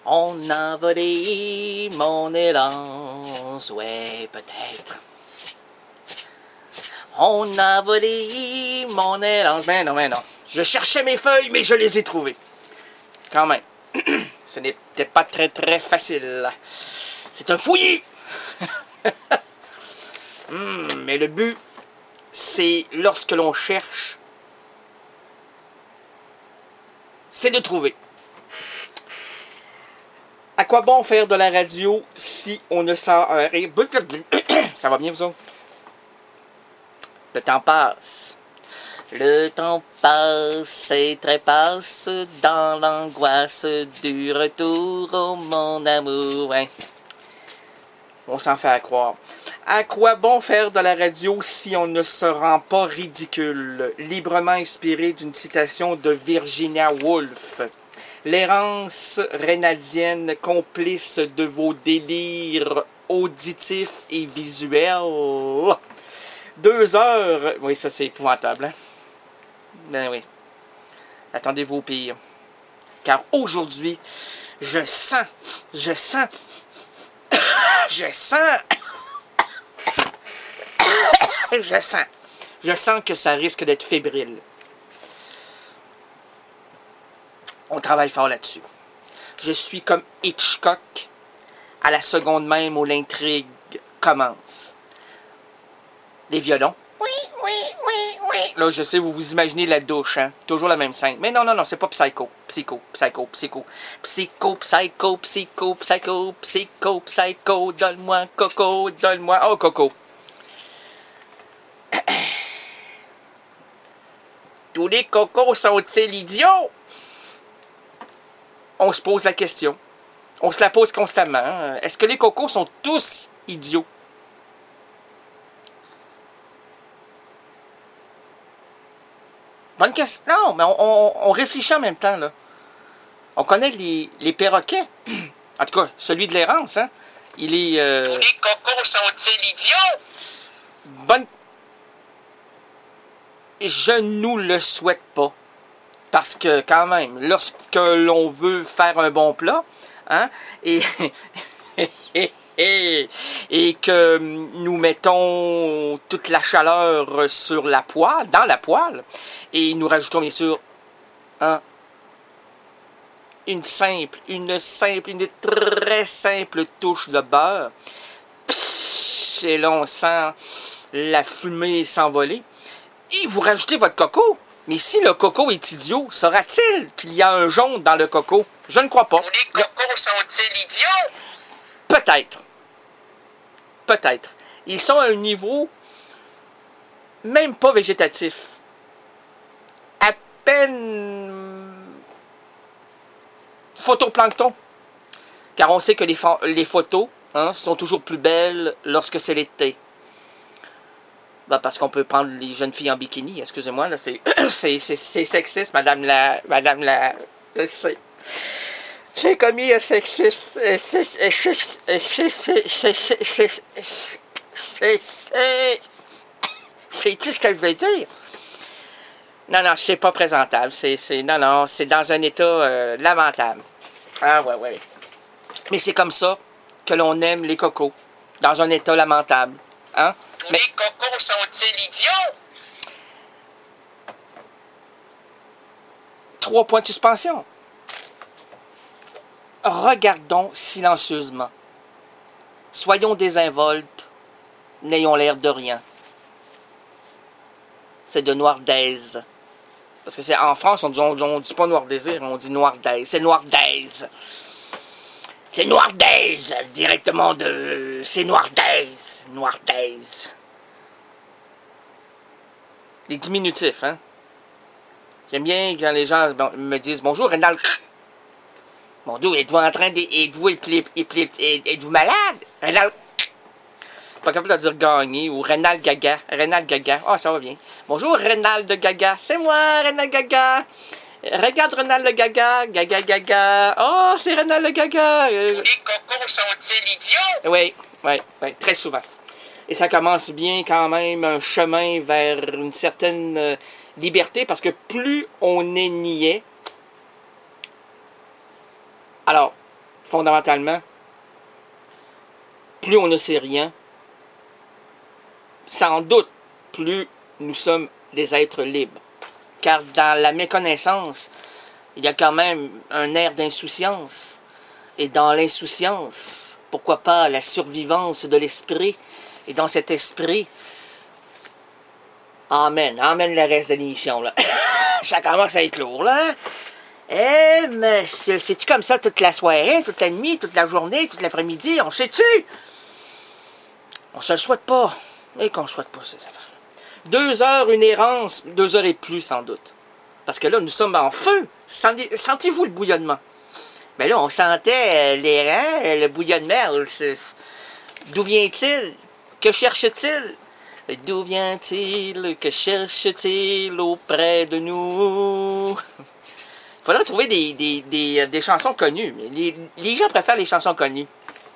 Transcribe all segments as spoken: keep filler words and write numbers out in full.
On a volé mon élance, ouais, peut-être. On a volé mon élance. Ben non, ben non. Je cherchais mes feuilles, mais je les ai trouvées. Quand même. Ce n'était pas très très facile. C'est un fouillis. hum, mais le but, c'est lorsque l'on cherche, c'est de trouver. À quoi bon faire de la radio si on ne sent rien? Ça va bien, vous autres? Le temps passe. Le temps passe et trépasse dans l'angoisse du retour au monde amour. Hein? On s'en fait à croire. À quoi bon faire de la radio si on ne se rend pas ridicule? Librement inspiré d'une citation de Virginia Woolf. L'errance rénaldienne, complice de vos délires auditifs et visuels. Deux heures... Oui, ça c'est épouvantable, hein? Ben oui. Attendez-vous au pire. Car aujourd'hui, je sens, je sens, je sens, je sens, je sens que ça risque d'être fébrile. On travaille fort là-dessus. Je suis comme Hitchcock à la seconde même où l'intrigue commence. Les violons. Oui, oui, oui, oui. Là, je sais, vous vous imaginez la douche, hein? Toujours la même scène. Mais non, non, non, c'est pas psycho. Psycho, psycho, psycho. Psycho, psycho, psycho, psycho, psycho, psycho. Donne-moi coco, donne-moi... Oh, coco. Tous les cocos sont-ils idiots? On se pose la question. On se la pose constamment. Est-ce que les cocos sont tous idiots? Bonne question. Non, mais on, on, on réfléchit en même temps, là. On connaît les, les perroquets. En tout cas, celui de l'errance, hein. Il est... Euh... Tous les cocos sont-ils idiots? Bonne... Je nous le souhaite pas. Parce que, quand même, lorsque l'on veut faire un bon plat, hein, et... Et, et que nous mettons toute la chaleur sur la poêle, dans la poêle, et nous rajoutons bien sûr hein, une simple, une simple, une très simple touche de beurre. Psh, et là on sent la fumée s'envoler. Et vous rajoutez votre coco. Mais si le coco est idiot, saura-t-il qu'il y a un jaune dans le coco? Je ne crois pas. Les cocos sont-ils idiots? Peut-être. Peut-être. Ils sont à un niveau même pas végétatif. À peine photoplancton. Car on sait que les, les photos hein, sont toujours plus belles lorsque c'est l'été. Ben parce qu'on peut prendre les jeunes filles en bikini. Excusez-moi, là, c'est sexiste, madame la... Madame la... Je sais. J'ai commis un sexisme. C'est-tu ce que je veux dire? Non, non, c'est pas présentable. C'est, non, non, c'est dans un état euh, lamentable. Ah, ouais, ouais. Mais c'est comme ça que l'on aime les cocos. Dans un état lamentable. Hein? Tous Mais... les cocos sont-ils idiots? Trois points de suspension. Regardons silencieusement. Soyons désinvoltes, n'ayons l'air de rien. C'est de noirdèse. Parce que c'est en France, on ne dit pas noir désir, on dit noirdèse. C'est noirdèse. C'est noirdèse, directement de... C'est noirdèse, noirdèse. Les diminutifs, hein. J'aime bien quand les gens me disent « Bonjour, Rénal... » Mon Dieu, êtes-vous en train de... Êtes-vous êtes-vous malade? Rénal... Pas capable de dire gagner ou Rénal Gaga. Rénal Gaga. Ah, oh, ça va bien. Bonjour, Rénal de Gaga. C'est moi, Rénal Gaga. Regarde Rénal le Gaga. Gaga, Gaga. Oh, c'est Rénal le Gaga. Les cocos sont-ils idiots? Oui, oui, oui, très souvent. Et ça commence bien quand même un chemin vers une certaine euh, liberté parce que plus on est niais. Alors, fondamentalement, plus on ne sait rien, sans doute, plus nous sommes des êtres libres. Car dans la méconnaissance, il y a quand même un air d'insouciance. Et dans l'insouciance, pourquoi pas la survivance de l'esprit. Et dans cet esprit, amen, amen le reste de l'émission, là. Ça commence à être lourd, là. Eh, monsieur, c'est-tu comme ça toute la soirée, toute la nuit, toute la journée, toute l'après-midi? On sait-tu? On se le souhaite pas. Et qu'on ne souhaite pas ces affaires. Deux heures, une errance, deux heures et plus sans doute. Parce que là, nous sommes en feu. Sentez-vous le bouillonnement? Mais là, on sentait les rangs, le bouillonnement. D'où vient-il? Que cherche-t-il? D'où vient-il? Que cherche-t-il auprès de nous? Il faudrait trouver des, des, des, des chansons connues. Mais les, les gens préfèrent les chansons connues.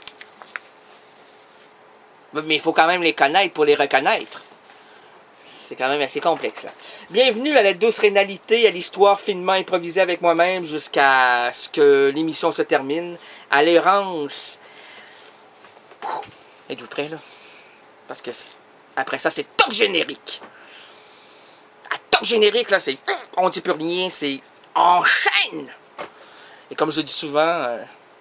Mais il faut quand même les connaître pour les reconnaître. C'est quand même assez complexe, là. Bienvenue à la douce rénalité, à l'histoire finement improvisée avec moi-même jusqu'à ce que l'émission se termine. À l'errance. Êtes-vous prêts, là? Parce que après ça, c'est top générique. À top générique, là, c'est... On dit plus rien, c'est... Enchaîne! Et comme je dis souvent, euh,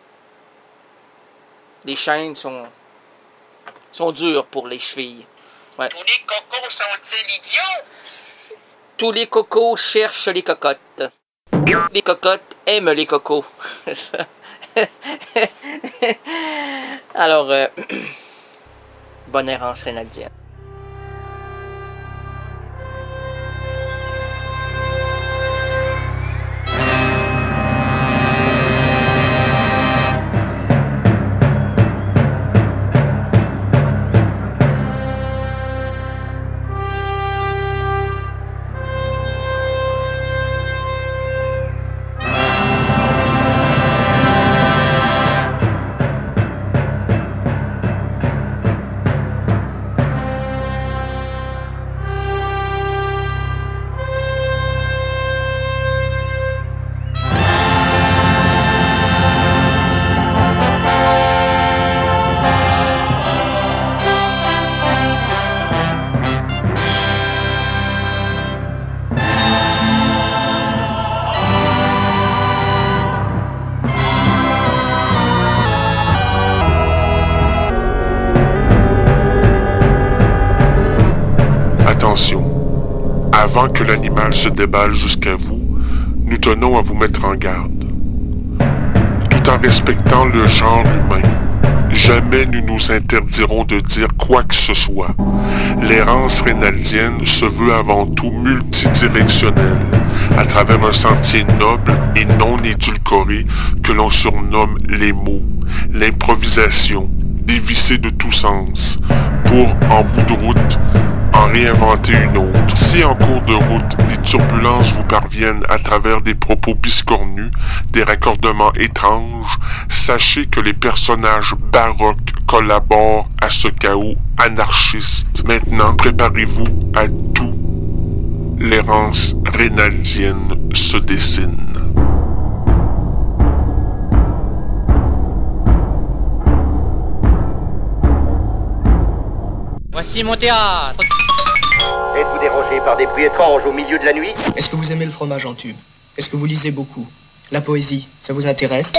les chaînes sont... sont dures pour les chevilles. Ouais. Tous les cocos sont-ils idiots? Tous les cocos cherchent les cocottes. Les cocottes aiment les cocos. Alors, euh, bonne errance rénaldienne. Attention, avant que l'animal se déballe jusqu'à vous, nous tenons à vous mettre en garde. Tout en respectant le genre humain, jamais nous nous interdirons de dire quoi que ce soit. L'errance rénaldienne se veut avant tout multidirectionnelle, à travers un sentier noble et non édulcoré que l'on surnomme les mots, l'improvisation, dévissée de tout sens, pour, en bout de route, en réinventer une autre. Si en cours de route, des turbulences vous parviennent à travers des propos biscornus, des raccordements étranges, sachez que les personnages baroques collaborent à ce chaos anarchiste. Maintenant, préparez-vous à tout. L'errance rénaldienne se dessine. Voici mon théâtre. Êtes-vous dérangé par des bruits étranges au milieu de la nuit? Est-ce que vous aimez le fromage en tube? Est-ce que vous lisez beaucoup? La poésie, ça vous intéresse?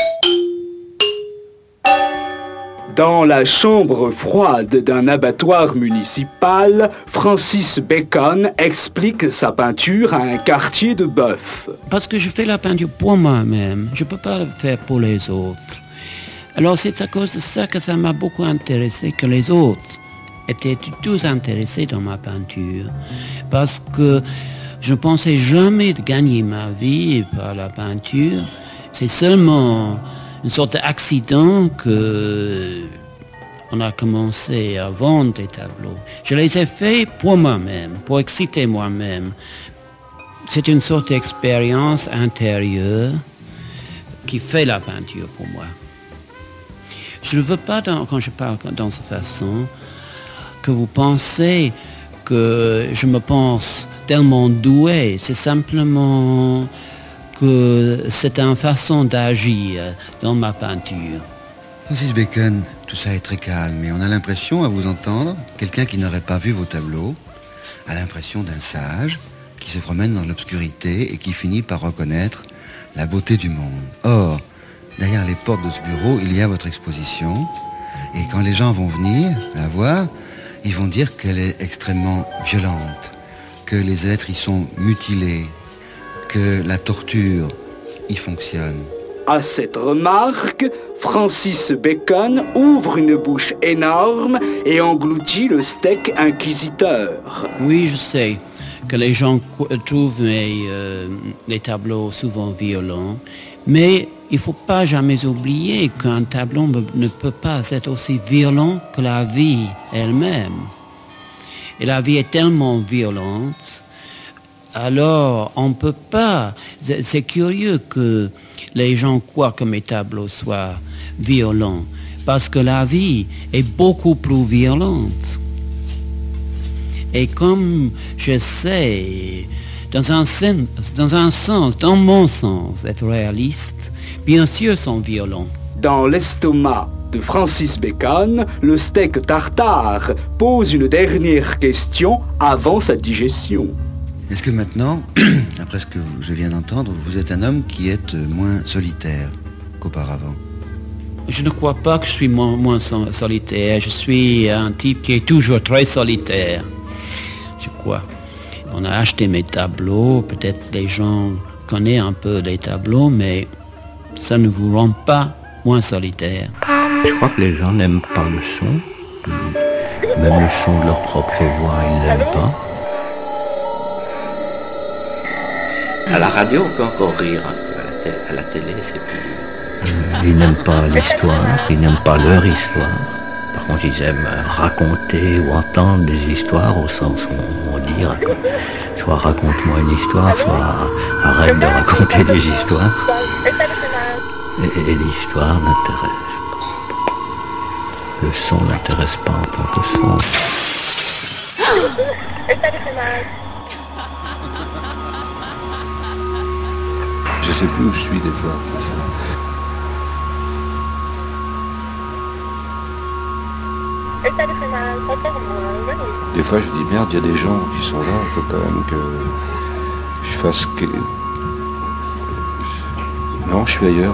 Dans la chambre froide d'un abattoir municipal, Francis Bacon explique sa peinture à un quartier de bœuf. Parce que je fais la peinture pour moi-même, je ne peux pas le faire pour les autres. Alors c'est à cause de ça que ça m'a beaucoup intéressé, que les autres étaient tous intéressés dans ma peinture. Parce que je ne pensais jamais de gagner ma vie par la peinture. C'est seulement une sorte d'accident que on a commencé à vendre des tableaux. Je les ai faits pour moi-même, pour exciter moi-même. C'est une sorte d'expérience intérieure qui fait la peinture pour moi. Je ne veux pas, dans, quand je parle dans cette façon, que vous pensez que je me pense tellement doué. C'est simplement que c'est une façon d'agir dans ma peinture. Francis Bacon, tout ça est très calme et on a l'impression, à vous entendre, quelqu'un qui n'aurait pas vu vos tableaux, a l'impression d'un sage qui se promène dans l'obscurité et qui finit par reconnaître la beauté du monde. Or, derrière les portes de ce bureau, il y a votre exposition et quand les gens vont venir la voir, ils vont dire qu'elle est extrêmement violente, que les êtres y sont mutilés, que la torture y fonctionne. À cette remarque, Francis Bacon ouvre une bouche énorme et engloutit le steak inquisiteur. Oui, je sais que les gens trouvent mes, euh, les tableaux souvent violents, mais il ne faut pas jamais oublier qu'un tableau ne peut pas être aussi violent que la vie elle-même. Et la vie est tellement violente, alors on ne peut pas... C'est curieux que les gens croient que mes tableaux soient violents, parce que la vie est beaucoup plus violente. Et comme je sais, dans un, sen- dans un sens, dans mon sens, être réaliste, bien sûr sont violents. Dans l'estomac de Francis Bacon, le steak tartare pose une dernière question avant sa digestion. Est-ce que maintenant, après ce que je viens d'entendre, vous êtes un homme qui est moins solitaire qu'auparavant? Je ne crois pas que je suis moins, moins solitaire. Je suis un type qui est toujours très solitaire, je crois. On a acheté mes tableaux, peut-être les gens connaissent un peu les tableaux, mais ça ne vous rend pas moins solitaire. Je crois que les gens n'aiment pas le son. Même le son de leur propre voix, ils ne l'aiment pas. À la radio, on peut encore rire un peu. À la, télé, à la télé, c'est plus... Ils n'aiment pas l'histoire, ils n'aiment pas leur histoire. Par contre, ils aiment raconter ou entendre des histoires au sens où on dire soit raconte-moi une histoire, soit arrête de raconter des histoires. Et, et l'histoire n'intéresse pas. Le son n'intéresse pas en tant que son. Je sais plus où je suis des fois. Des fois je dis merde, il y a des gens qui sont là, il faut quand même que je fasse que... Non, je suis ailleurs.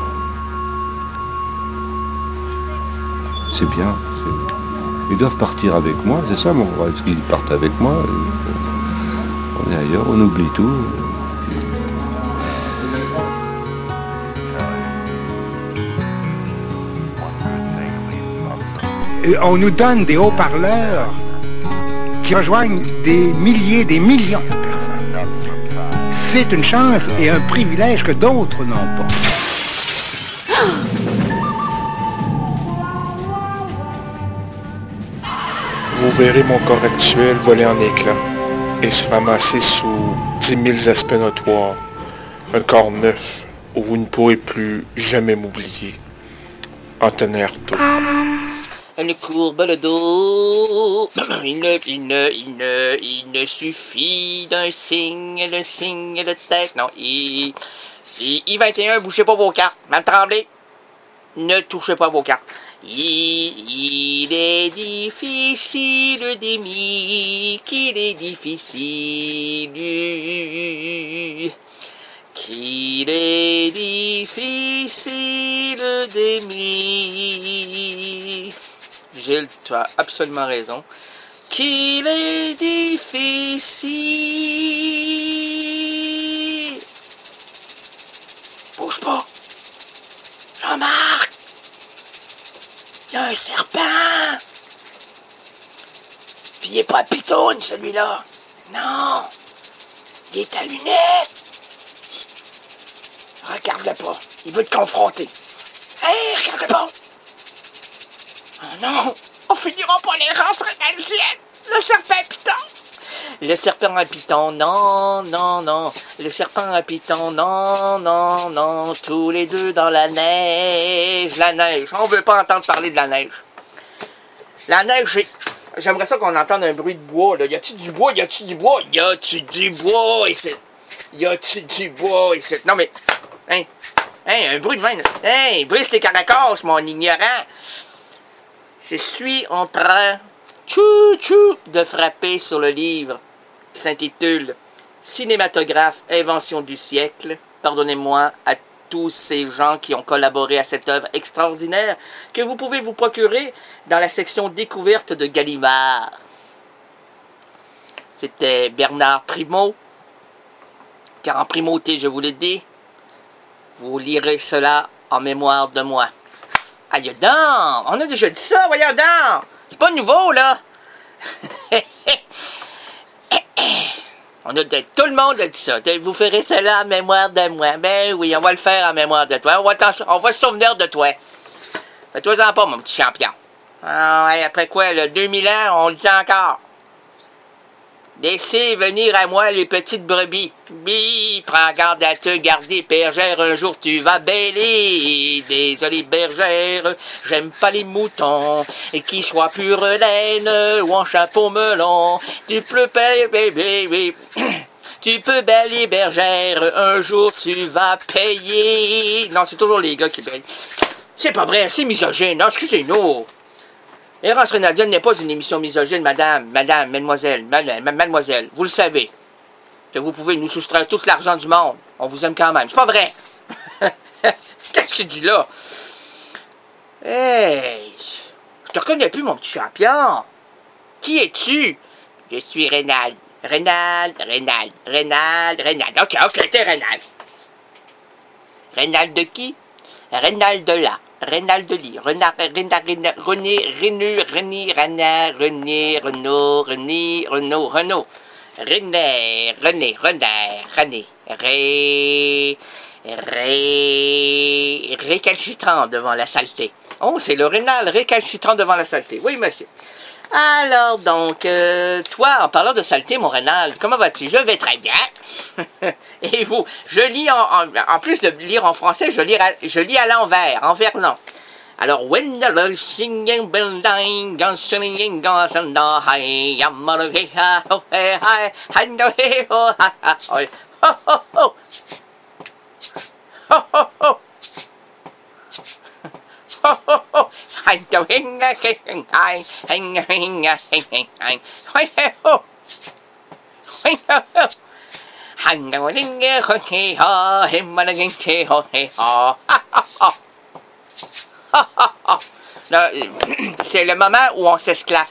C'est bien. C'est... Ils doivent partir avec moi, c'est ça mon rêve. Ils partent avec moi. On est ailleurs, on oublie tout. On nous donne des haut-parleurs qui rejoignent des milliers, des millions de personnes. C'est une chance et un privilège que d'autres n'ont pas. Vous verrez mon corps actuel voler en éclats et se ramasser sous dix mille aspects notoires. Un corps neuf où vous ne pourrez plus jamais m'oublier. Antonin Artaud. Elle courbe le dos, il ne, il ne, il ne, il ne suffit d'un signe, le signe, le texte, non, il, il, I vingt et un, bougez pas vos cartes, Mme Tremblay, ne touchez pas vos cartes. Il, il est difficile d'aimer, qu'il est difficile, qu'il est difficile d'aimer. Gilles, tu as absolument raison. Qu'il est difficile. Bouge pas. Jean-Marc. Il y a un serpent. Puis il est pas pitoune, celui-là. Non. Il est à lunettes. Regarde-le pas. Il veut te confronter. Hey, regarde-le pas. Oh non, on finira par les rentrer dans le ciel. Le serpent à piton. Le serpent à piton, non, non, non. Le serpent à piton, non, non, non. Tous les deux dans la neige. La neige, on veut pas entendre parler de la neige. La neige, j'ai... J'aimerais ça qu'on entende un bruit de bois, là. Y a-tu du bois, y a-tu du bois, y a-tu du bois ici? Y a-tu du bois ici? Non mais, Hein? Hein, un bruit de main. Hein, brise tes caracas, mon ignorant. Je suis en train, tchou tchou, de frapper sur le livre qui s'intitule Cinématographe, invention du siècle. Pardonnez-moi à tous ces gens qui ont collaboré à cette œuvre extraordinaire que vous pouvez vous procurer dans la section découverte de Gallimard. C'était Bernard Primeau, car en primauté, je vous l'ai dit, vous lirez cela en mémoire de moi. Aïe donc! On a déjà dit ça, voyons donc! C'est pas nouveau, là! On a dit, tout le monde a dit ça. Vous ferez cela en mémoire de moi. Ben oui, on va le faire en mémoire de toi. On va, on va se souvenir de toi. Fais-toi-en pas, mon petit champion. Ah, ouais, après quoi, là, deux mille ans, on le dit encore. Laissez venir à moi les petites brebis. Bi, prends garde à te garder, bergère, un jour tu vas bêler. Désolé, bergère, j'aime pas les moutons, et qu'ils soient pure laine ou en chapeau melon. Tu peux payer, bébé, tu peux bêler, bergère, un jour tu vas payer. Non, c'est toujours les gars qui bêlent. C'est pas vrai, c'est misogyne, excusez-nous. Errance Rénaldienne n'est pas une émission misogyne, madame, madame, mademoiselle, madame, mademoiselle, vous le savez. Que vous pouvez nous soustraire tout l'argent du monde. On vous aime quand même. C'est pas vrai. Qu'est-ce qu'il dit là? Hey, je te reconnais plus, mon petit champion. Qui es-tu? Je suis Rénal. Rénal, Rénal, Rénal, Rénal. Ok, ok, t'es Rénal. Rénal de qui? Rénal de là. Rénal de Lis, Renard, Renard, René, René, René, Renard, René, Renaud, René, Renaud, Renaud, René, René, Renard, René, Ré, Ré, récalcitrant devant la saleté. Oh, c'est le Rénal récalcitrant devant la saleté. Oui, monsieur. Alors, donc, euh, toi, en parlant de saleté, mon Rénal, comment vas-tu? Je vais très bien. Et vous? Je lis, en, en, en plus de lire en français, je lis à, je lis à l'envers, en verlan. Alors, when the singing building, guns singing guns and the high, yammer, hey, ha, ho, hey, hi, and the hey, ho, ha, ha, ho, ho, ho, ho, ho, ho. Ho, ho, ho. I don't hang a hang hang hang hang hang hang hang ho ho hang a hang a hang ha him a hang ho he ha c'est le moment où on s'esclave.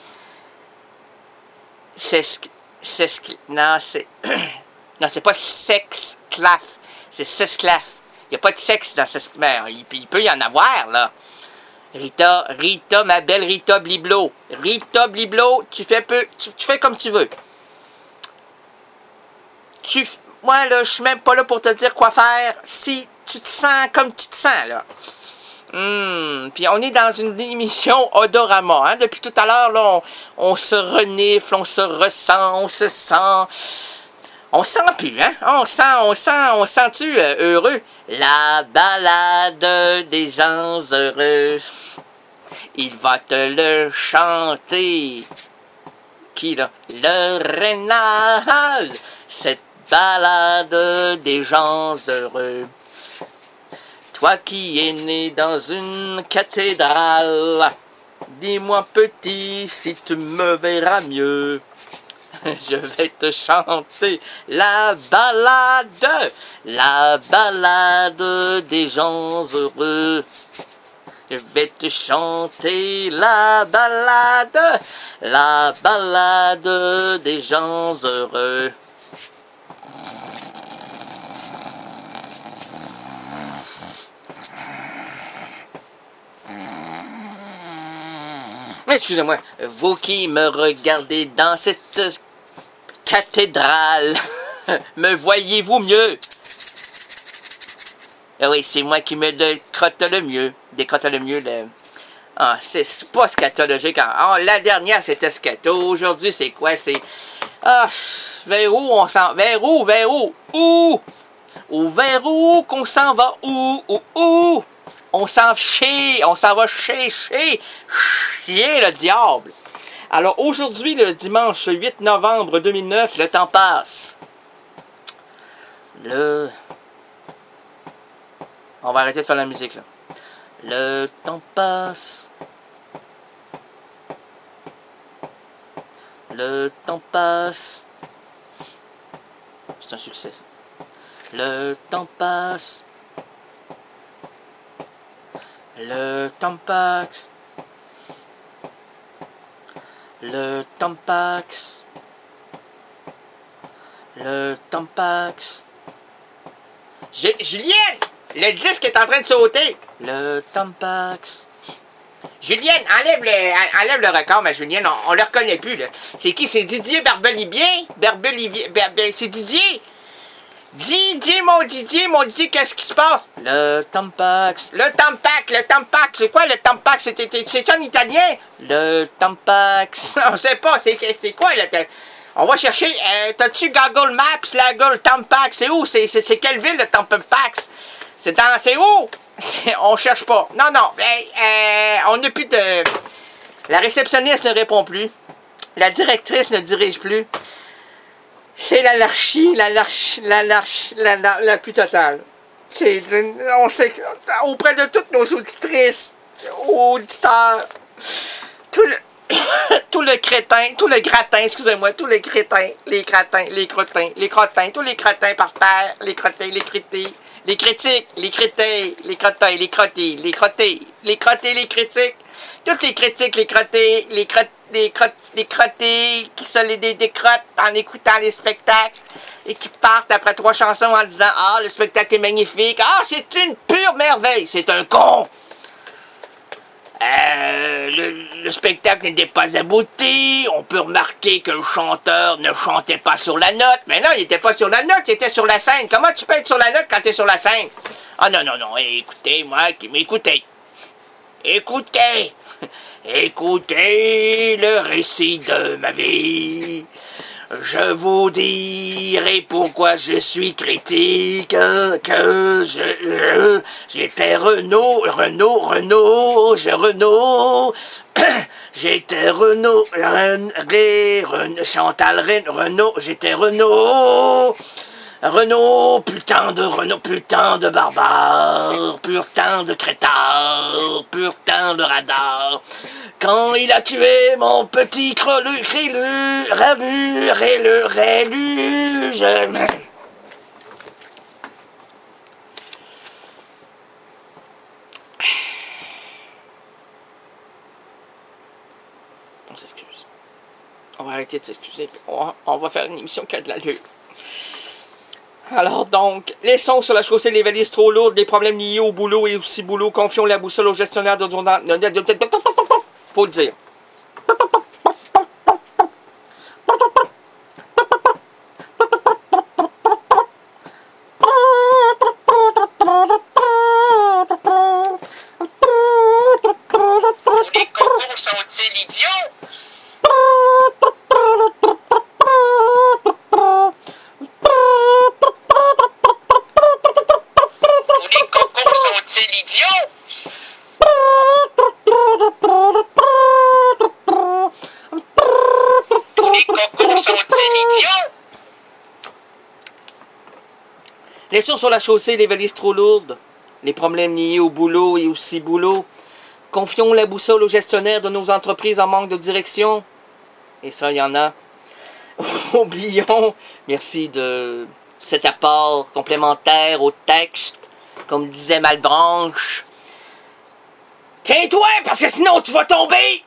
S'esclave. Non, c'est non, c'est pas sexclave, c'est s'esclave. Il n'y a pas de sexe dans ce... Ben, il, il peut y en avoir, là. Rita, Rita, ma belle Rita Bliblo. Rita Bliblo, tu fais peu... Tu, tu fais comme tu veux. Tu... Moi, là, je suis même pas là pour te dire quoi faire. Si tu te sens comme tu te sens, là. Hum, puis on est dans une émission Odorama, hein. Depuis tout à l'heure, là, on, on se renifle, on se ressent, on se sent... On sent plus, hein? On sent, on sent, on sent-tu euh, heureux? La balade des gens heureux. Il va te le chanter. Qui, là? Le Rénal. Cette balade des gens heureux. Toi qui es né dans une cathédrale, dis-moi petit si tu me verras mieux. Je vais te chanter la balade, la balade des gens heureux. Je vais te chanter la balade, la balade des gens heureux. Excusez-moi, vous qui me regardez dans cette cathédrale, me voyez-vous mieux? Ah oui, c'est moi qui me décrotte le mieux. Décrotte le mieux. Le... Ah, c'est pas scatologique. Ah, la dernière, c'était scato. Aujourd'hui, c'est quoi? C'est... Ah, vers où on s'en... Vers où? Vers où? Où? Ou vers où qu'on s'en va? Où? Où? Où? On s'en chie, on s'en va chier, chier, chier le diable. Alors aujourd'hui, le dimanche huit novembre deux mille neuf, le temps passe. Le... On va arrêter de faire la musique, là. Le temps passe. Le temps passe. C'est un succès, ça. Le temps passe. Le temps passe. Le temps passe. Le temps passe. Julienne! Le disque est en train de sauter! Le Tampax. Julienne, enlève le, enlève le record, ma Julienne, on, on le reconnaît plus, là. C'est qui? C'est Didier Barbelivien? Barbelivien? Barbe, c'est Didier? Didier, mon Didier, mon Didier, qu'est-ce qui se passe? Le Tampax. Le Tampax, le Tampax, c'est quoi le Tampax? C'est en italien? Le Tampax. On sait pas, c'est quoi, là? On va chercher, euh, t'as-tu Google Maps, la Google Tampax? C'est où? C'est quelle ville, le Tampax? C'est dans... C'est où? On cherche pas. Non, non. Hey, euh, on n'a plus de... La réceptionniste ne répond plus. La directrice ne dirige plus. C'est l'anarchie, l'anarchie, l'anarchie, la, la, la plus totale. C'est... On sait... Auprès de toutes nos auditrices, auditeurs, tout le... tout le crétin, tout le gratin, excusez-moi, tous les crétins, les gratins, les crottins, les crottins, tous les crottins par terre, les crottins, les critiques, les critiques, les crétins, les crottins, les crottés, les crottés, les crottés, les critiques, toutes les critiques, les crottés, les crottés, les crottés, les crottés qui se les décrotent en écoutant les spectacles et qui partent après trois chansons en disant « Ah, le spectacle est magnifique, ah, c'est une pure merveille, c'est un con !» Euh, le, le spectacle n'était pas abouti, on peut remarquer que le chanteur ne chantait pas sur la note, mais non, il n'était pas sur la note, il était sur la scène. Comment tu peux être sur la note quand tu es sur la scène? Ah non, non, non, écoutez, moi, qui m'écoutez. Écoutez, écoutez le récit de ma vie. Je vous dirai pourquoi je suis critique, que je, j'étais Renaud, Renaud, Renaud, je Renaud, j'étais Renaud, Renaud, Renaud, Chantal, Renaud, j'étais Renaud, Renaud, putain de Renaud, putain de barbare, putain de crétard, putain de radar. Quand il a tué mon petit crelu, crélu, rabu, rélu, rélu, je... On s'excuse. On va arrêter de s'excuser. On, on va faire une émission qui a de l'allure. Alors donc, les sons sur la chaussée, les valises trop lourdes, des problèmes liés au boulot et aussi boulot, confions la boussole au gestionnaire de journal. Faut le dire. Les cocos sont-ils idiots? Les cocos sont-ils idiots? Les cocos sont-ils idiots? Les sons sur la chaussée, les valises trop lourdes, les problèmes liés au boulot et aussi boulot. Confions la boussole au gestionnaire de nos entreprises en manque de direction. Et ça, il y en a. Oublions, merci de cet apport complémentaire au texte, comme disait Malbranche. Tiens-toi, parce que sinon tu vas tomber!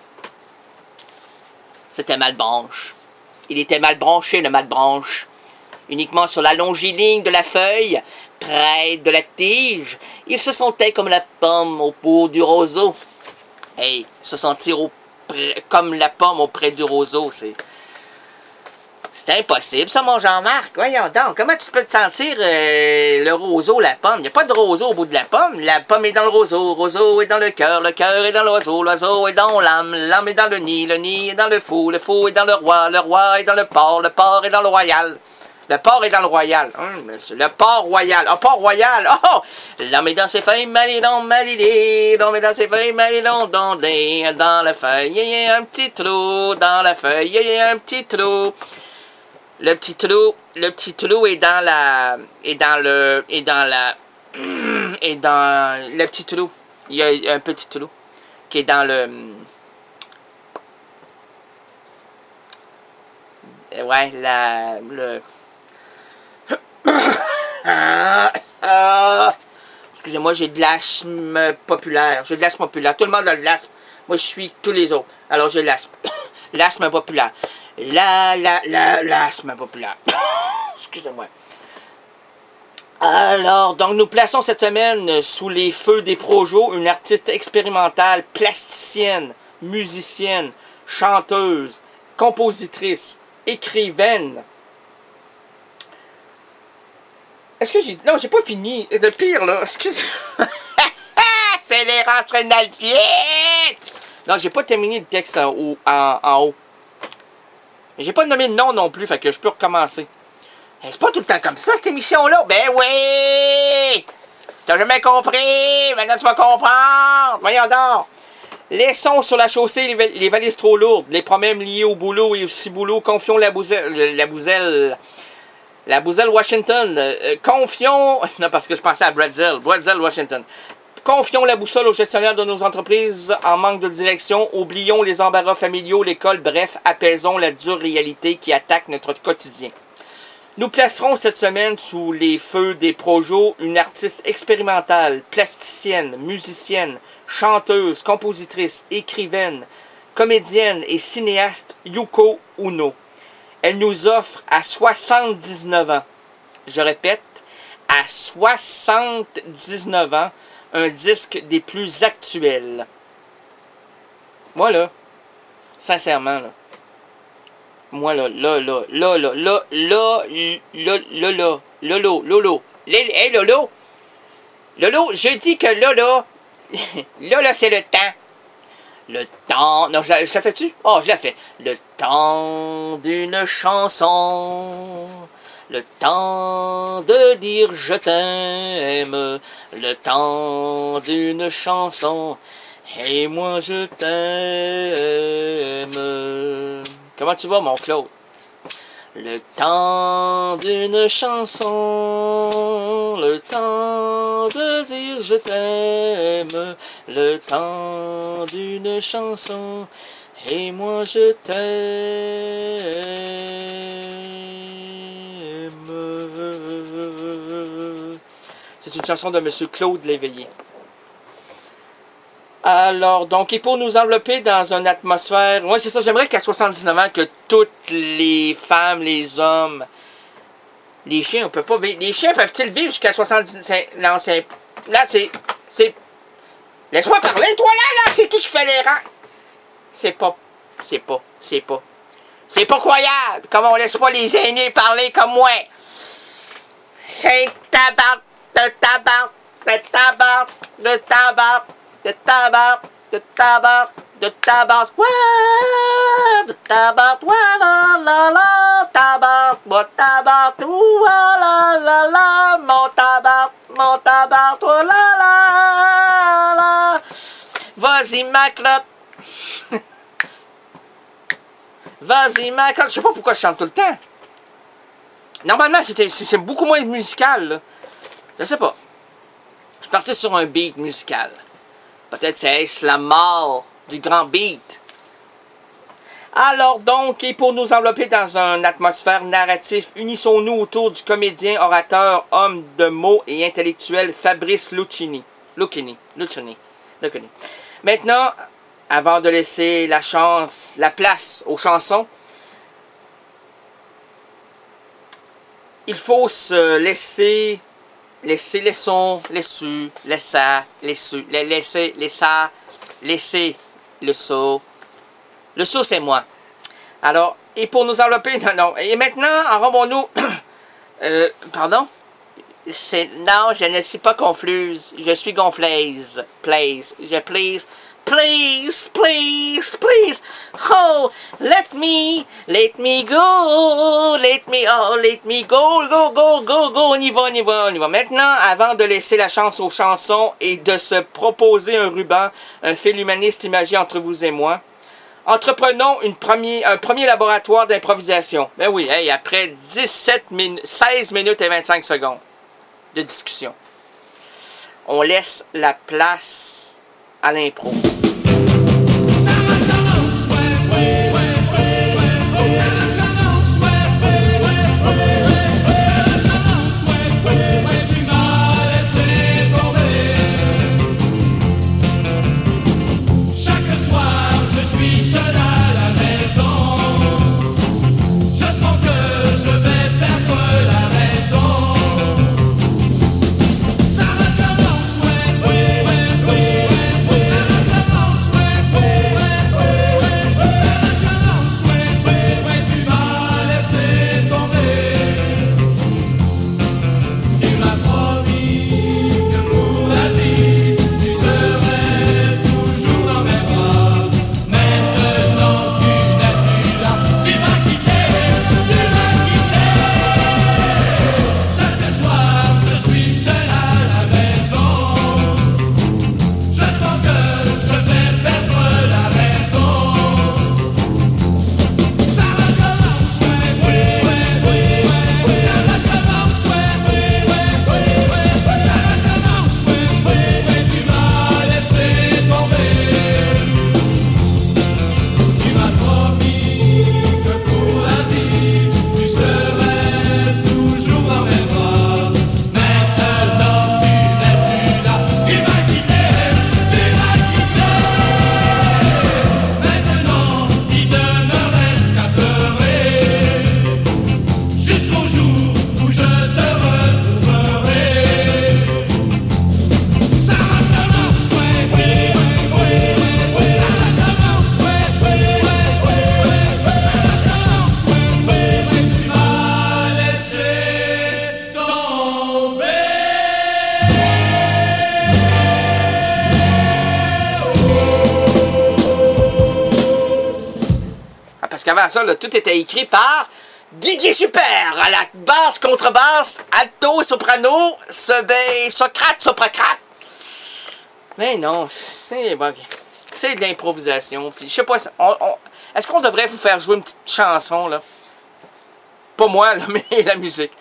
C'était Malbranche. Il était mal branché, le Malbranche. Uniquement sur la longiligne de la feuille, près de la tige, il se sentait comme la pomme au bout du roseau. Hey, se sentir au comme la pomme auprès du roseau, c'est... C'est impossible, ça, mon Jean-Marc. Voyons donc, comment tu peux te sentir euh, le roseau, la pomme? Il n'y a pas de roseau au bout de la pomme. La pomme est dans le roseau, le roseau est dans le cœur, le cœur est dans l'oiseau, l'oiseau est dans l'âme, l'âme est dans le nid, le nid est dans le fou, le fou est dans le roi, le roi est dans le port, le port est dans le royal. Le port est dans le royal. Hum, monsieur, le port royal. Ah, oh, port royal. Oh! L'homme est dans ses feuilles, malilon, malilé. L'homme est dans ses feuilles, malilon, dondé. Dans la feuille, il y a un petit trou. Dans la feuille, il y a un petit trou. Le petit trou, le petit trou est dans la, est dans le, est dans la, est dans le petit trou. Il y a un petit trou qui est dans le... Ouais, la... le... Excusez-moi, j'ai de l'asthme populaire. J'ai de l'asthme populaire. Tout le monde a de l'asthme. Moi, je suis tous les autres. Alors, j'ai l'asthme. L'asthme populaire. La, la, la, l'asthme populaire. Excusez-moi. Alors, donc, nous plaçons cette semaine sous les feux des projos une artiste expérimentale, plasticienne, musicienne, chanteuse, compositrice, écrivaine. Est-ce que j'ai... Non, j'ai pas fini. Le pire, là, excusez-moi. C'est l'erreur rénaldienne! Non, j'ai pas terminé le texte en haut. En, en haut. J'ai pas nommé le nom non plus, fait que je peux recommencer. C'est pas tout le temps comme ça, cette émission-là. Ben oui! T'as jamais compris! Maintenant, tu vas comprendre! Voyons donc! Laissons sur la chaussée les, les valises trop lourdes, les problèmes liés au boulot et au ciboulot. Confions la bouselle... La bouselle... La bouselle Washington. Euh, confions... Non, parce que je pensais à Bretzel. Bretzel Washington. Confions la boussole aux gestionnaires de nos entreprises en manque de direction. Oublions les embarras familiaux, l'école. Bref, apaisons la dure réalité qui attaque notre quotidien. Nous placerons cette semaine sous les feux des projos une artiste expérimentale, plasticienne, musicienne, chanteuse, compositrice, écrivaine, comédienne et cinéaste Yoko Uno. Elle nous offre à soixante-dix-neuf ans, je répète, à soixante-dix-neuf ans, un disque des plus actuels. Moi là, sincèrement là, moi là, là, là, là, là, là, là, là, là, là, Lolo, Lolo, hey Lolo, Lolo, je dis que là, là, là, là, c'est le temps. Le temps... Non, je, je la fais-tu? Oh, je la fais. Le temps d'une chanson. Le temps de dire je t'aime. Le temps d'une chanson. Et moi je t'aime. Comment tu vas, mon Claude? Le temps d'une chanson, le temps de dire je t'aime, le temps d'une chanson, et moi je t'aime. C'est une chanson de Monsieur Claude Léveillé. Alors, donc, et pour nous envelopper dans une atmosphère... Ouais, c'est ça, j'aimerais qu'à soixante-dix-neuf ans, que toutes les femmes, les hommes... Les chiens, on peut pas vivre... Les chiens peuvent-ils vivre jusqu'à soixante-dix... Non, c'est... Là, c'est... C'est... Laisse-moi parler, toi, là, là! C'est qui qui fait les rangs? C'est pas... C'est pas... C'est pas... C'est pas croyable! Comment on laisse pas les aînés parler comme moi? C'est tabac, de tabac, de tabac, de tabac... De tabac, de tabac, de tabac, ouais, de tabac, ouais, la la la, tabac, mon tabac, ouais, la la la, mon tabac, mon tabac, oh la la la. Vas-y ma clotte. Vas-y ma clotte. Je sais pas pourquoi je chante tout le temps. Normalement, c'est beaucoup moins musical, là. Je sais pas. Je suis parti sur un beat musical. Peut-être c'est la mort du grand beat. Alors donc, et pour nous envelopper dans une atmosphère narrative, unissons-nous autour du comédien, orateur, homme de mots et intellectuel Fabrice Lucchini. Lucchini. Lucchini. Lucchini. Maintenant, avant de laisser la chance, la place aux chansons, il faut se laisser... Laissez, laissons, laissez, laissa, laissez, laissez, laissa, laissez, le saut. Le saut, c'est moi. Alors, et pour nous envelopper, non, non. Et maintenant, enrobons-nous. euh, pardon? C'est, non, je ne suis pas confuse. Je suis gonflaise. Please. Je please. Please, please, please. Oh, let me, let me go. Let me, oh, let me go, go, go, go, go. On y va, on y va, on y va. Maintenant, avant de laisser la chance aux chansons et de se proposer un ruban, un fil humaniste imagé entre vous et moi, entreprenons une premier, un premier laboratoire d'improvisation. Ben oui, hey, après dix-sept minutes, seize minutes et vingt-cinq secondes de discussion. on laisse la place à l'impro. Parce qu'avant ça, là, tout était écrit par Didier Super à la basse, contrebasse, alto, soprano, Socrate, sopracrate. Mais non, c'est bon, c'est de l'improvisation. Puis je sais pas, on, on, est-ce qu'on devrait vous faire jouer une petite chanson là? Pas moi, là, mais la musique.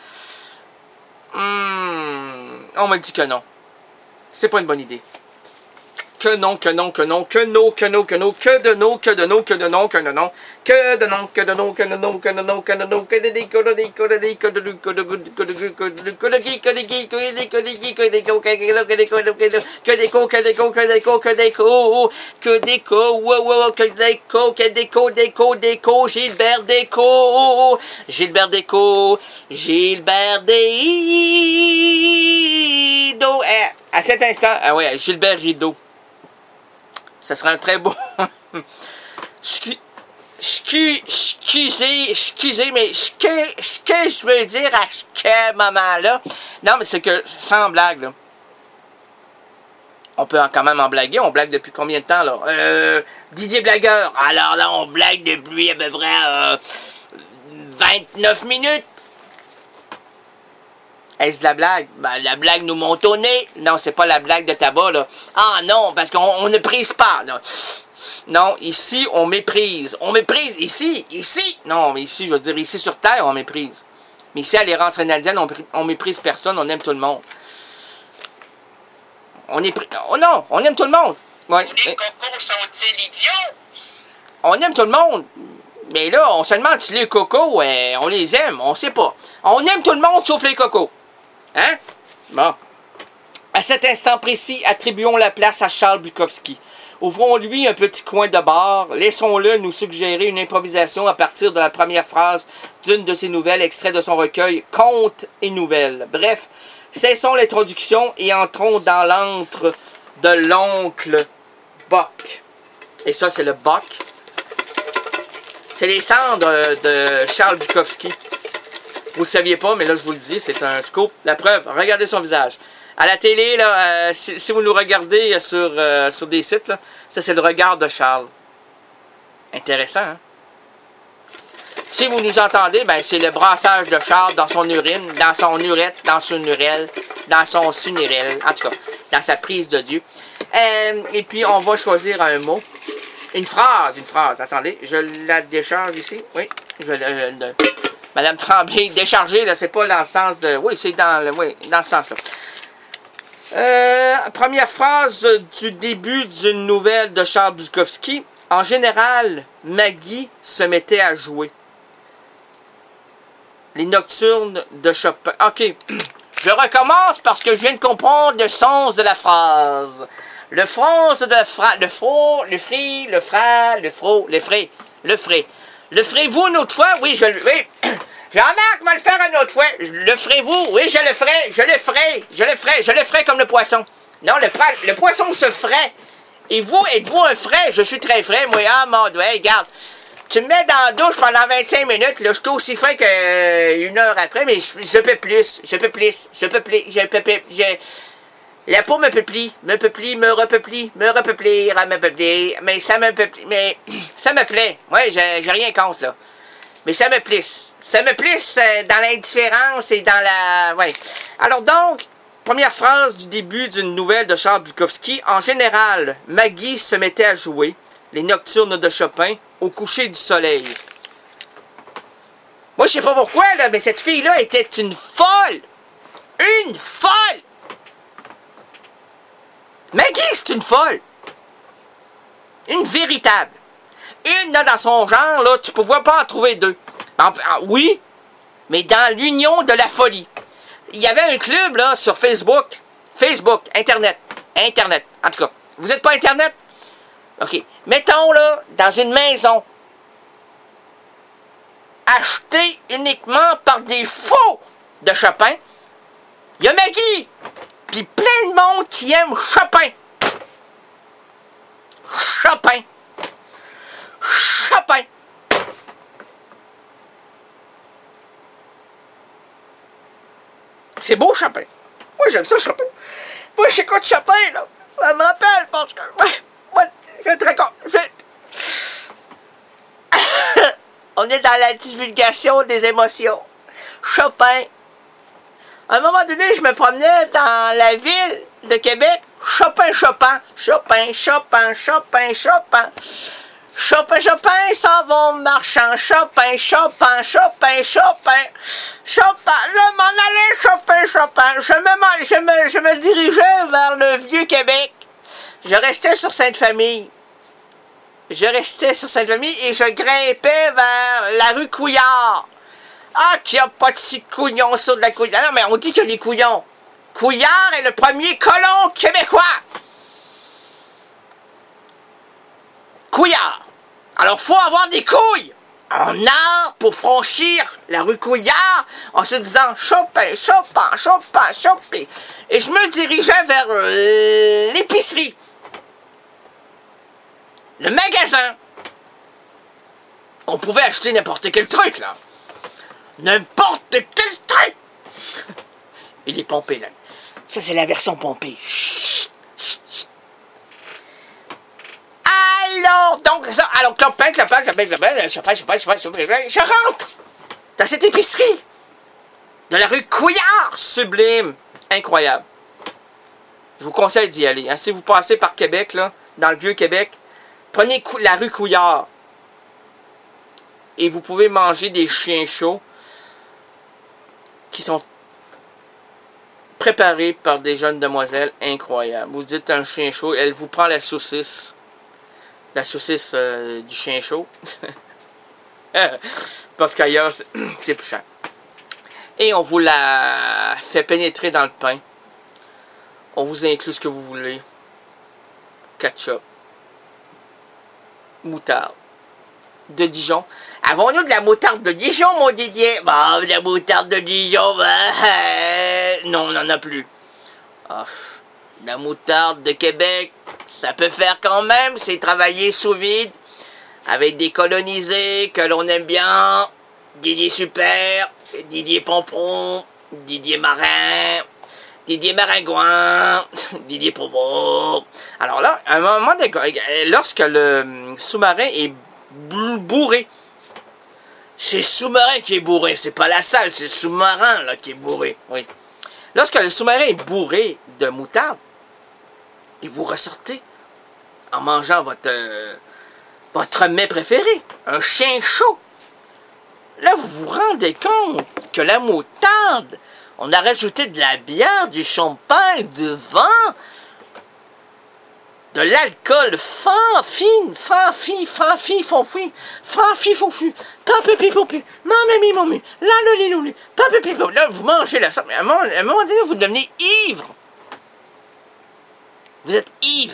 Hmm, on m'a dit que non. C'est pas une bonne idée. Que non, que non, que non, que non, que non, que non, que de non, que de non, que de non, que de non, que de non, que de non, que de non, que de non, que de non, que de des, que de des, que de des, que de des, que de des, que de des, que de des, que de des, que des, que des, que des, que des, que des, que des, que des, co, que des co, que des co, que des co, que des co, wow, wow, que des co, que des co, des co, des co, Gilbert Déco, Gilbert Déco, Gilbert Rideau. À cet instant, ah ouais, Gilbert Rideau. Ça sera un très beau. Excusez, excusez, mais ce que, ce que je veux dire à ce moment-là, non, mais c'est que, sans blague, là, on peut quand même en blaguer. On blague depuis combien de temps, là? Euh, Didier Blagueur. Alors là, on blague depuis à peu près euh, vingt-neuf minutes. Est-ce de la blague? Ben, la blague nous monte au nez. Non, c'est pas la blague de tabac, là. Ah non, parce qu'on ne prise pas, là. Non, ici, on méprise. On méprise, ici, ici. Non, mais ici, je veux dire, ici sur Terre, on méprise. Mais ici, à l'errance rénaldienne, on, on méprise personne, on aime tout le monde. On est... Oh non, on aime tout le monde. Ouais. Les cocos sont-ils idiots? On aime tout le monde. Mais là, on se demande si les cocos, ouais, on les aime, on sait pas. On aime tout le monde sauf les cocos. Hein? Bon. À cet instant précis, attribuons la place à Charles Bukowski. Ouvrons-lui un petit coin de bar. Laissons-le nous suggérer une improvisation à partir de la première phrase d'une de ses nouvelles, extrait de son recueil « Contes et nouvelles ». Bref, cessons l'introduction et entrons dans l'antre de l'oncle Bock. Et ça, c'est le Bock. C'est les cendres de Charles Bukowski. Vous ne saviez pas, mais là, je vous le dis, c'est un scoop. La preuve, regardez son visage. À la télé, là, euh, si, si vous nous regardez sur, euh, sur des sites, là, ça, c'est le regard de Charles. Intéressant, hein? Si vous nous entendez, ben, c'est le brassage de Charles dans son urine, dans son urette, dans son urelle, dans son sunurelle, en tout cas, dans sa prise de Dieu. Euh, et puis, on va choisir un mot. Une phrase, une phrase. Attendez, je la décharge ici. Oui, je la... Le, Madame Tremblay, décharger, là, c'est pas dans le sens de... Oui, c'est dans le... Oui, dans ce sens-là. Euh, première phrase du début d'une nouvelle de Charles Bukowski. En général, Maggie se mettait à jouer. Les nocturnes de Chopin. Ok, je recommence parce que je viens de comprendre le sens de la phrase. Le France de la phrase. Le fro, le fri, le fra, le fro, le frais, le frais. Le ferez-vous une autre fois? Oui, je le... Oui. Jean-Marc va le faire une autre fois. Le ferez-vous? Oui, je le ferai. Je le ferai. Je le ferai. Je le ferai comme le poisson. Non, le, le poisson se ferait. Et vous, êtes-vous un frais? Je suis très frais, moi. Ah, mon doigt, regarde. Tu me mets dans la douche pendant vingt-cinq minutes. Là, je suis aussi frais qu'une heure après, mais je, je peux plus. Je peux plus. Je peux plus. Je peux plus. Je... La peau me peuplie, me peuplie, me repeuplie, me repeuplie, me peuplie, mais ça me peuplie, mais ça me plaît. Ouais, j'ai rien contre, là. Mais ça me plisse. Ça me plisse euh, dans l'indifférence et dans la... Ouais. Alors donc, première phrase du début d'une nouvelle de Charles Bukowski. En général, Maggie se mettait à jouer les nocturnes de Chopin au coucher du soleil. Moi, je sais pas pourquoi, là, mais cette fille-là était une folle! Une folle! Maggie, c'est une folle. Une véritable. Une, là, dans son genre, là, tu ne pouvais pas en trouver deux. Enfin, oui, mais dans l'union de la folie. Il y avait un club, là, sur Facebook. Facebook, Internet. Internet, en tout cas. Vous n'êtes pas Internet? OK. Mettons, là, dans une maison, achetée uniquement par des faux de Chopin, il y a Maggie. Puis plein de monde qui aime Chopin. Chopin. Chopin. C'est beau, Chopin. Moi, j'aime ça, Chopin. Moi, j'écoute Chopin, là. Ça m'appelle parce que... Moi, je vais très con... Je... On est dans la divulgation des émotions. Chopin. À un moment donné, je me promenais dans la ville de Québec. Chopin, Chopin, Chopin, Chopin, Chopin, Chopin. Chopin, Chopin, s'en vont marchant. Chopin, Chopin, Chopin, Chopin. Chopin, je m'en allais, Chopin, Chopin. Je me, je me, je me dirigeais vers le vieux Québec. Je restais sur Sainte-Famille. Je restais sur Sainte-Famille et je grimpais vers la rue Couillard. Ah, qu'il n'y a pas de site couillon sur de la couillon. Non, mais on dit qu'il y a des couillons. Couillard est le premier colon québécois. Couillard. Alors, faut avoir des couilles en art pour franchir la rue Couillard en se disant Chopin, Chopin, Chopin, Chopin. Et je me dirigeais vers euh, l'épicerie. Le magasin. On pouvait acheter n'importe quel truc, là. N'importe quel truc! Il est pompé, là. Ça, c'est la version pompée. Chut, chut, chut. Alors, donc, ça, alors, clopin, clopin, clopin, clopin, Chopin, Chopin, Chopin, Chopin, je rentre dans cette épicerie de la rue Couillard, sublime, incroyable. Je vous conseille d'y aller. Hein. Si vous passez par Québec, là, dans le vieux Québec, prenez la rue Couillard et vous pouvez manger des chiens chauds qui sont préparés par des jeunes demoiselles incroyables. Vous dites un chien chaud, elle vous prend la saucisse. La saucisse euh, du chien chaud. Parce qu'ailleurs, c'est plus cher. Et on vous la fait pénétrer dans le pain. On vous inclut ce que vous voulez. Ketchup. Moutarde. De Dijon. Avons-nous de la moutarde de Dijon, mon Didier? Bah, de la moutarde de Dijon, bah, euh, non, on n'en a plus. Oh, la moutarde de Québec, ça peut faire quand même, c'est travailler sous vide, avec des colonisés que l'on aime bien, Didier Super, Didier Pompon, Didier Marin, Didier Maringouin, Didier Provo. Alors là, à un moment, lorsque le sous-marin est bourré, c'est sous-marin qui est bourré, c'est pas la salle, c'est le sous-marin là qui est bourré. Oui. Lorsque le sous-marin est bourré de moutarde, et vous ressortez en mangeant votre euh, votre mets préféré, un chien chaud. Là, vous vous rendez compte que la moutarde, On a rajouté de la bière, du champagne, du vin, de l'alcool fin, fin, fin, fin, fin, fin, fin, fin, fin, fin, fin, fin, papi, papi, mamami, mamami, la, loli, loli, papi, papi. Là, vous mangez la sauce, mais à un moment, à un moment donné, vous devenez ivre. Vous êtes ivre.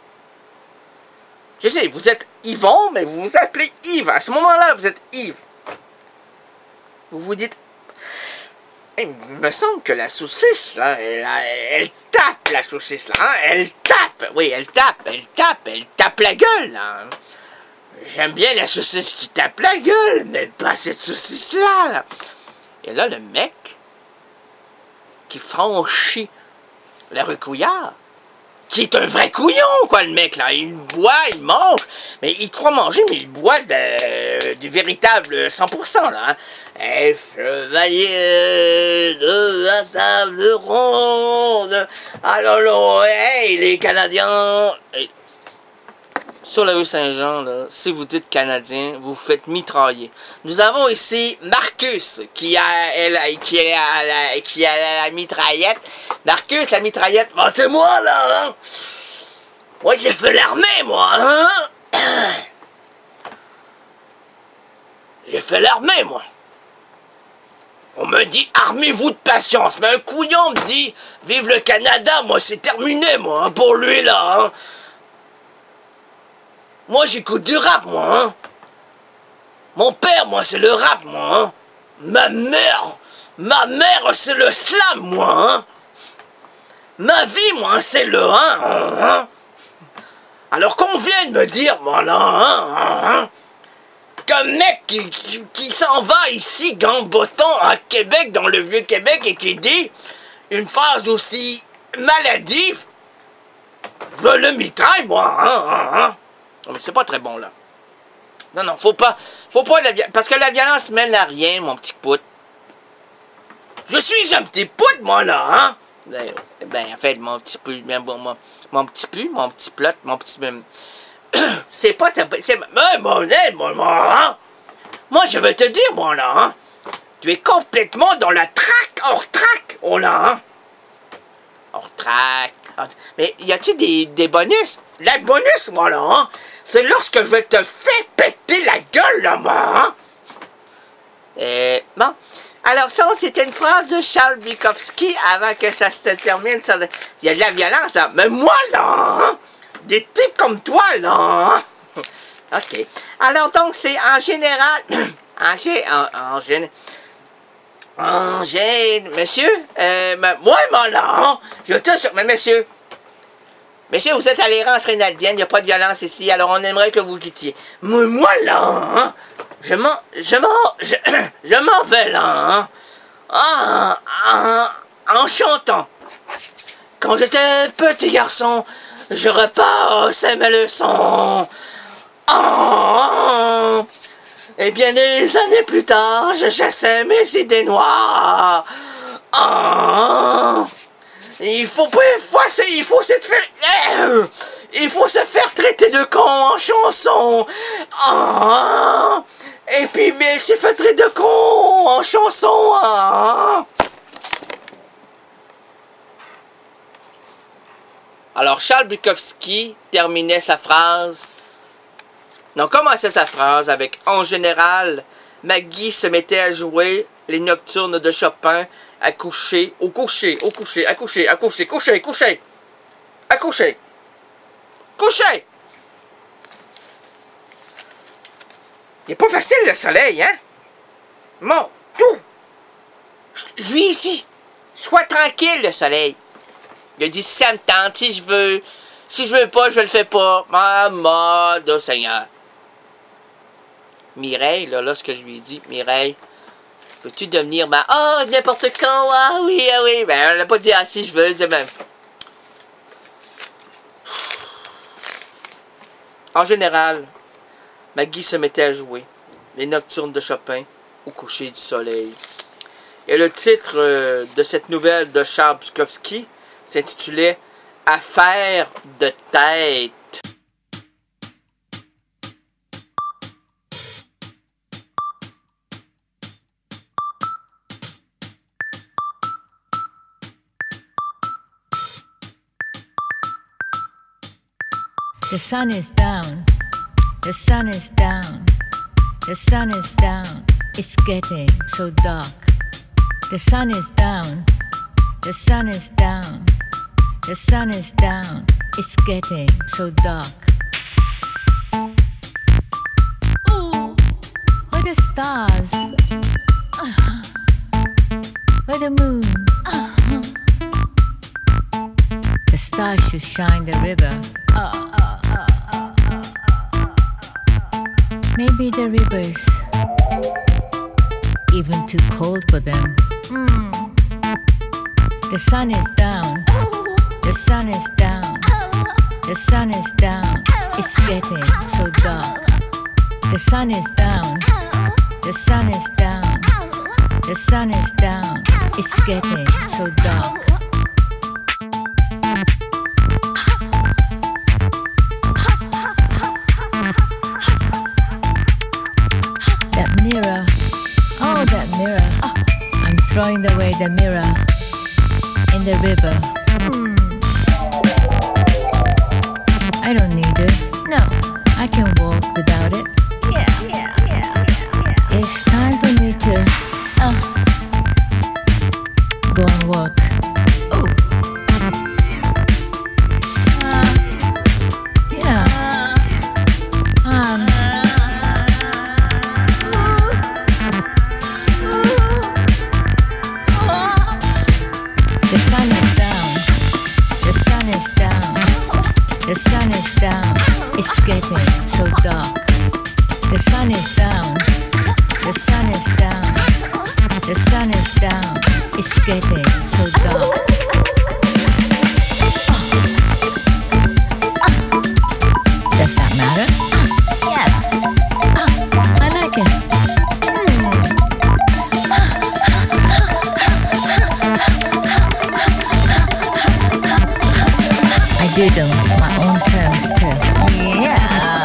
Je sais, vous êtes Yvon, mais vous vous appelez Yves. À ce moment-là, vous êtes Yves. Vous vous dites... Il me semble que la saucisse, là, elle, elle tape, la saucisse, là, hein? Elle tape. Oui, elle tape, elle tape, elle tape la gueule, là. J'aime bien la saucisse qui tape la gueule, mais pas cette saucisse-là, là. Et là, le mec qui franchit la rue Couillard, qui est un vrai couillon, quoi, le mec, là. Il boit, il mange, mais il croit manger, mais il boit de, du véritable cent pour cent, là. Hein. Et chevalier de la table ronde, alors là, hey, les Canadiens... Hey. Sur la rue Saint-Jean, là, si vous dites Canadien, vous vous faites mitrailler. Nous avons ici Marcus, qui a, elle, qui a, la, qui a la, la mitraillette. Marcus, la mitraillette, oh, c'est moi, là, hein? Moi, j'ai fait l'armée, moi, hein? J'ai fait l'armée, moi. On me dit, armez-vous de patience. Mais un couillon me dit, vive le Canada, moi, c'est terminé, moi, hein, pour lui, là, hein? Moi, j'écoute du rap, moi, hein. Mon père, moi, c'est le rap, moi, hein. Ma mère, ma mère, c'est le slam, moi, hein. Ma vie, moi, c'est le hein, hein. Alors qu'on vienne me dire, moi, là, hein, hein, qu'un mec qui, qui, qui s'en va ici, gambotant, à Québec, dans le Vieux-Québec, et qui dit une phrase aussi maladive, je le mitraille, moi, hein, hein, hein. Non, mais c'est pas très bon, là. Non, non, faut pas... Faut pas la violence... Parce que la violence mène à rien, mon petit pout. Je suis un petit pout, moi, là, hein? Ben, ben en fait, mon petit pout... Ben, bon, mon, mon petit pu, mon petit plot, mon petit... c'est pas... C'est... Mais, mon aide, moi, moi, hein? Moi, je vais te dire, moi, là, hein? Tu es complètement dans la traque, hors traque, oh, là, hein? Hors traque... Mais y a-t-il des, des bonus? La bonus, moi, là, hein? C'est lorsque je te fais péter la gueule, là, moi, hein? Et, bon. Alors, ça, c'était une phrase de Charles Bukowski avant que ça se termine. Ça, il y a de la violence, hein? Mais moi, là, hein? Des types comme toi, là, hein? OK. Alors, donc, c'est en général... en, gé, en, en général... En gêne, monsieur, euh, moi, moi, là, hein, je te sur... Mais, monsieur, monsieur, vous êtes à l'errance rénaldienne, il n'y a pas de violence ici, alors on aimerait que vous quittiez. Moi, moi là, hein, je m'en... Je m'en... Je, je m'en vais, là, hein, en, en, en chantant. Quand j'étais petit garçon, je repassais mes leçons. En... Et bien des années plus tard, je chassais mes idées noires. Ah, il faut pas effacer, il faut se faire, il faut se faire traiter de con en chanson. Ah, et puis mais c'est fait traiter de con en chanson. Ah. Alors Charles Bukowski terminait sa phrase. Non, commençait sa phrase avec « En général, Maggie se mettait à jouer les nocturnes de Chopin à coucher, au coucher, au coucher, à coucher, à coucher, coucher, coucher, à coucher, coucher. » Il n'est pas facile le soleil, hein? Mon tout. Je lui ici. Sois tranquille le soleil. Il a dit si ça me tente, si je veux. Si je veux pas, je le fais pas. Ma mode au Seigneur. Mireille, là, là, ce que je lui ai dit, Mireille, peux-tu devenir ma... Ah, oh, n'importe quand, ah oui, ah oui. Ben, elle n'a pas dit, ah, si je veux, c'est même. En général, Maggie se mettait à jouer les nocturnes de Chopin au coucher du soleil. Et le titre euh, de cette nouvelle de Charles Bukowski s'intitulait « Affaire de tête ». The sun is down. The sun is down. The sun is down. It's getting so dark. The sun is down. The sun is down. The sun is down. It's getting so dark. Ooh, where the stars? Uh, where the moon? Uh, the stars should shine the river. Uh, uh, uh, uh, uh, uh. Maybe the river's even too cold for them. Mm. The sun is down. The sun is down. The sun is down. It's getting so dark. The sun is down. The sun is down. The sun is down. It's getting so dark. That mirror. Oh, that mirror. I'm throwing away the mirror in the river. Mm. I don't need it. No, I can walk without it. Yeah, yeah, yeah, yeah. It's time for me to uh, go and walk. Oh, uh, yeah. Um. The sun is down. The sun is down. The sun is down. It's getting so dark. The sun is down. The sun is down. The sun is down. It's getting so dark. Does that matter? Yeah. I like it. I do them on my own terms too. Yeah.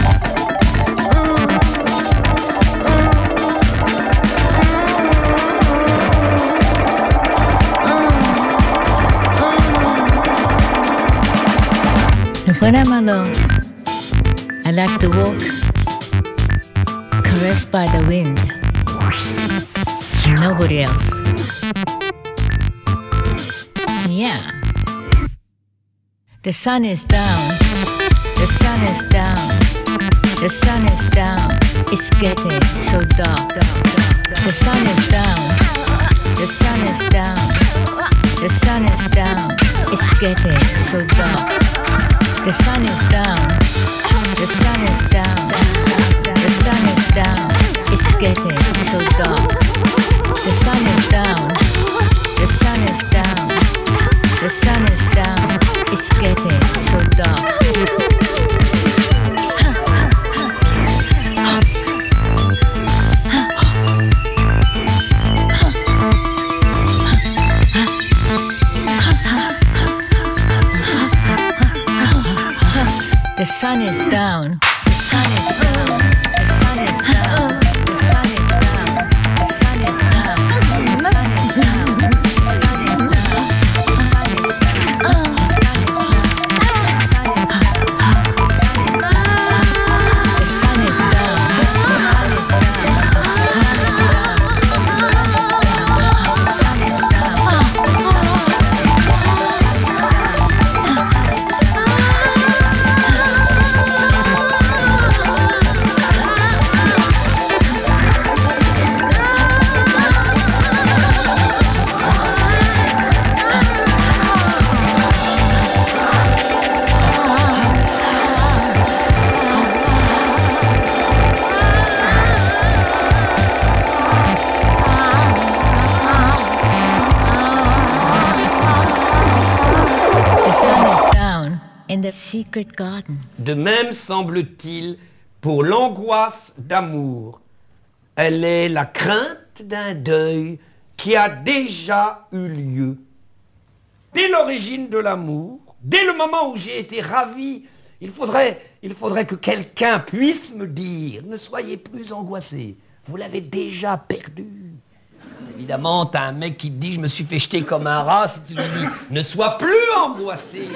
And when I'm alone, I like to walk, caressed by the wind, and nobody else. Yeah. The sun is down. The sun is down. The sun is down. It's getting so dark. The sun is down. The sun is down. The sun is down. It's getting so dark. The sun is down. The sun is down. The sun is down. It's getting so dark. The sun is down. The sun is down. The sun is down. It's getting so dark. The sun is down. The sun is down. The sun is down. The sun is down. The sun is down. The sun is down. Secret garden. De même semble-t-il pour l'angoisse d'amour. Elle est la crainte d'un deuil qui a déjà eu lieu. Dès l'origine de l'amour, dès le moment où j'ai été ravi, il faudrait, il faudrait que quelqu'un puisse me dire « Ne soyez plus angoissé, vous l'avez déjà perdu ». Évidemment, t'as un mec qui te dit « Je me suis fait jeter comme un rat », si tu lui dis « Ne sois plus angoissé ».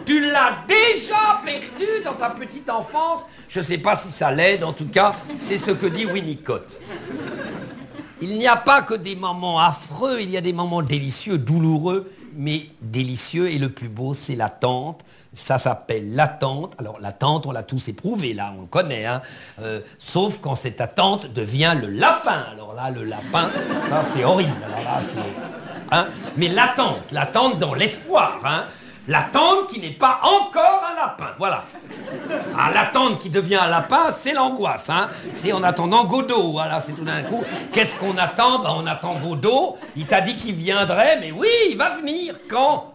Tu l'as déjà perdu dans ta petite enfance. Je ne sais pas si ça l'aide, en tout cas, c'est ce que dit Winnicott. Il n'y a pas que des moments affreux, il y a des moments délicieux, douloureux, mais délicieux. Et le plus beau, c'est l'attente. Ça s'appelle l'attente. Alors l'attente, on l'a tous éprouvé, là, on le connaît, hein. Euh, sauf quand cette attente devient le lapin. Alors là, le lapin, ça c'est horrible. Alors là, c'est... Hein. Mais l'attente, l'attente dans l'espoir, hein. L'attente qui n'est pas encore un lapin, voilà. Ah, l'attente qui devient un lapin, c'est l'angoisse, hein. C'est en attendant Godot, voilà, c'est tout d'un coup. Qu'est-ce qu'on attend? Ben, on attend Godot. Il t'a dit qu'il viendrait, mais oui, il va venir. Quand?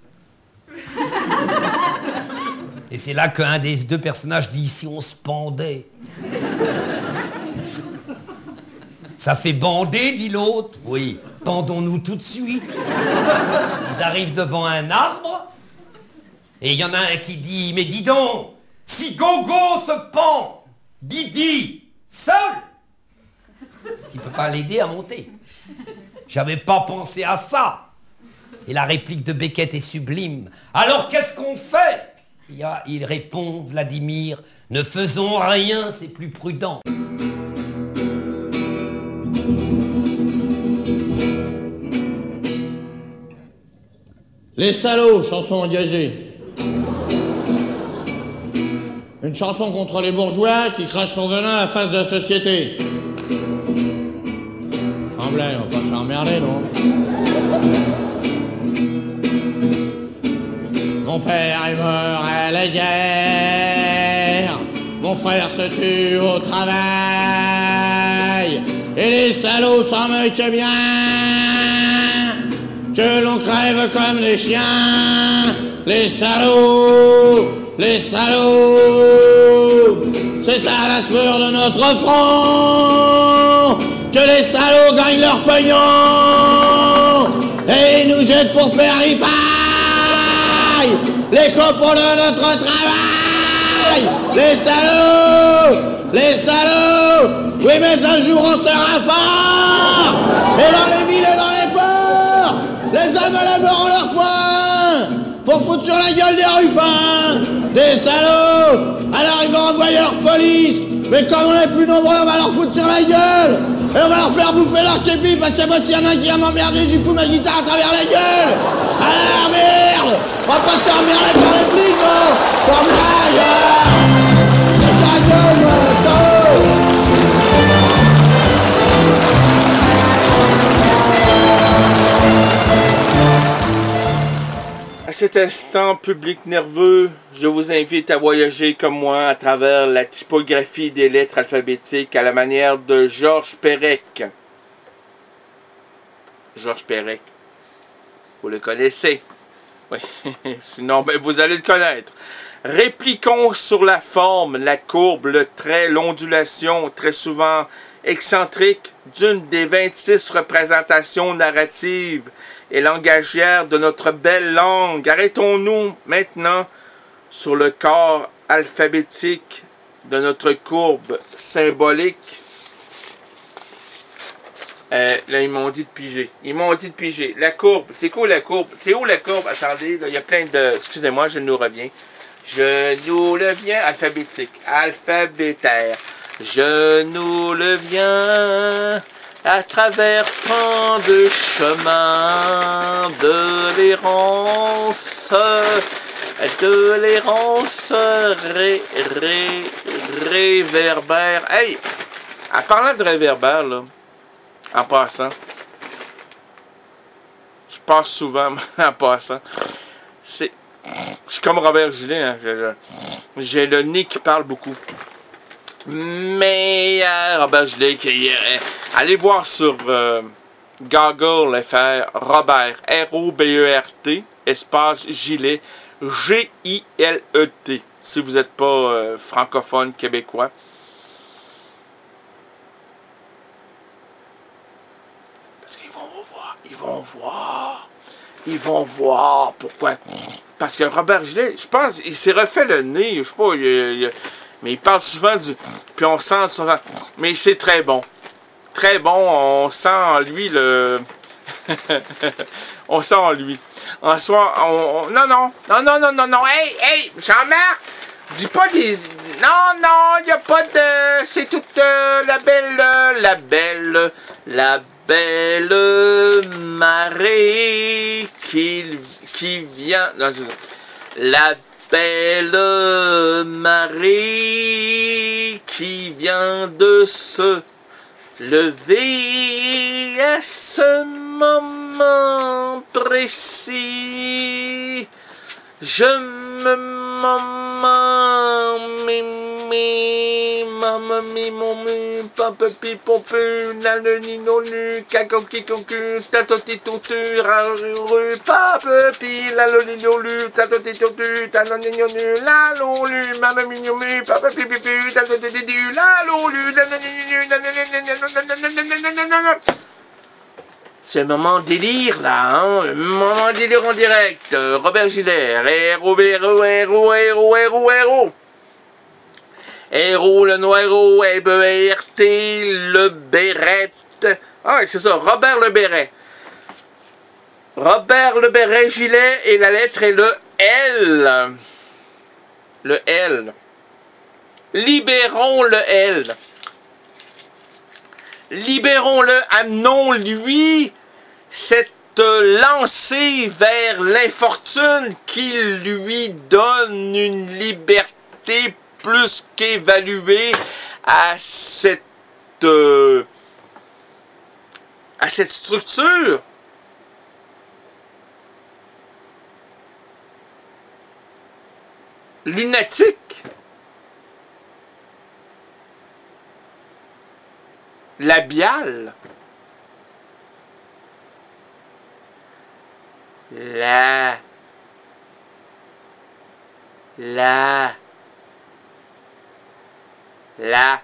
Et c'est là qu'un des deux personnages dit, si on se pendait. Ça fait bander, dit l'autre. Oui, pendons-nous tout de suite. Ils arrivent devant un arbre, et il y en a un qui dit, mais dis donc, si Gogo se pend, Didi, seul, parce qu'il ne peut pas l'aider à monter. J'avais pas pensé à ça. Et la réplique de Beckett est sublime. Alors qu'est-ce qu'on fait? Il, y a, il répond, Vladimir, ne faisons rien, c'est plus prudent. Les salauds, chanson engagée. Une chanson contre les bourgeois qui crachent son venin à la face de la société. Tremblay, on va pas se faire emmerder, non? Mon père est mort à la guerre, mon frère se tue au travail, et les salauds s'en moquent bien, que l'on crève comme des chiens, les salauds, les salauds, c'est à la sueur de notre front que les salauds gagnent leur pognon, et ils nous jettent pour faire ripaille les copeaux de notre travail, les salauds, les salauds, oui mais un jour on sera fort, et dans les villes et dans les ports, les hommes lèveront leurs poings pour foutre sur la gueule des rupins, des salauds, alors ils vont envoyer leur police, mais comme on est plus nombreux, on va leur foutre sur la gueule, et on va leur faire bouffer leur képi, parce que s'il y en a un qui va m'emmerder, j'y fous ma guitare à travers la gueule. Alors merde, on va pas se faire emmerder par les flics, non, pour blague, c'est ta gueule, salaud. À cet instant, public nerveux, je vous invite à voyager comme moi à travers la typographie des lettres alphabétiques à la manière de Georges Perec. Georges Perec, vous le connaissez. Oui, sinon ben, vous allez le connaître. Répliquons sur la forme, la courbe, le trait, l'ondulation, très souvent excentrique, d'une des vingt-six représentations narratives et langagières de notre belle langue. Arrêtons-nous maintenant sur le corps alphabétique de notre courbe symbolique. Euh, là, ils m'ont dit de piger. Ils m'ont dit de piger. La courbe. C'est quoi la courbe? C'est où la courbe? Attendez, là, il y a plein de... Excusez-moi, je nous reviens. Je nous le viens alphabétique. Alphabétaire. Je nous le viens à travers tant de chemins de l'errance. De l'errance ré, ré, réverbère. Hey! En parlant de réverbère, là, en passant, je passe souvent en passant. C'est. Je suis comme Robert Gillet, hein, j'ai le nez qui parle beaucoup. Mais euh, Robert Gillet, qui, euh, allez voir sur euh, Google F R, Robert, R O B E R T, espace Gillet, G I L E T, si vous n'êtes pas euh, francophone québécois. Parce qu'ils vont voir, ils vont voir, ils vont voir pourquoi. Parce que Robert Gillet, je pense, il s'est refait le nez, je sais pas, il, il, mais il parle souvent du... Puis on sent... Mais c'est très bon. Très bon, on sent en lui le, On sent lui. En soi, on, on, non, non, non, non, non, non, non, hey, hey, Jean-Marc, dis pas des... Non, non, il a pas de... C'est toute euh, la belle, euh, la belle, la belle marée qui, qui vient... Non, je... La belle marée qui vient de se lever à ce moment précis. Je me maman mimi maman mi mon mi papa pi pompe na le nino nu kako ki konku tato ti tutu raru papa pi la le nino lu tato ti tutu tato nino nu la lo lu maman mi mi papa pi pi pi tato ti tu la lo lu c'est le moment délire là, hein, le moment délire en direct. Euh, Robert Gillet, héros, héros, héros, héros, héros, héros. Héros, le noiro, B E R T, le Bérette. Ah, c'est ça, Robert le Béret. Robert le Béret Gillet et la lettre est le L. Le L. Libérons le L. Libérons-le, amenons-lui cette lancée vers l'infortune qui lui donne une liberté plus qu'évaluée à cette euh, à cette structure. Lunatique. Labial. La. La. La.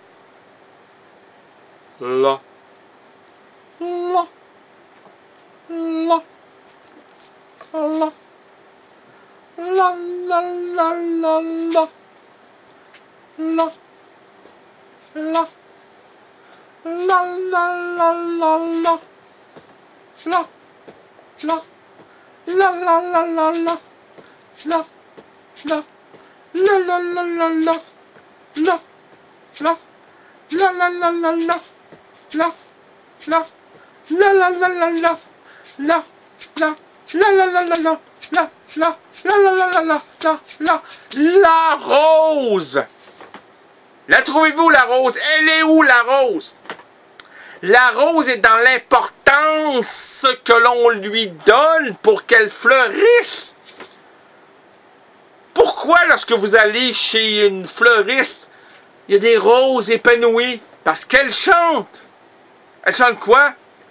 La. La. La. La. La la la la la. La. La. La la la la la. La. La. La la la la la. La. La. La la la la la. La. La. La la la la la. La. La. La la la la la. La. La. La la la la la. La. La. La la la la la. La. La. La rose. La trouvez-vous, la rose? Elle est où, la rose? La rose est dans l'importance que l'on lui donne pour qu'elle fleurisse. Pourquoi, lorsque vous allez chez une fleuriste, il y a des roses épanouies? Parce qu'elle chante. Elle chante quoi?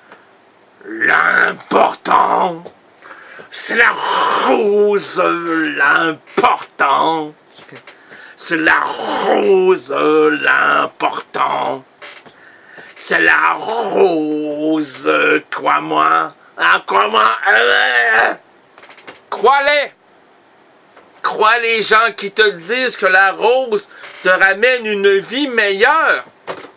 L'important. C'est la rose, l'important. C'est la rose, l'important. C'est la rose, crois-moi. Ah, crois-moi. Euh, Crois-les. Crois les gens qui te disent que la rose te ramène une vie meilleure.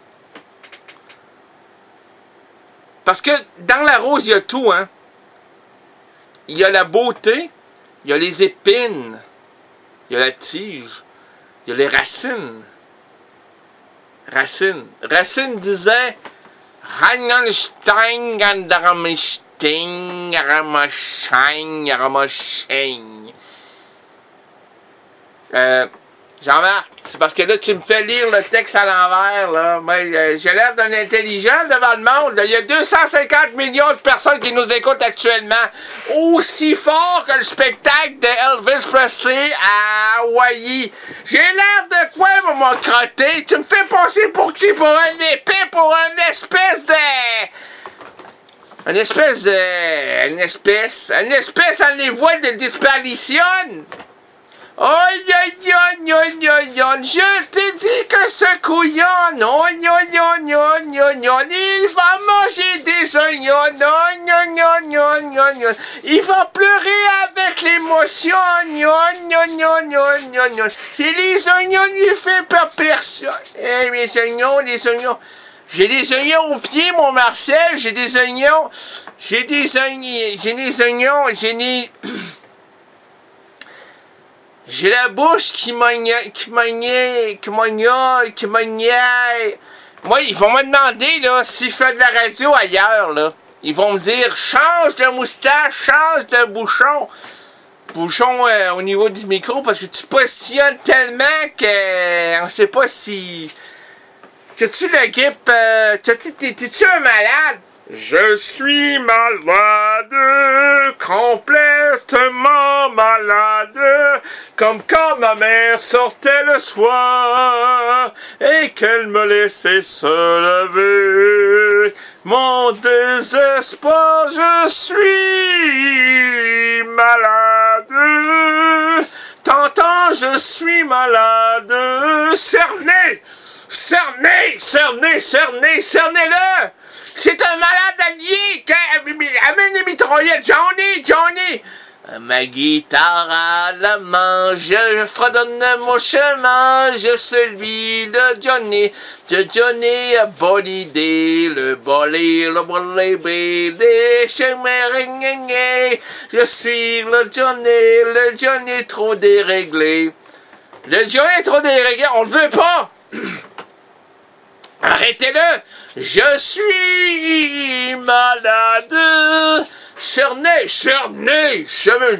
Parce que dans la rose, il y a tout, hein. Il y a la beauté, il y a les épines, il y a la tige, il y a les racines. Racine. Racine disait Rangenstein, Gandaramstein, Ramaschein, Ramaschein. Euh, Jean-Marc, c'est parce que là, tu me fais lire le texte à l'envers, là. Ben, euh, j'ai l'air d'un intelligent devant le monde. Là. Il y a deux cent cinquante millions de personnes qui nous écoutent actuellement. Aussi fort que le spectacle de Elvis Presley à Hawaii. J'ai l'air de quoi, mon crotté? Tu me fais passer pour qui? Pour un épée? Pour une espèce de... Une espèce de... Une espèce... Une espèce en les voies de disparition. Oi, oi, oi, oi, oi, oi, je te dis que ce couillon, oi, oi, oi, oi, oi, oi, il va manger des oignons, oi, oi, oi, oi, oi, oi, il va pleurer avec l'émotion, oi, oi, oi, oi, oi, oi, si les oignons lui fait pas personne, eh, mes oignons, les oignons, J'ai des oignons aux pieds, mon Marcel. J'ai des oignons. J'ai des oignons. J'ai des oignons. J'ai des... J'ai la bouche qui m'oignait, qui m'oignait, qui m'oignait, qui m'oignait. Moi, ils vont me demander, là, si je fais de la radio ailleurs, là. Ils vont me dire, change de moustache, change de bouchon. Bouchon euh, au niveau du micro, parce que tu positionnes tellement que euh, on sait pas si... T'as-tu la grippe? Euh, T'es-tu un malade? Je suis malade, complètement malade, comme quand ma mère sortait le soir et qu'elle me laissait se lever. Mon désespoir, je suis malade. T'entends, je suis malade. Cerné! Cerné! Cerné! Cerné! Cernez-le! C'est un malade allié! Amène les mitraillettes! Johnny! Johnny! Ma guitare à la main, je fredonne mon chemin, je celui de Johnny. De Johnny a bonne idée, le bolé, le bolé, bébé, je suis le Johnny, le Johnny trop déréglé. Le Johnny est trop déréglé, on le veut pas! Arrêtez-le! Je suis malade! Cerné, cerné, cerné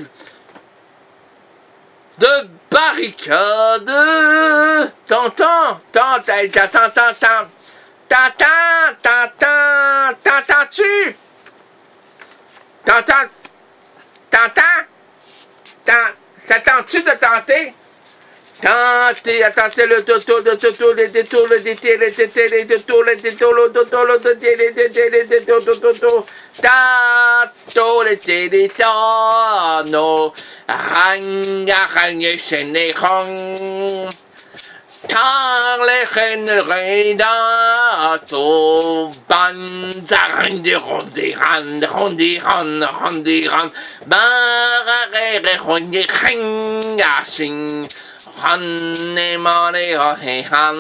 de barricade! T'entends? T'entends? T'entends? T'entends? T'entends? T'entends? T'entends-tu? T'entends? T'entends? T'entends-tu de tenter? Tentez, attendez le toto, le toto, le détour, le dété, le dété, le détour, le détour, le toto, le dété, le dété, le détour, le toto, tato, le dété, le tono, rang, rang, chene, rang, tar, le ren, ren, to, ban, rang, de ronde, ran, ronde, ran, ronde, ran, barre, ronde, ring, sing. Hanne mane he han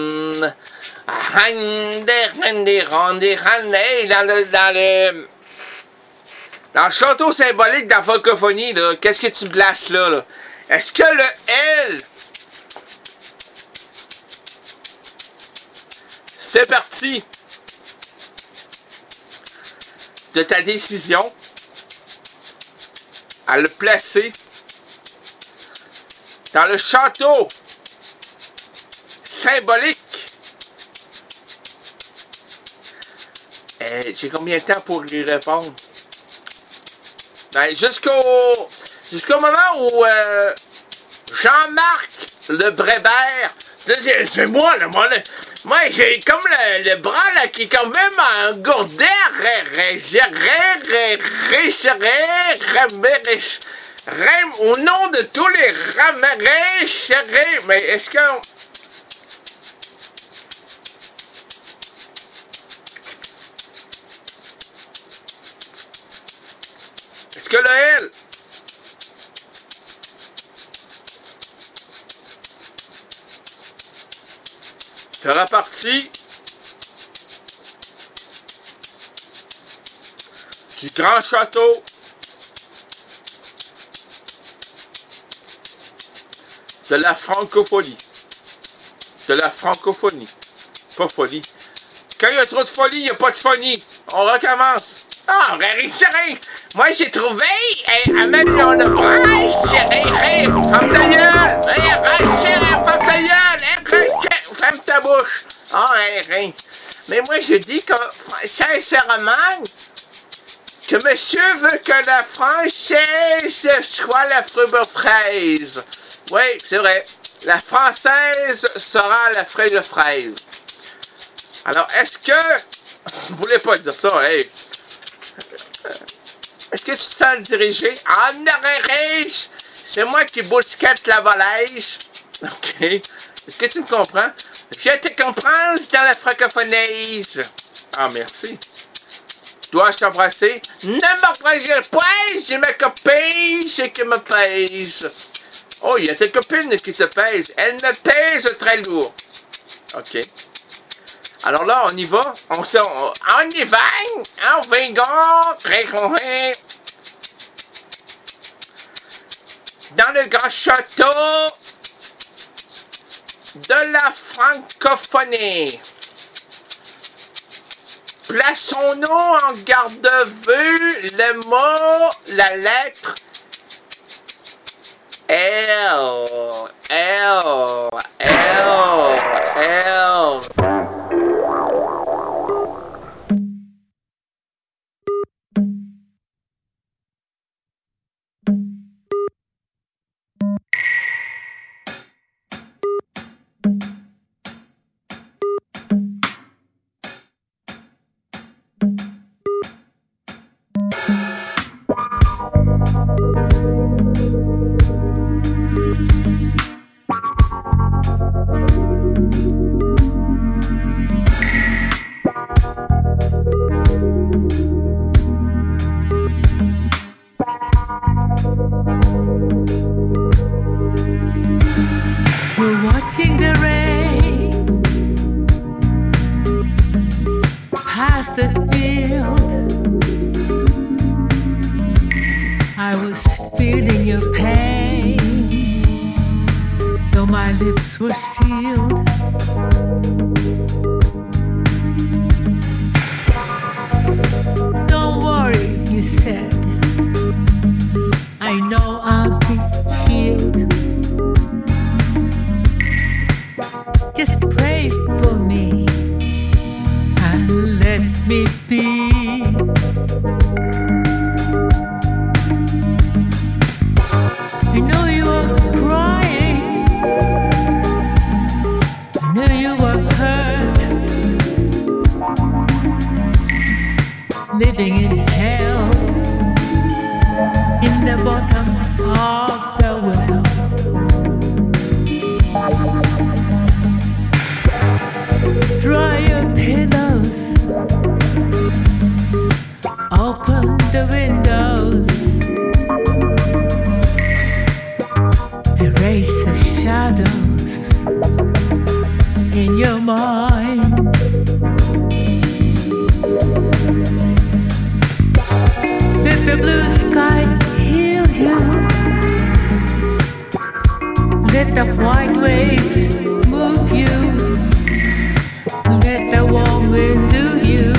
hande hande hande hande dans le dans le dans le château symbolique de la francophonie là, qu'est-ce que tu blases là, là? Est-ce que le L fait partie de ta décision à le placer dans le château symbolique? Euh, J'ai combien de temps pour lui répondre? Ben, jusqu'au jusqu'au moment où euh, Jean-Marc le Brébert, c'est moi là, moi, là, moi j'ai comme le, le bras là qui est quand même engourdé, au nom de tous les ramarins chéris, mais est-ce que... Est-ce que le L... fera partie du grand château de la francophonie. De la francophonie. Pas folie. Quand il y a trop de folie, il n'y a pas de phonie. On recommence. Ah, Rari Chéri! Moi, j'ai trouvé un amélion de braille, chéri! Hey, ferme ta gueule! Hey, Rari Chéri, ferme ta gueule! Hey, ferme ta bouche! Ah, hey, rien. Mais moi, je dis que, sincèrement, que monsieur veut que la française soit la fraise. Oui, c'est vrai. La française sera la fraise de fraise. Alors, est-ce que... Vous voulez pas dire ça, hey? Est-ce que tu te sens dirigé? En arrière, c'est moi qui bousquette la volège. OK. Est-ce que tu me comprends? Je te comprends dans la francophonie. Ah, merci. Dois-je t'embrasser? Ne m'embrassez pas, j'ai ma copine qui me pèse. Oh, il y a tes copines qui te pèsent. Elles me pèsent très lourd. OK. Alors là, on y va. On, se, on, on y va. On va. Très content. Dans le grand château de la francophonie. Plaçons-nous en garde-vue le mot, la lettre L, L, L, L. We're watching the rain past the field. I was feeling your pain, though my lips were sealed. Don't worry, you said. I know I'll be healed. Just pray for me and let me be. I know you were crying. I know you were hurt, living in hell, in the bottom of the well. Dry your pillows, open the windows, erase the shadows in your mind. Let the blue sky heal you, let the white waves move you. Let the warm wind do you.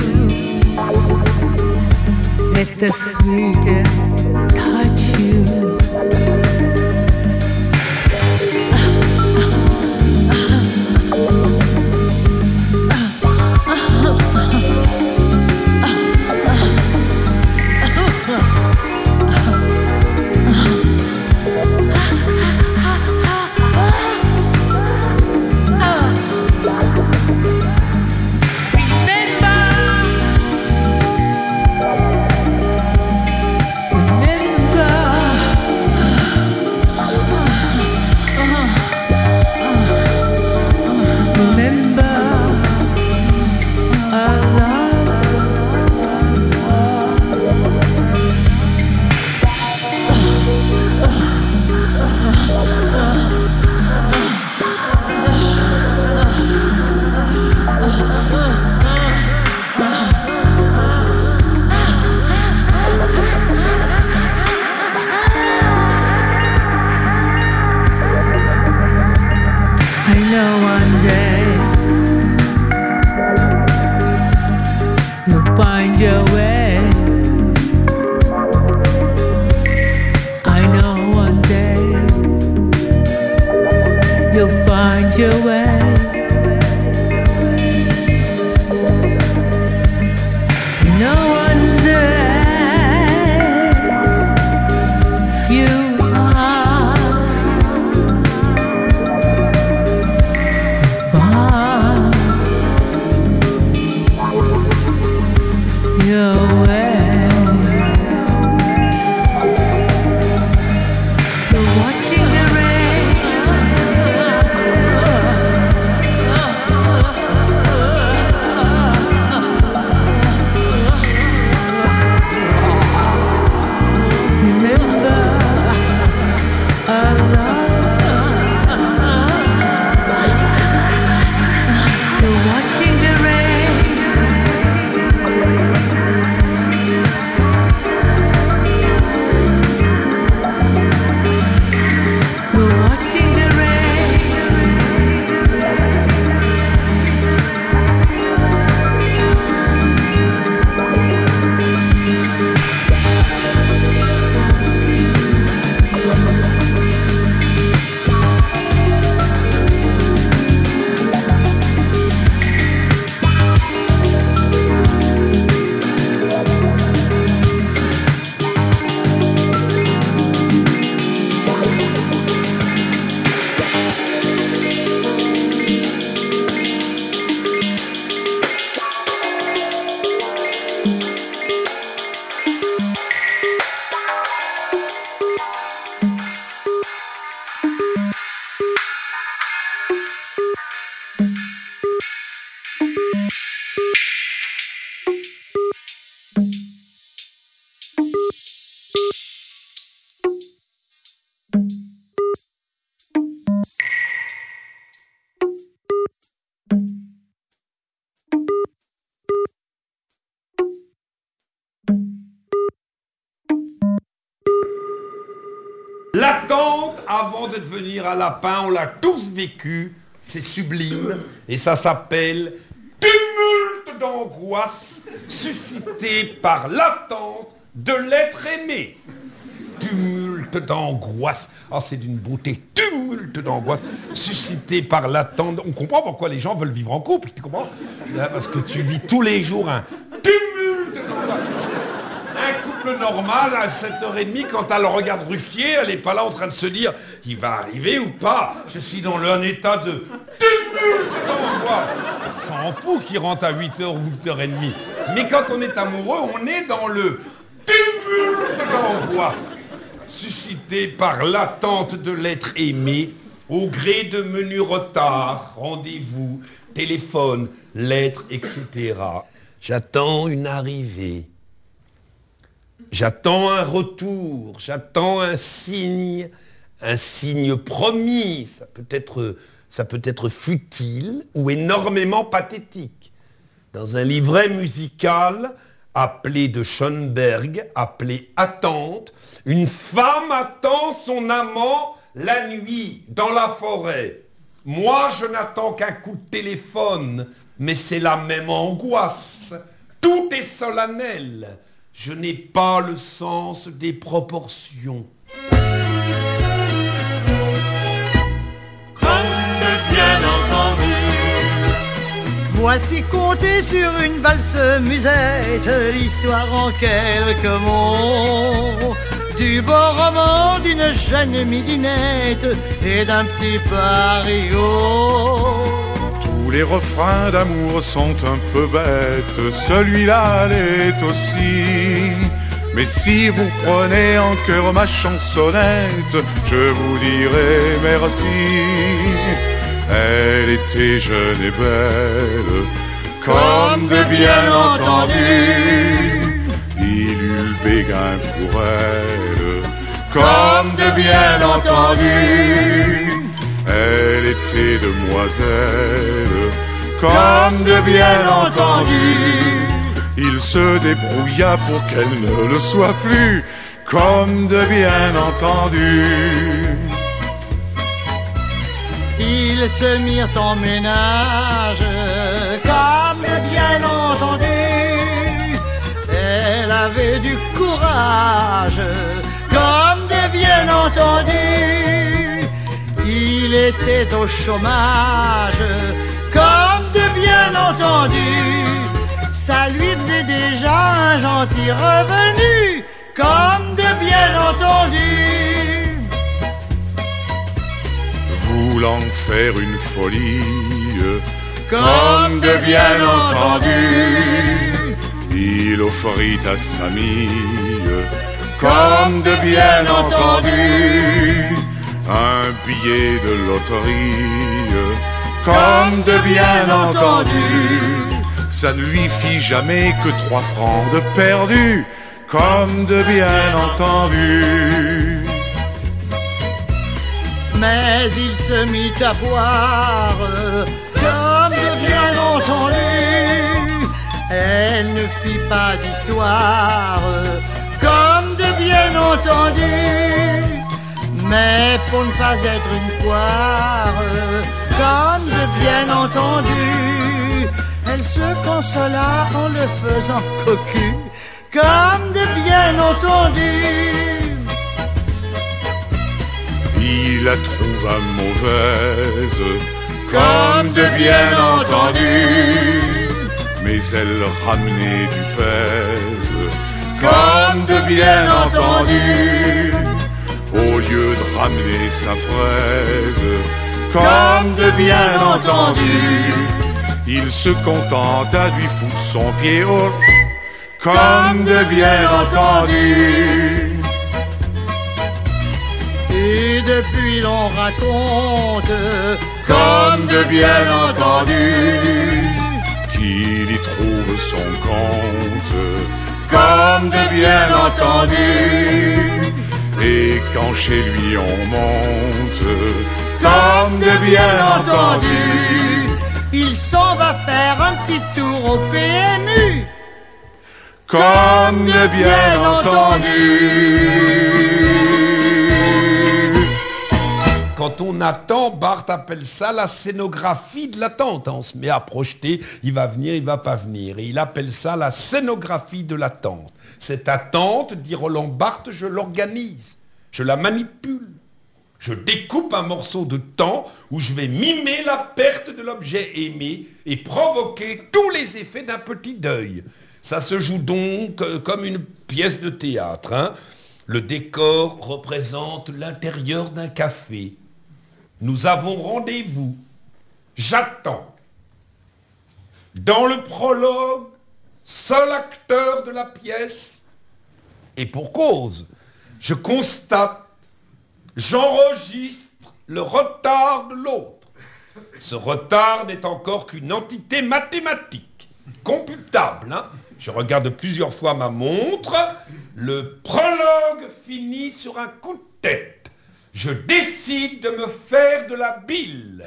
Let the sweet air touch you. avant de devenir un lapin, on l'a tous vécu, c'est sublime, et ça s'appelle tumulte d'angoisse suscité par l'attente de l'être aimé. Tumulte d'angoisse. Ah, c'est d'une beauté. Tumulte d'angoisse suscité par l'attente. On comprend pourquoi les gens veulent vivre en couple, tu comprends? Là, parce que tu vis tous les jours un tumulte d'angoisse. Un couple normal, à sept heures trente, quand elle regarde Ruquier, elle n'est pas là en train de se dire « Il va arriver ou pas ?» Je suis dans un état de tumulte d'angoisse. S'en fout qu'il rentre à huit heures ou huit heures trente. Mais quand on est amoureux, on est dans le tumulte d'angoisse suscité par l'attente de l'être aimé au gré de menus retards, rendez-vous, téléphone, lettres, et cetera. J'attends une arrivée. J'attends un retour, j'attends un signe, un signe promis. Ça peut être, ça peut être futile ou énormément pathétique. Dans un livret musical appelé de Schoenberg, appelé Attente, une femme attend son amant la nuit dans la forêt. Moi, je n'attends qu'un coup de téléphone, mais c'est la même angoisse. Tout est solennel. Je n'ai pas le sens des proportions. Comme bien entendu, voici compter sur une valse musette l'histoire en quelques mots du beau roman d'une jeune midinette et d'un petit pariot. Tous les refrains d'amour sont un peu bêtes, celui-là l'est aussi. Mais si vous prenez en cœur ma chansonnette, je vous dirai merci. Elle était jeune et belle, comme de bien entendu. Il eut le béguin pour elle, comme de bien entendu. Elle était demoiselle, comme de bien entendu. Il se débrouilla pour qu'elle ne le soit plus, comme de bien entendu. Ils se mirent en ménage, comme de bien entendu. Elle avait du courage, comme de bien entendu. Il était au chômage, comme de bien entendu. Ça lui faisait déjà un gentil revenu, comme de bien entendu. Voulant faire une folie, comme de bien entendu. Il offrit à sa mie, comme de bien entendu, un billet de loterie, comme de bien entendu. Ça ne lui fit jamais que trois francs de perdu, comme de bien entendu. Mais il se mit à boire, comme de bien entendu. Elle ne fit pas d'histoire, comme de bien entendu. Mais pour ne pas être une poire, comme de bien entendu, elle se consola en le faisant cocu, comme de bien entendu. Il la trouva mauvaise, comme de bien entendu. Mais elle ramenait du pèse, comme de bien entendu. Au lieu de ramener sa fraise, comme de bien entendu. Il se contenta de lui foutre son pied haut, comme de bien entendu. Et depuis l'on raconte, comme de bien entendu, qu'il y trouve son compte, comme de bien entendu. Et quand chez lui on monte, comme de bien entendu, il s'en va faire un petit tour au P M U, comme de bien entendu. Quand on attend, Barthes appelle ça la scénographie de l'attente. On se met à projeter, il va venir, il va pas venir. Et il appelle ça la scénographie de l'attente. Cette attente, dit Roland Barthes, je l'organise, je la manipule. Je découpe un morceau de temps où je vais mimer la perte de l'objet aimé et provoquer tous les effets d'un petit deuil. Ça se joue donc euh, comme une pièce de théâtre, hein. Le décor représente l'intérieur d'un café. Nous avons rendez-vous. J'attends. Dans le prologue, seul acteur de la pièce, et pour cause, je constate, j'enregistre le retard de l'autre. Ce retard n'est encore qu'une entité mathématique, computable, hein. Je regarde plusieurs fois ma montre. Le prologue finit sur un coup de tête. Je décide de me faire de la bile.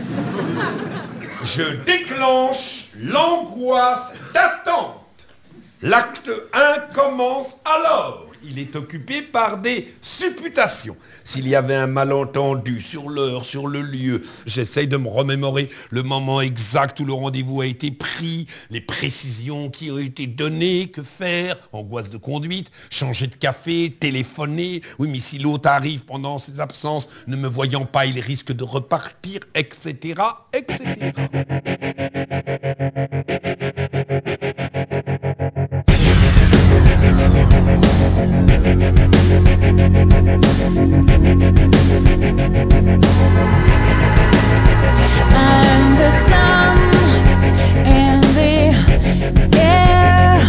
Je déclenche l'angoisse d'attente. L'acte un commence alors. Il est occupé par des supputations. S'il y avait un malentendu sur l'heure, sur le lieu, j'essaye de me remémorer le moment exact où le rendez-vous a été pris, les précisions qui ont été données, que faire, angoisse de conduite, changer de café, téléphoner, oui mais si l'autre arrive pendant ses absences, ne me voyant pas, il risque de repartir, et cetera, et cetera. I'm the sun and the air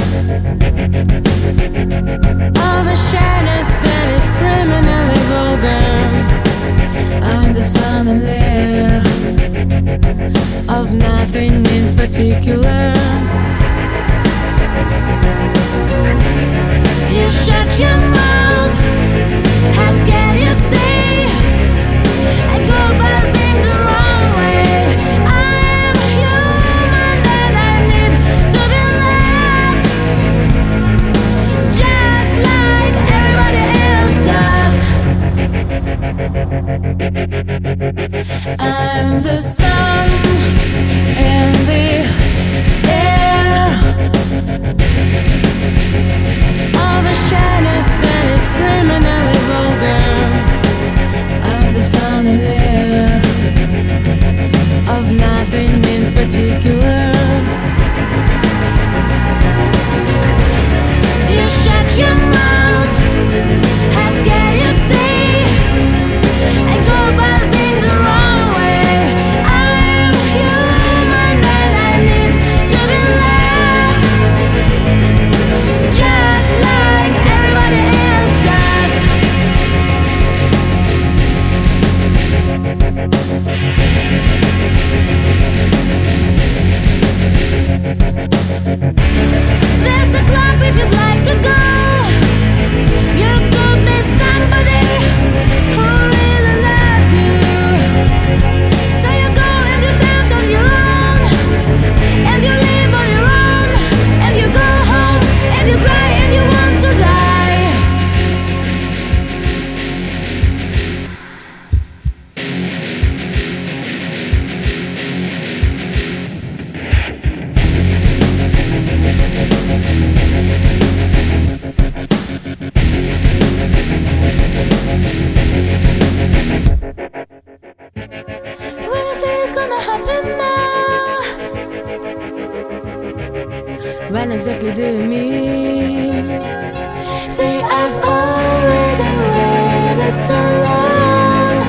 of a shyness that is criminally vulgar. I'm the sun and air of nothing in particular. You shut your mouth, how can you say I go by things the wrong way? I'm human and I need to be loved, just like everybody else does. I'm the sun and the air of a shyness that is criminally vulgar. I'm the sun and air of nothing in particular. You shut your mouth, how can you say I go by things the wrong way? I'm human and I need to be loved, just like everybody else does. There's a club if you'd like to go. You could meet somebody who really loves you. So you go and you stand on your own, and you live on your own, and you go home and you cry and you want to die. When you say it's gonna happen now, when exactly do you mean? Say I've already waited too long,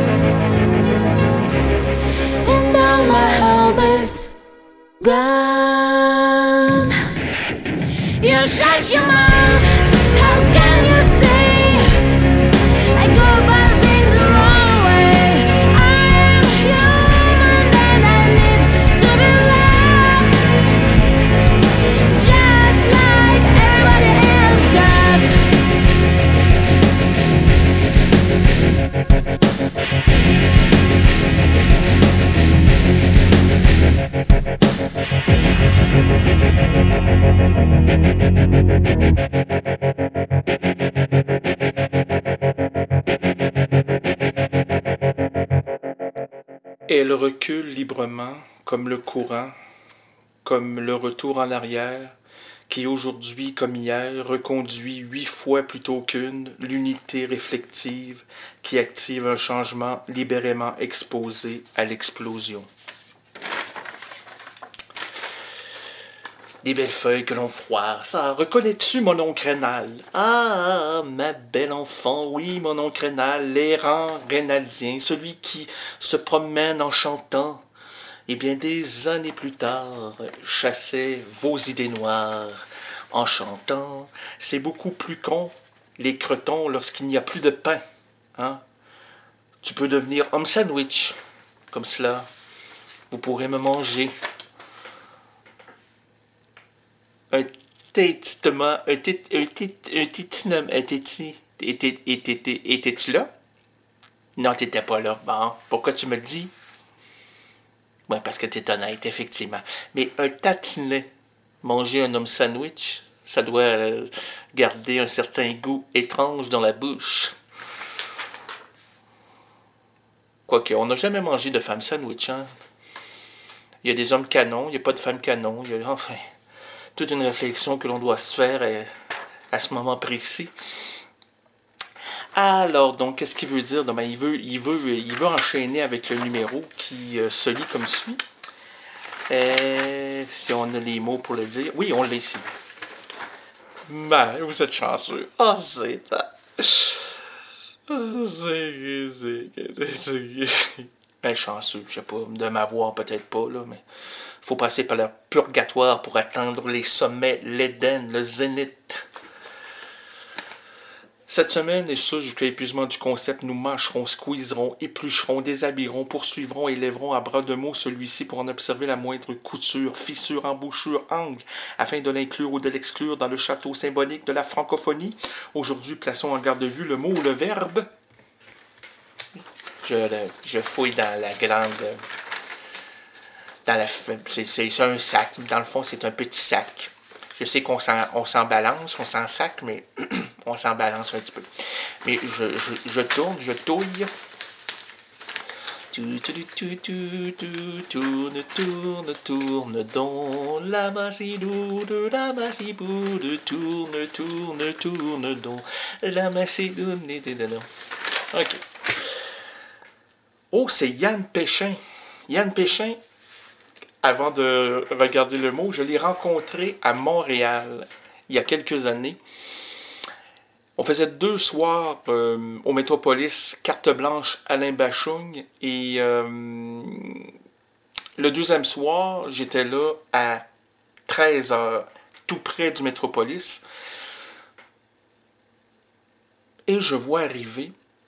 and now my home is gone. You shut your mouth, how can you say I go by things the wrong way? I'm human and I need to be loved, just like everybody else does. Thank you. Elle recule librement, comme le courant, comme le retour en arrière, qui aujourd'hui comme hier reconduit huit fois plutôt qu'une l'unité réflective qui active un changement libérément exposé à l'explosion. Des belles feuilles que l'on froisse. Ça, reconnais-tu mon oncle Rénal? Ah, ma belle enfant, oui, mon oncle Rénal, l'errant rénaldien, celui qui se promène en chantant. Et bien des années plus tard, chassait vos idées noires en chantant. C'est beaucoup plus con, les cretons, lorsqu'il n'y a plus de pain. Hein? Tu peux devenir homme sandwich, comme cela. Vous pourrez me manger. Un tétitement, un tétinom, un téti, étais-tu là? Non, t'étais pas là. Bon, pourquoi tu me le dis? Ouais, parce que t'es honnête, effectivement. Mais un tatinet, manger un homme sandwich, ça doit euh, garder un certain goût étrange dans la bouche. Quoique, on n'a jamais mangé de femme sandwich, hein? Il y a des hommes canons, il n'y a pas de femmes canons, il y a, enfin, toute une réflexion que l'on doit se faire à, à ce moment précis. Alors, donc, qu'est-ce qu'il veut dire? Donc, ben, il, veut, il, veut, il veut enchaîner avec le numéro qui euh, se lit comme suit. Euh, si on a les mots pour le dire. Oui, on l'a ici. Ben, vous êtes chanceux. Oh, c'est... Oh, c'est... c'est... Ben, chanceux, je sais pas, de m'avoir peut-être pas, là, mais... Faut passer par le purgatoire pour atteindre les sommets, l'Éden, le zénith. Cette semaine, et ça jusqu'à l'épuisement du concept, nous mâcherons, squeezerons, éplucherons, déshabillerons, poursuivrons et lèverons à bras de mots celui-ci pour en observer la moindre couture, fissure, embouchure, angle, afin de l'inclure ou de l'exclure dans le château symbolique de la francophonie. Aujourd'hui, plaçons en garde de vue le mot ou le verbe. Je, je fouille dans la grande... Dans la, c'est, c'est un sac. Dans le fond, c'est un petit sac. Je sais qu'on s'en, on s'en balance, on s'en sac, mais on s'en balance un petit peu. Mais je, je, je tourne, je touille. Tu, tu, tu, tu, tu, tourne, tourne, tourne, don. La macédoune, la macédoune, tourne, tourne, tourne, don. La macédoune, non. OK. Oh, c'est Yann Péchin. Yann Péchin. Avant de regarder le mot, je l'ai rencontré à Montréal il y a quelques années. On faisait deux soirs euh, au Métropolis, carte blanche Alain Bachung. Et euh, le deuxième soir, j'étais là à treize heures, tout près du Métropolis. Et je vois arriver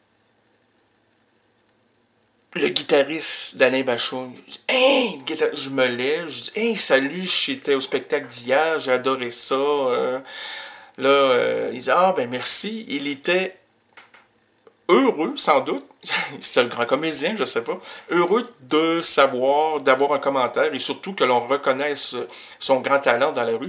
le guitariste d'Alain Bachung. Je dis, hey, je me lève, je dis, hey, salut, j'étais au spectacle d'hier, j'ai adoré ça. Euh, là, euh, il dit, ah, ben merci. Il était heureux, sans doute, c'est un grand comédien, je sais pas, heureux de savoir, d'avoir un commentaire et surtout que l'on reconnaisse son grand talent dans la rue.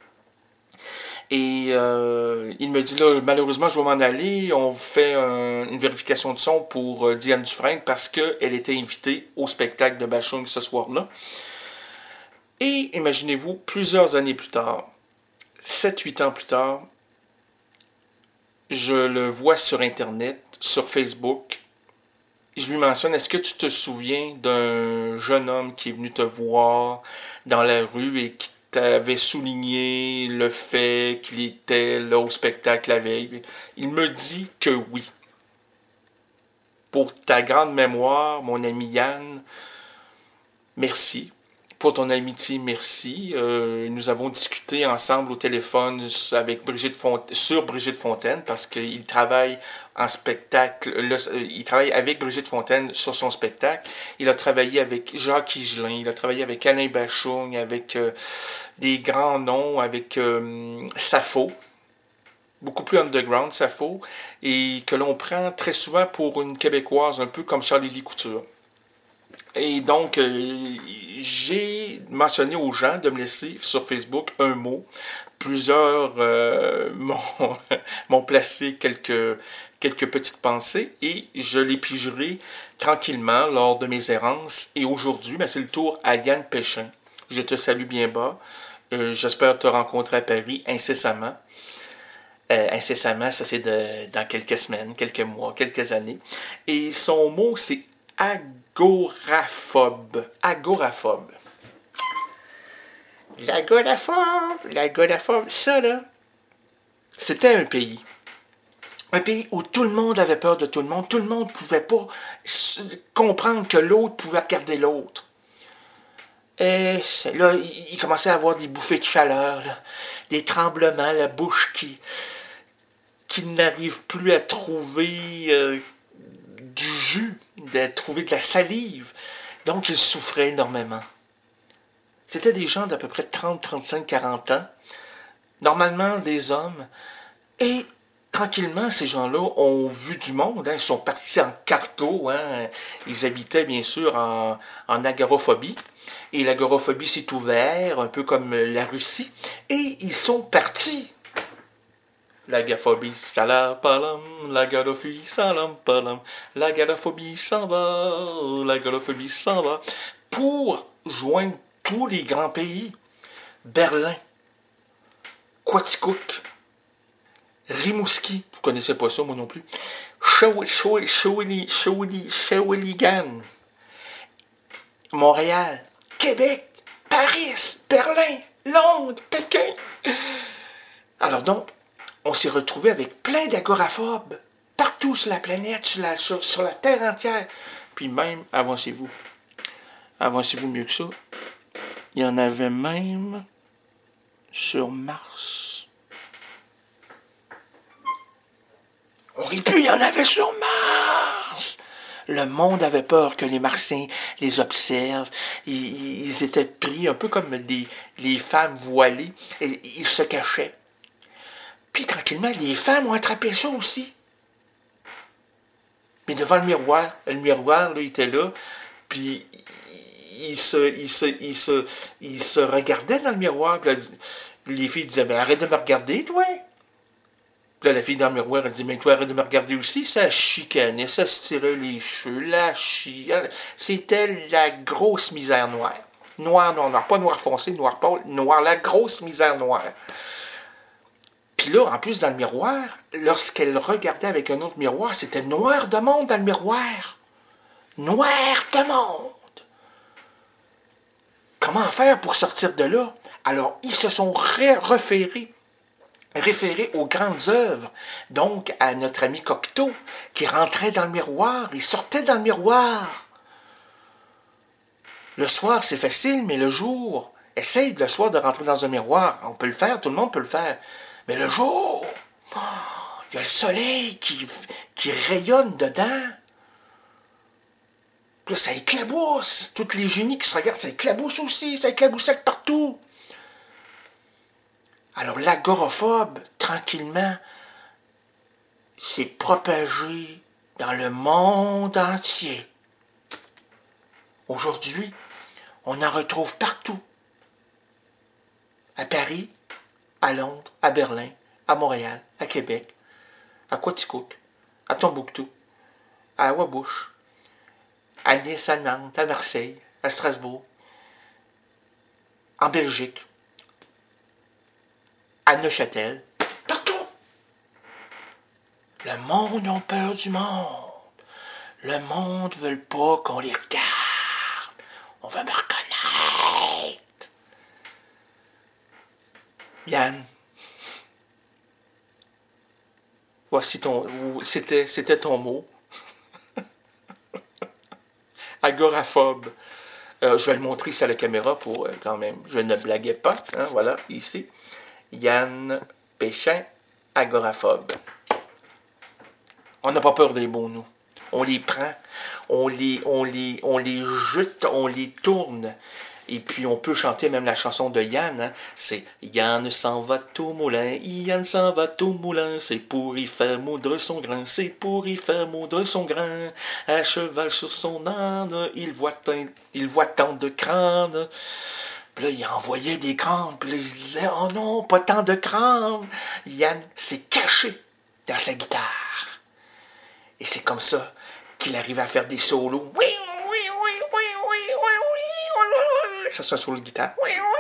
Et euh, il me dit là, malheureusement, je vais m'en aller. On fait un, une vérification de son pour euh, Diane Dufresne parce qu'elle était invitée au spectacle de Bachung ce soir-là. Et imaginez-vous, plusieurs années plus tard, sept huit ans plus tard, je le vois sur Internet, sur Facebook. Je lui mentionne, est-ce que tu te souviens d'un jeune homme qui est venu te voir dans la rue et qui t'avait souligné le fait qu'il était là au spectacle la veille? Il me dit que oui. Pour ta grande mémoire, mon ami Yann, merci. Pour ton amitié, merci. Euh, nous avons discuté ensemble au téléphone avec Brigitte Fontaine, sur Brigitte Fontaine parce qu'il travaille en spectacle. Le, il travaille avec Brigitte Fontaine sur son spectacle. Il a travaillé avec Jacques Higelin, il a travaillé avec Alain Bachung, avec euh, des grands noms, avec euh, Sappho. Beaucoup plus underground, Sappho. Et que l'on prend très souvent pour une Québécoise, un peu comme Charlie-Lee Couture. Et donc, euh, j'ai mentionné aux gens de me laisser sur Facebook un mot. Plusieurs euh, m'ont, m'ont placé quelques, quelques petites pensées et je les pigerai tranquillement lors de mes errances. Et aujourd'hui, ben, c'est le tour à Yann Péchin. Je te salue bien bas. Euh, j'espère te rencontrer à Paris incessamment. Euh, incessamment, ça c'est de, dans quelques semaines, quelques mois, quelques années. Et son mot, c'est agoraphobe. Agoraphobe. L'agoraphobe, l'agoraphobe, ça là, c'était un pays. Un pays où tout le monde avait peur de tout le monde. Tout le monde ne pouvait pas comprendre que l'autre pouvait regarder l'autre. Et là, il commençait à avoir des bouffées de chaleur, là, des tremblements, la bouche qui, qui n'arrive plus à trouver euh, du jus, à trouver de la salive. Donc, il souffrait énormément. C'était des gens d'à peu près trente, trente-cinq, quarante ans, normalement des hommes, et tranquillement, ces gens-là ont vu du monde, hein, ils sont partis en cargo, hein, ils habitaient bien sûr en, en agoraphobie, et l'agoraphobie s'est ouverte, un peu comme la Russie, et ils sont partis. L'agoraphobie, salam, palam, l'agoraphobie, salam, palam, l'agoraphobie s'en va, l'agoraphobie s'en va, pour joindre tous les grands pays. Berlin, Quaticook, Rimouski, vous connaissez pas ça, moi non plus, Shawinigan, Montréal, Québec, Paris, Berlin, Londres, Pékin. Alors donc, on s'est retrouvé avec plein d'agoraphobes, partout sur la planète, sur la, sur, sur la Terre entière. Puis même, avancez-vous, avancez-vous mieux que ça, il y en avait même sur Mars. On rit plus, il y en avait sur Mars. Le monde avait peur que les Martiens les observent. Ils, ils étaient pris un peu comme des les femmes voilées. Et ils se cachaient. Puis tranquillement, les femmes ont attrapé ça aussi. Mais devant le miroir, le miroir, là, il était là. Puis il se, il se, il se, il se regardait dans le miroir. Puis là, les filles disaient, ben arrête de me regarder, toi. Puis là, la fille dans le miroir, elle dit, mais toi, arrête de me regarder aussi. Ça chicanait, ça se tirait les cheveux, la chi. C'était la grosse misère noire. Noir, noir, noir. Pas noir foncé, noir pâle, noir. La grosse misère noire. Puis là, en plus, dans le miroir, lorsqu'elle regardait avec un autre miroir, c'était noir de monde dans le miroir. Noir de monde. Comment faire pour sortir de là? Alors, ils se sont ré- référés, référés aux grandes œuvres. Donc, à notre ami Cocteau, qui rentrait dans le miroir, il sortait dans le miroir. Le soir, c'est facile, mais le jour, essaye le soir de rentrer dans un miroir. On peut le faire, tout le monde peut le faire. Mais le jour, il oh, y a le soleil qui, qui rayonne dedans. Puis là, ça éclabousse. Tous les génies qui se regardent, ça éclabousse aussi. Ça éclaboussait partout. Alors l'agoraphobe, tranquillement, s'est propagé dans le monde entier. Aujourd'hui, on en retrouve partout. À Paris, à Londres, à Berlin, à Montréal, à Québec, à Quaticook, à Tombouctou, à Ouabouche, à Nice, à Nantes, à Marseille, à Strasbourg, en Belgique, à Neuchâtel, partout. Le monde a peur du monde. Le monde ne veut pas qu'on les regarde. On veut me reconnaître. Yann, voici ton, c'était, c'était ton mot. Agoraphobe. Euh, je vais le montrer ici à la caméra pour euh, quand même. Je ne blaguais pas. Hein, voilà, ici. Yann Péchin, agoraphobe. On n'a pas peur des mots, nous. On les prend, on les, on les, on les jette, on les tourne. Et puis on peut chanter même la chanson de Yann. Hein? C'est Yann s'en va au moulin, Yann s'en va au moulin. C'est pour y faire moudre son grain, c'est pour y faire moudre son grain. À cheval sur son âne, il voit, teint, il voit tant de crânes. Puis là, il envoyait des crânes. Puis là, il se disait, oh non, pas tant de crânes. Yann s'est caché dans sa guitare. Et c'est comme ça qu'il arrive à faire des solos. Oui, oui, oui, oui, oui, oui, oui. Ça, c'est un solo de guitare. Oui, oui,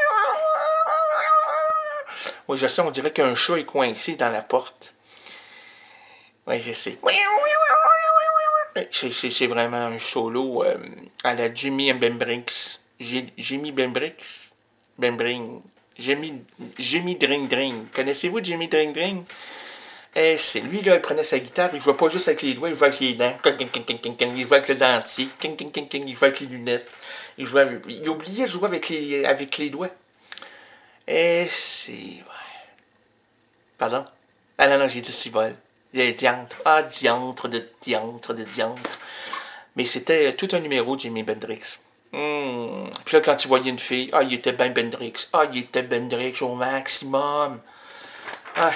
oui, je sais, on dirait qu'un chat est coincé dans la porte. Oui, je sais. Oui, oui, oui, oui. C'est, c'est, c'est vraiment un solo euh, à la Jimi Bembrix. Jimi Bembrix? Bembring. Jimi, Jimi Dring Dring. Connaissez-vous Jimi Dring Dring? Eh, c'est lui, là, il prenait sa guitare, il jouait pas juste avec les doigts, il jouait avec les dents. Il jouait avec le dentier. Il jouait avec les lunettes. Il jouait avec... Il oubliait de jouer avec les, avec les doigts. Eh, c'est... Ouais. Pardon? Ah non, non, j'ai dit cibole. J'ai diantre. Ah, diantre de diantre de diantre. Mais c'était tout un numéro, Jimi Bendrix. Mmh. Puis là, quand tu voyais une fille, ah, il était ben Bendrix. Ah, il était Bendrix au maximum. Ah.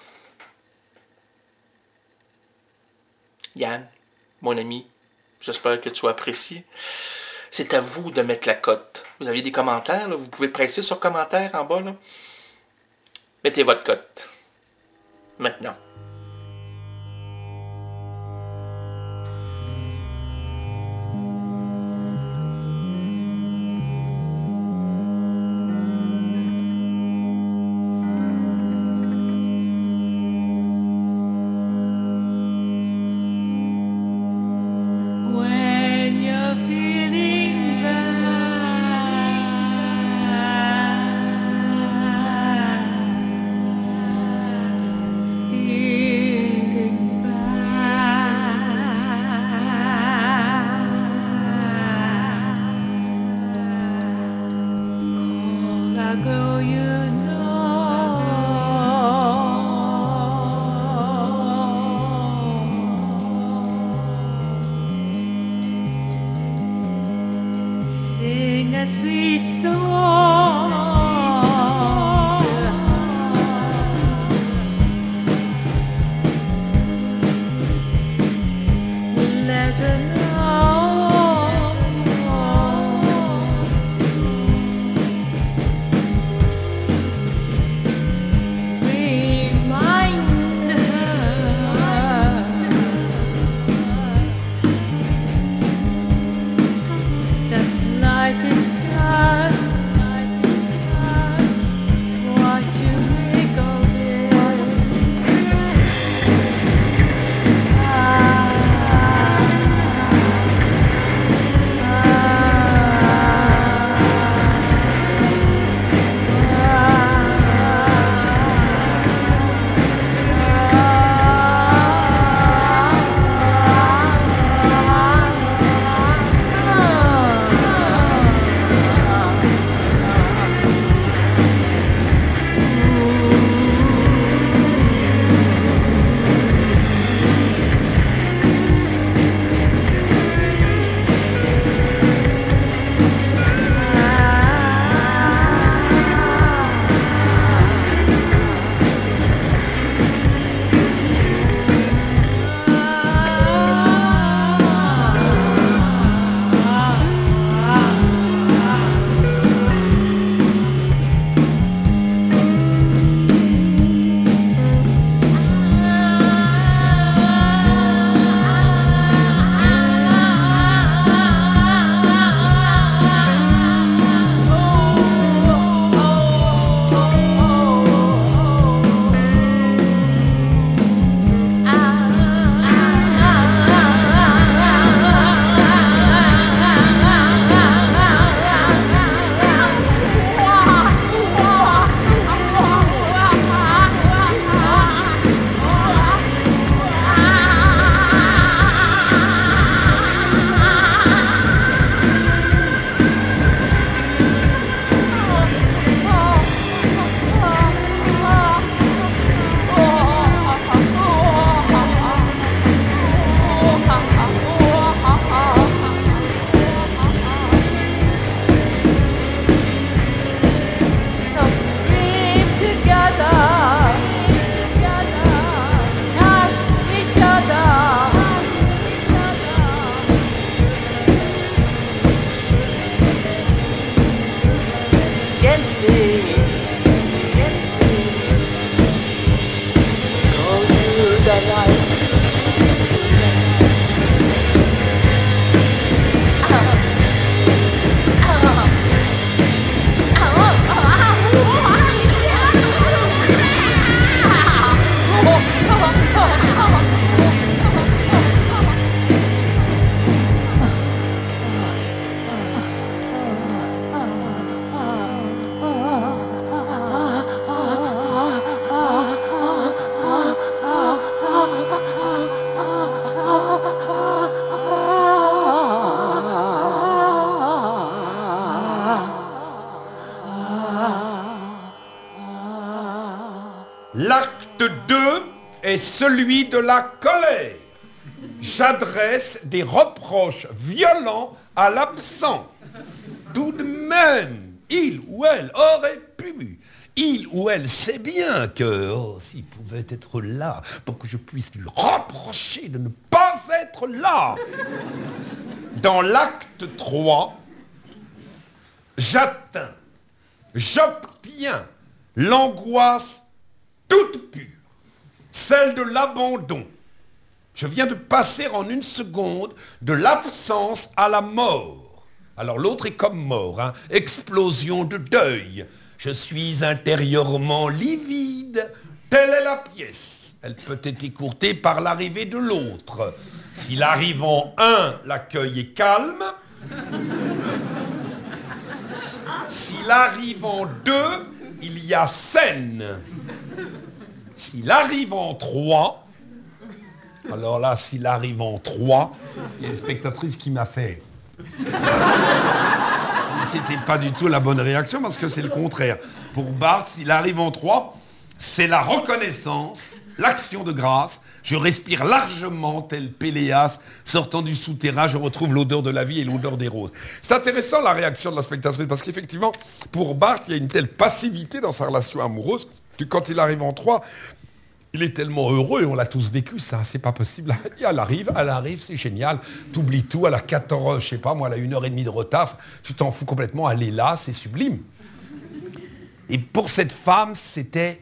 Yann, mon ami, j'espère que tu apprécies. C'est à vous de mettre la cote. Vous avez des commentaires, là? Vous pouvez presser sur commentaire en bas, là. Mettez votre cote. Maintenant. When you're feeling bad, feeling bad, call a girl you sing a sweet song. Let her know. Remind her that life is just est celui de la colère. J'adresse des reproches violents à l'absent. Tout de même, il ou elle aurait pu. Il ou elle sait bien que, oh, s'il pouvait être là, pour que je puisse lui reprocher de ne pas être là. Dans l'acte trois, j'atteins, j'obtiens l'angoisse toute pure, celle de l'abandon. Je viens de passer en une seconde de l'absence à la mort. Alors l'autre est comme mort, hein, explosion de deuil. Je suis intérieurement livide, telle est la pièce. Elle peut être écourtée par l'arrivée de l'autre. S'il arrive en un, l'accueil est calme. S'il arrive en deux, il y a scène. S'il arrive en trois, alors là, s'il arrive en trois, il y a une spectatrice qui m'a fait... C'était pas du tout la bonne réaction parce que c'est le contraire. Pour Barthes, s'il arrive en trois, c'est la reconnaissance, l'action de grâce. Je respire largement tel Péléas. Sortant du souterrain, je retrouve l'odeur de la vie et l'odeur des roses. C'est intéressant la réaction de la spectatrice parce qu'effectivement, pour Barthes, il y a une telle passivité dans sa relation amoureuse que quand il arrive en trois, il est tellement heureux, et on l'a tous vécu, ça, c'est pas possible. Elle arrive, elle arrive, c'est génial. T'oublies tout, elle a quatorze, je sais pas, moi, elle a une heure et demie de retard, tu t'en fous complètement, elle est là, c'est sublime. Et pour cette femme, c'était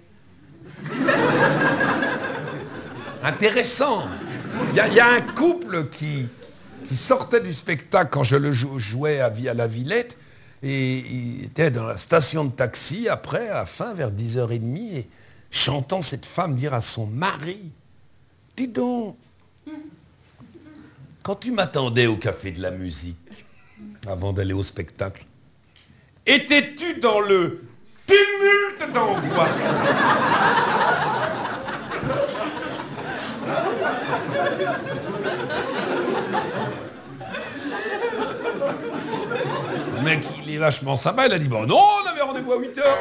intéressant. Il y, y a un couple qui, qui sortait du spectacle quand je le jou- jouais à, à la Villette, et il était dans la station de taxi, après, à la fin, vers dix heures trente, et j'entends cette femme dire à son mari, « Dis donc, quand tu m'attendais au Café de la Musique, avant d'aller au spectacle, étais-tu dans le tumulte d'angoisse ?» Le mec, il est vachement sympa, il a dit, « Bon, non, on avait rendez-vous à huit heures. »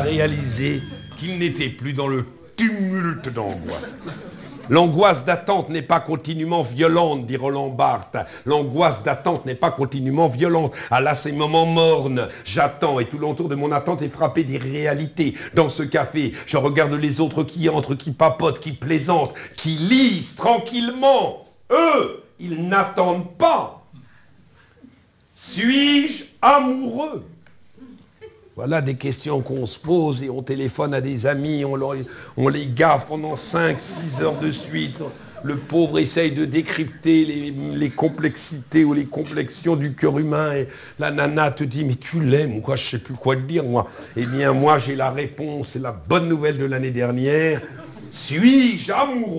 réalisé qu'il n'était plus dans le tumulte d'angoisse. L'angoisse d'attente n'est pas continuellement violente, dit Roland Barthes. L'angoisse d'attente n'est pas continuellement violente. À là, ces moments mornes, j'attends et tout l'entour de mon attente est frappé d'irréalité. Dans ce café, je regarde les autres qui entrent, qui papotent, qui plaisantent, qui lisent tranquillement. Eux, ils n'attendent pas. Suis-je amoureux ? Voilà des questions qu'on se pose et on téléphone à des amis, on, leur, on les gaffe pendant cinq six heures de suite. Le pauvre essaye de décrypter les, les complexités ou les complexions du cœur humain et la nana te dit « mais tu l'aimes ou quoi, je sais plus quoi te dire moi ». Eh bien moi j'ai la réponse, c'est la bonne nouvelle de l'année dernière. Suis-je amoureux ?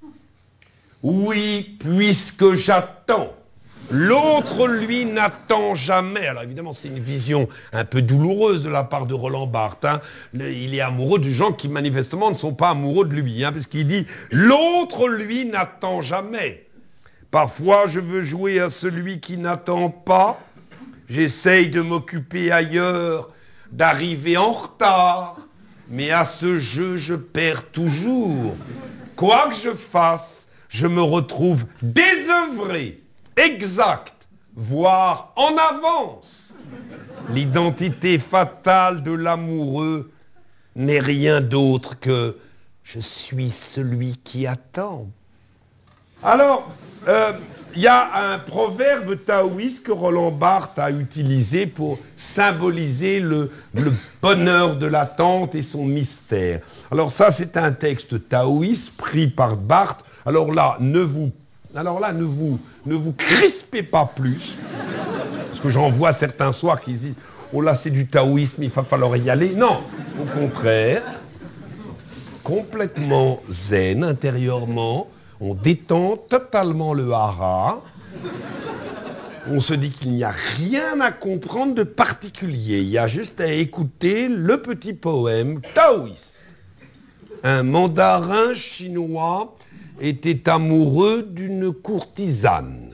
Oui, puisque j'attends. L'autre, lui, n'attend jamais. Alors évidemment, c'est une vision un peu douloureuse de la part de Roland Barthes. Hein. Il est amoureux de gens qui, manifestement, ne sont pas amoureux de lui. Hein, parce qu'il dit « L'autre, lui, n'attend jamais. Parfois, je veux jouer à celui qui n'attend pas. J'essaye de m'occuper ailleurs, d'arriver en retard. Mais à ce jeu, je perds toujours. Quoi que je fasse, je me retrouve désœuvré. Exact, voire en avance. L'identité fatale de l'amoureux n'est rien d'autre que « je suis celui qui attend ». Alors, il euh, y a un proverbe taoïste que Roland Barthes a utilisé pour symboliser le, le bonheur de l'attente et son mystère. Alors ça, c'est un texte taoïste pris par Barthes. Alors là, ne vous Alors là, ne vous, ne vous crispez pas plus, parce que j'en vois certains soirs qui disent « Oh là, c'est du taoïsme, il va falloir y aller ». Non, au contraire, complètement zen intérieurement, on détend totalement le hara, on se dit qu'il n'y a rien à comprendre de particulier, il y a juste à écouter le petit poème taoïste. Un mandarin chinois était amoureux d'une courtisane.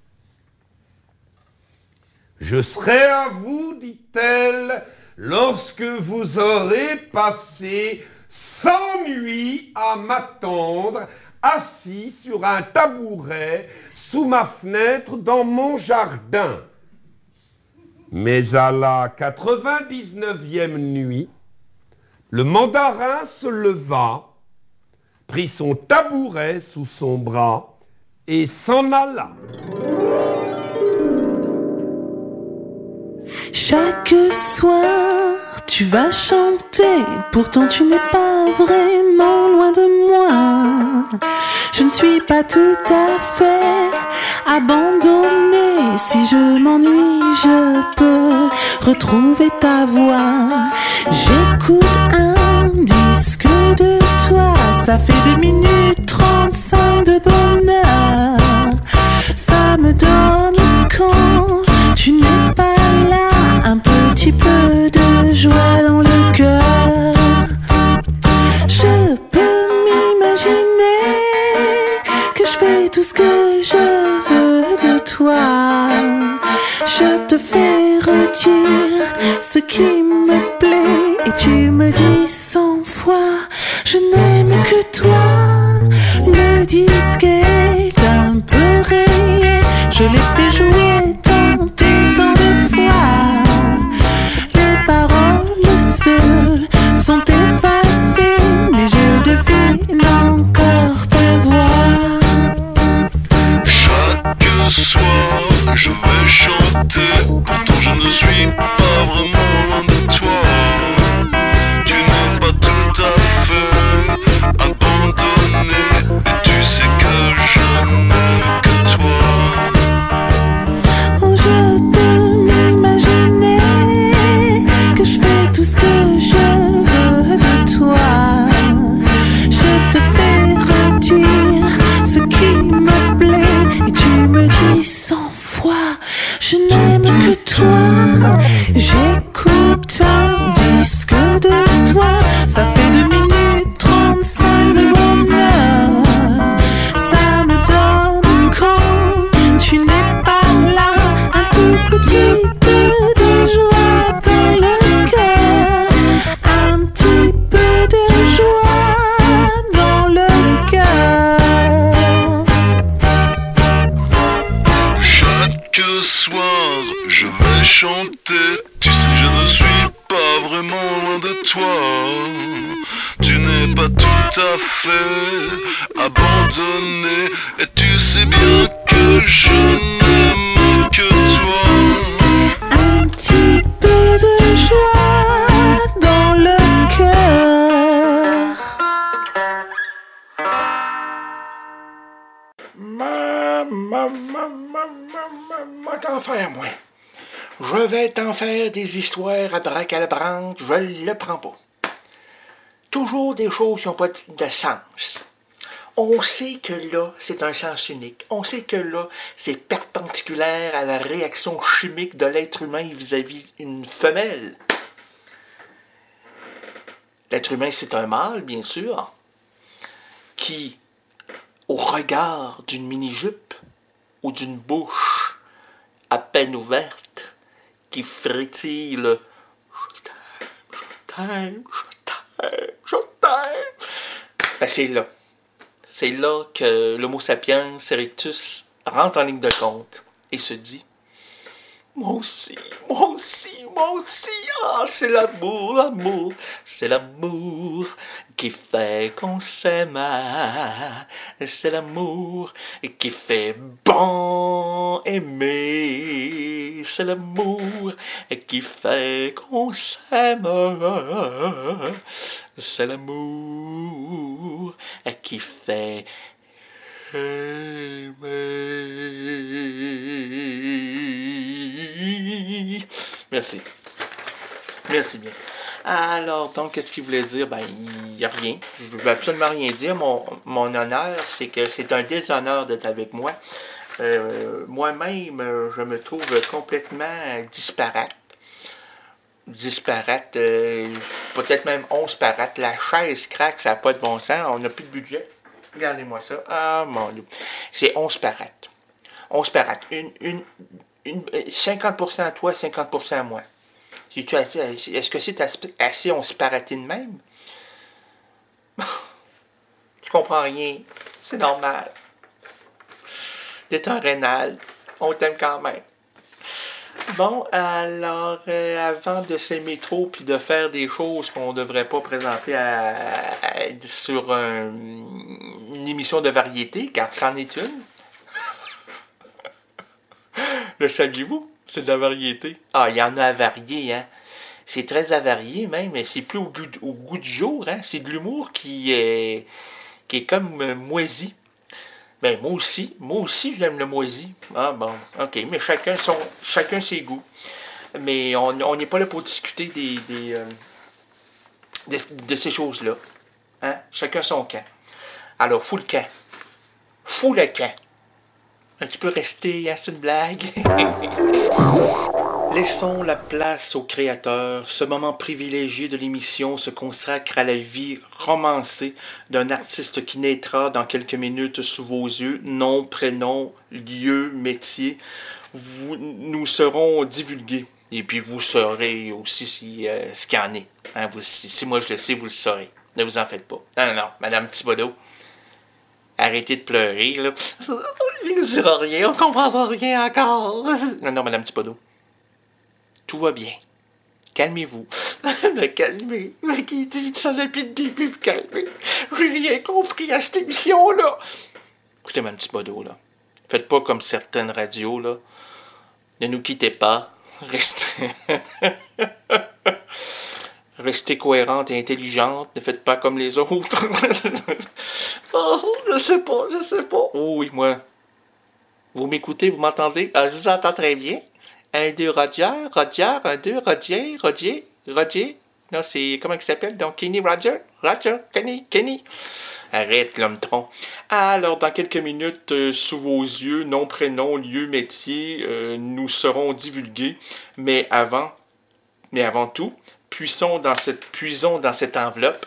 « Je serai à vous, dit-elle, lorsque vous aurez passé cent nuits à m'attendre, assis sur un tabouret sous ma fenêtre dans mon jardin. » Mais à la quatre-vingt-dix-neuvième nuit, le mandarin se leva, prit son tabouret sous son bras et s'en alla. Chaque soir, tu vas chanter, pourtant tu n'es pas vraiment loin de moi. Je ne suis pas tout à fait abandonnée. Si je m'ennuie, je peux retrouver ta voix. J'écoute un disque de toi, ça fait deux minutes trente-cinq de bonheur. Ça me donne quand tu n'es pas là un petit peu de joie dans le cœur. Je peux m'imaginer que je fais tout ce que je veux de toi. Je te fais redire ce qui me plaît et tu me dis cent fois je n'aime que toi. Le disque est un peu rayé, je l'ai fait jouer tant et tant de fois. Les paroles seules sont effacées, mais je devine encore ta voix. Chaque soir je vais chanter, pourtant je ne suis pas vraiment loin de toi. Tu n'es pas tout à fait abandonné, et tu sais que je n'aime que toi. Oh, je peux m'imaginer que je fais tout ce que je veux de toi. Je te fais redire ce qui me plaît et tu me dis cent fois je n'aime que toi. J'écoute un disque de toi, ça fait deux minutes trente-cinq de bonheur. Ça me donne quand tu n'es pas là un tout petit peu de joie dans le cœur. chanter. Tu sais, je ne suis pas vraiment loin de toi. Tu n'es pas tout à fait abandonné. Et tu sais bien que je n'aime que toi. Un petit peu de joie dans le cœur. Ma, ma, ma, ma, ma, ma, t'en faire, moi. Je vais t'en faire des histoires à bracalabrantes, je le prends pas. Toujours des choses qui n'ont pas de sens. On sait que là, c'est un sens unique. On sait que là, c'est perpendiculaire à la réaction chimique de l'être humain vis-à-vis d'une femelle. L'être humain, c'est un mâle, bien sûr, qui, au regard d'une mini-jupe ou d'une bouche à peine ouverte, qui frétille le « je t'aime, je t'aime, je t'aime », ben c'est là. C'est là que l'Homo sapiens erectus rentre en ligne de compte et se dit « Moi aussi, moi aussi, moi aussi, ah, c'est l'amour, l'amour, c'est l'amour qui fait qu'on s'aime, c'est l'amour qui fait bon aimer, c'est l'amour qui fait qu'on s'aime, c'est l'amour qui fait aimer. » Merci. Merci bien. Alors, donc, qu'est-ce qu'il voulait dire? Ben, il n'y a rien. Je ne veux absolument rien dire. Mon, mon honneur, c'est que c'est un déshonneur d'être avec moi. Euh, moi-même, je me trouve complètement disparate. Disparate. Euh, peut-être même onze parates. La chaise craque, ça n'a pas de bon sens. On n'a plus de budget. Regardez-moi ça. Ah, mon Dieu. C'est onze parates. onze parates. Une, une, une, cinquante pour cent à toi, cinquante pour cent à moi. Es-tu assez, est-ce que c'est assez onze paratés de même? Tu comprends rien. C'est normal. T'es un rénal. On t'aime quand même. Bon, alors, euh, avant de s'aimer trop puis de faire des choses qu'on ne devrait pas présenter à, à, sur un, une émission de variété, car c'en est une. Le saviez-vous? C'est de la variété. Ah, il y en a à varier, hein. C'est très avarié même, mais c'est plus au goût, au goût du jour, hein. C'est de l'humour qui est, qui est comme euh, moisi. Ben, moi aussi, moi aussi, j'aime le moisi. Ah, bon, ok, mais chacun son, chacun ses goûts. Mais on n'est pas là pour discuter des, des, euh, de, de ces choses-là. Hein? Chacun son camp. Alors, fous le camp. Fous le camp. Tu peux rester, hein, c'est une blague. Laissons la place au créateur. Ce moment privilégié de l'émission se consacre à la vie romancée d'un artiste qui naîtra dans quelques minutes sous vos yeux. Nom, prénom, lieu, métier. Vous, nous serons divulgués. Et puis vous saurez aussi si, euh, ce qu'il y en est. Hein, vous, si, si moi je le sais, vous le saurez. Ne vous en faites pas. Non, non, non, Madame Thibodeau. Arrêtez de pleurer, là. Il nous dira rien, on comprendra rien encore. Non, non, Madame Thibodeau. Tout va bien. Calmez-vous. Me calmer. Mais qui dit ça depuis le début, me calmer? J'ai rien compris à cette émission-là. Écoutez, Madame Thibodeau, là. Faites pas comme certaines radios, là. Ne nous quittez pas. Restez... Restez cohérente et intelligente. Ne faites pas comme les autres. Oh, je sais pas, je sais pas. Oh oui, moi. Vous m'écoutez, vous m'entendez? Ah, je vous entends très bien. Un, deux, Roger, Roger, un, deux, Roger, Roger, Roger. Non, c'est, comment il s'appelle? Donc, Kenny Roger? Roger, Kenny, Kenny. Arrête, l'homme tronc. Alors, dans quelques minutes, euh, sous vos yeux, nom, prénom, lieu, métier, euh, nous serons divulgués. Mais avant, mais avant tout, puisons dans cette, puisons dans cette enveloppe.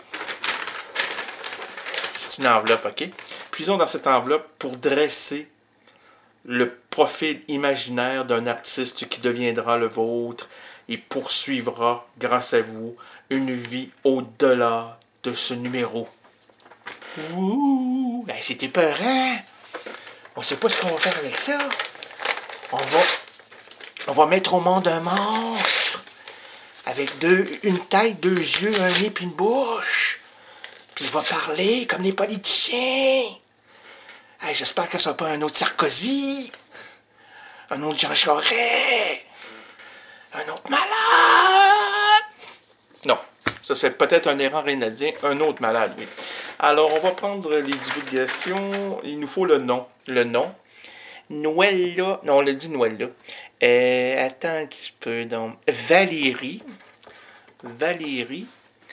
C'est une enveloppe, OK? Puisons dans cette enveloppe pour dresser le profil imaginaire d'un artiste qui deviendra le vôtre et poursuivra, grâce à vous, une vie au-delà de ce numéro. Ouh! Ben, c'est épeurant! On sait pas ce qu'on va faire avec ça. On va... On va mettre au monde un monstre. Avec deux, une tête, deux yeux, un nez puis une bouche. Puis il va parler comme les politiciens. Hey, j'espère que ça sera pas un autre Sarkozy. Un autre Jean Charest. Un autre malade. Non, ça c'est peut-être un erreur rénadien. Un autre malade, oui. Alors, on va prendre les divulgations. Il nous faut le nom. Le nom. Noëlla. Non, on l'a dit Noëlla. Euh, attends un petit peu, donc. Valérie. Valérie.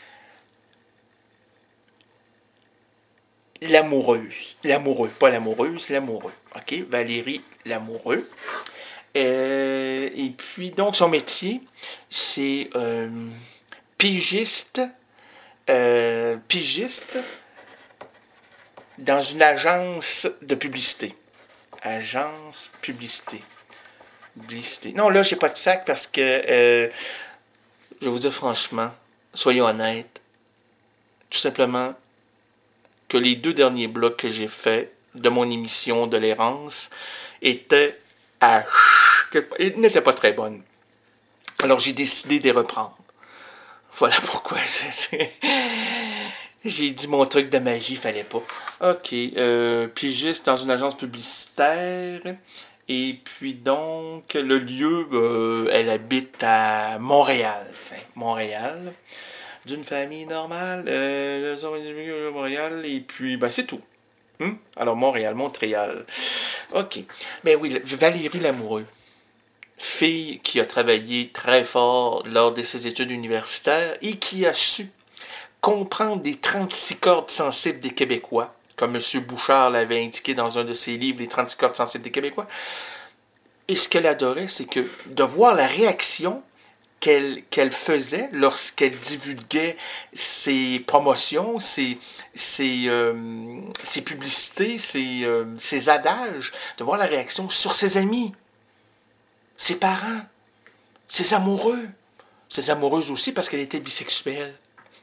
L'amoureuse. L'amoureux. Pas l'amoureuse, l'amoureux. OK? Valérie l'amoureux. Euh, et puis, donc, son métier, c'est euh, pigiste. Euh, pigiste dans une agence de publicité. Agence publicité. Publicité. Non, là, j'ai pas de sac parce que, euh, je vais vous dire franchement, soyons honnêtes, tout simplement que les deux derniers blocs que j'ai faits de mon émission de l'errance étaient à ch... Ils n'étaient pas très bonnes. Alors, j'ai décidé de les reprendre. Voilà pourquoi c'est... J'ai dit mon truc de magie, fallait pas. OK. Euh, pigiste dans une agence publicitaire. Et puis donc, le lieu, euh, elle habite à Montréal. Tiens, Montréal. D'une famille normale. Euh, Montréal. Et puis, ben c'est tout. Hum? Alors, Montréal, Montréal. OK. Ben oui, Valérie Lamoureux. Fille qui a travaillé très fort lors de ses études universitaires et qui a su comprendre des trente-six cordes sensibles des Québécois, comme M. Bouchard l'avait indiqué dans un de ses livres, Les trente-six cordes sensibles des Québécois. Et ce qu'elle adorait, c'est que de voir la réaction qu'elle qu'elle faisait lorsqu'elle divulguait ses promotions, ses, ses, euh, ses publicités, ses, euh, ses adages, de voir la réaction sur ses amis, ses parents, ses amoureux, ses amoureuses aussi parce qu'elle était bisexuelle.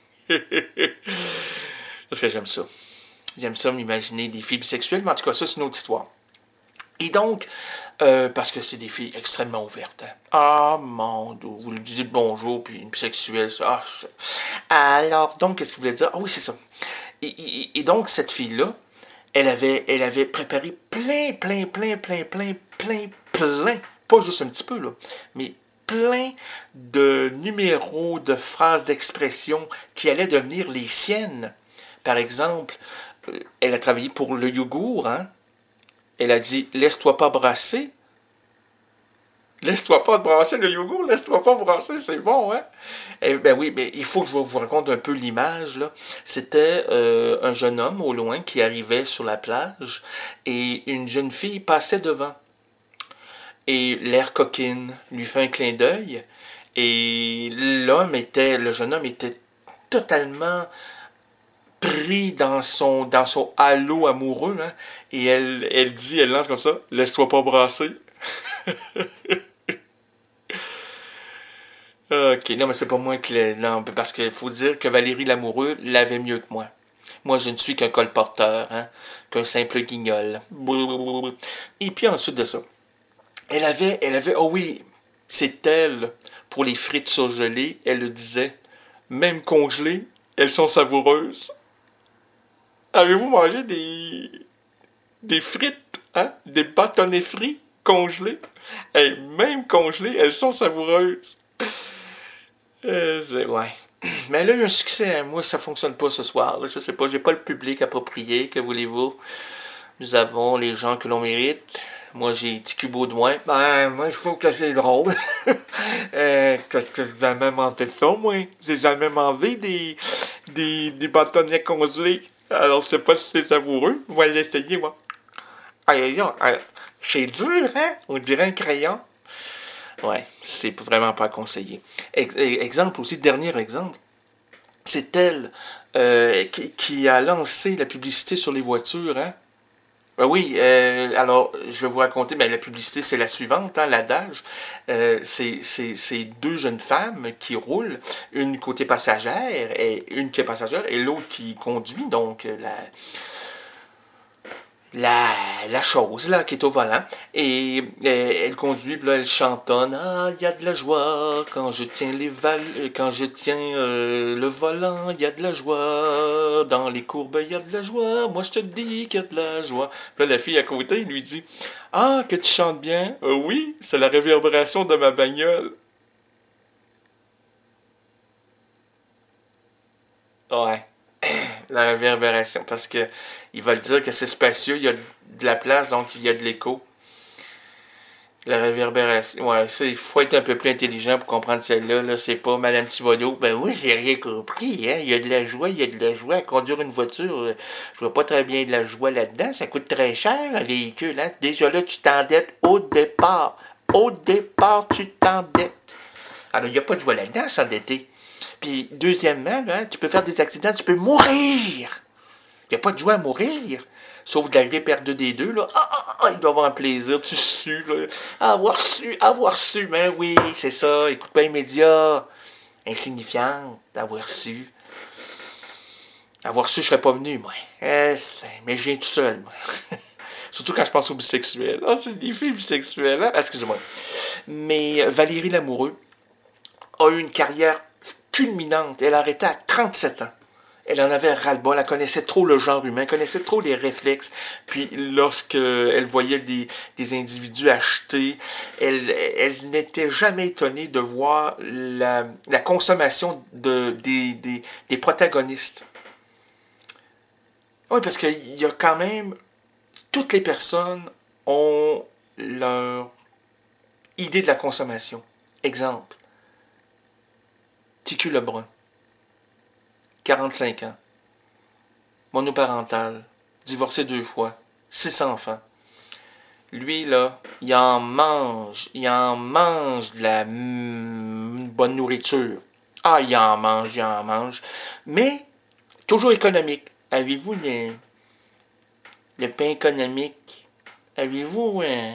Parce que j'aime ça. J'aime ça m'imaginer des filles bisexuelles, mais en tout cas, ça, c'est une autre histoire. Et donc, euh, parce que c'est des filles extrêmement ouvertes. Hein. Ah, mon Dieu, vous lui dites bonjour, puis une bisexuelle, ça. Ah, alors, donc, qu'est-ce que je voulais dire? Ah oui, c'est ça. Et, et, et donc, cette fille-là, elle avait, elle avait préparé plein, plein, plein, plein, plein, plein, plein, pas juste un petit peu, là, mais plein de numéros, de phrases, d'expressions qui allaient devenir les siennes. Par exemple, elle a travaillé pour le yogourt, hein? Elle a dit « Laisse-toi pas brasser ». Laisse-toi pas brasser le yogourt, laisse-toi pas brasser, c'est bon, hein? Eh ben oui, ben, il faut que je vous raconte un peu l'image, là. C'était euh, un jeune homme au loin qui arrivait sur la plage et une jeune fille passait devant. Et l'air coquine lui fait un clin d'œil. Et l'homme était, le jeune homme était totalement pris dans son, dans son halo amoureux. Hein? Et elle, elle dit, elle lance comme ça, « Laisse-toi pas brasser. » Ok, non, mais c'est pas moi qui l'ai... Non, parce qu'il faut dire que Valérie Lamoureux l'avait mieux que moi. Moi, je ne suis qu'un colporteur, hein? Qu'un simple guignol. Et puis ensuite de ça, Elle avait, elle avait, oh oui, c'est elle, pour les frites surgelées, elle le disait, même congelées, elles sont savoureuses. Avez-vous mangé des, des frites, hein, des bâtonnets frits congelés? Et même congelées, elles sont savoureuses. Euh, c'est, ouais. Mais elle a eu un succès, hein. Moi, ça fonctionne pas ce soir, là. Je sais pas, j'ai pas le public approprié, que voulez-vous? Nous avons les gens que l'on mérite. Moi, j'ai T Q Baudouin. Ben, moi, il faut que c'est drôle. euh, Qu'est-ce que j'ai jamais mangé ça, moi? J'ai jamais mangé des, des, des bâtonnets congelés. Alors, je sais pas si c'est savoureux. On va l'essayer, moi. Aïe, aïe, aïe. C'est dur, hein? On dirait un crayon. Ouais, c'est vraiment pas conseillé. Ex- exemple aussi, dernier exemple. C'est elle euh, qui, qui a lancé la publicité sur les voitures, hein? Ben oui, euh, alors, je vais vous raconter, ben, la publicité, c'est la suivante, hein, l'adage. Euh, c'est, c'est, c'est deux jeunes femmes qui roulent, une côté passagère, et une qui est passagère, et l'autre qui conduit, donc, la... la, la chose là qui est au volant et euh, elle conduit, puis là elle chantonne, ah il y a de la joie quand je tiens les val quand je tiens euh, le volant, il y a de la joie dans les courbes, il y a de la joie, moi je te dis qu'il y a de la joie. Puis là la fille à côté lui dit, ah que tu chantes bien, euh, oui c'est la réverbération de ma bagnole. Ouais. La réverbération, parce que ils veulent dire que c'est spacieux, il y a de la place, donc il y a de l'écho. La réverbération, ouais, ça, il faut être un peu plus intelligent pour comprendre celle-là, là, c'est pas Madame Thibodeau, ben oui, j'ai rien compris, hein, il y a de la joie, il y a de la joie à conduire une voiture, euh, je vois pas très bien de la joie là-dedans, ça coûte très cher, un véhicule, hein, déjà là, tu t'endettes au départ, au départ, tu t'endettes. Alors, il y a pas de joie là-dedans, s'endetter. Puis, deuxièmement, là, tu peux faire des accidents, tu peux mourir. Il n'y a pas de joie à mourir. Sauf de la grippe R deux D deux, là. Ah, ah, ah, il doit avoir un plaisir, tu sues, là. Avoir su, avoir su. Ben oui, c'est ça. Écoute pas les médias. Insignifiante, avoir su. Avoir su, je serais pas venu, moi. Eh, mais je viens tout seul, moi. Surtout quand je pense aux bisexuels. Ah, c'est des filles bisexuelles, hein? Excusez-moi. Mais Valérie Lamoureux a eu une carrière culminante. Elle a arrêté à trente-sept ans. Elle en avait ras-le-bol. Elle connaissait trop le genre humain, elle connaissait trop les réflexes. Puis lorsque elle voyait des, des individus acheter, elle, elle n'était jamais étonnée de voir la, la consommation de, des, des, des protagonistes. Oui, parce qu'il y a quand même... Toutes les personnes ont leur idée de la consommation. Exemple. Ticu Lebrun, quarante-cinq ans, monoparental, divorcé deux fois, six enfants. Lui, là, il en mange, il en mange de la mm, bonne nourriture. Ah, il en mange, il en mange. Mais, toujours économique. Avez-vous le, le pain économique? Avez-vous euh,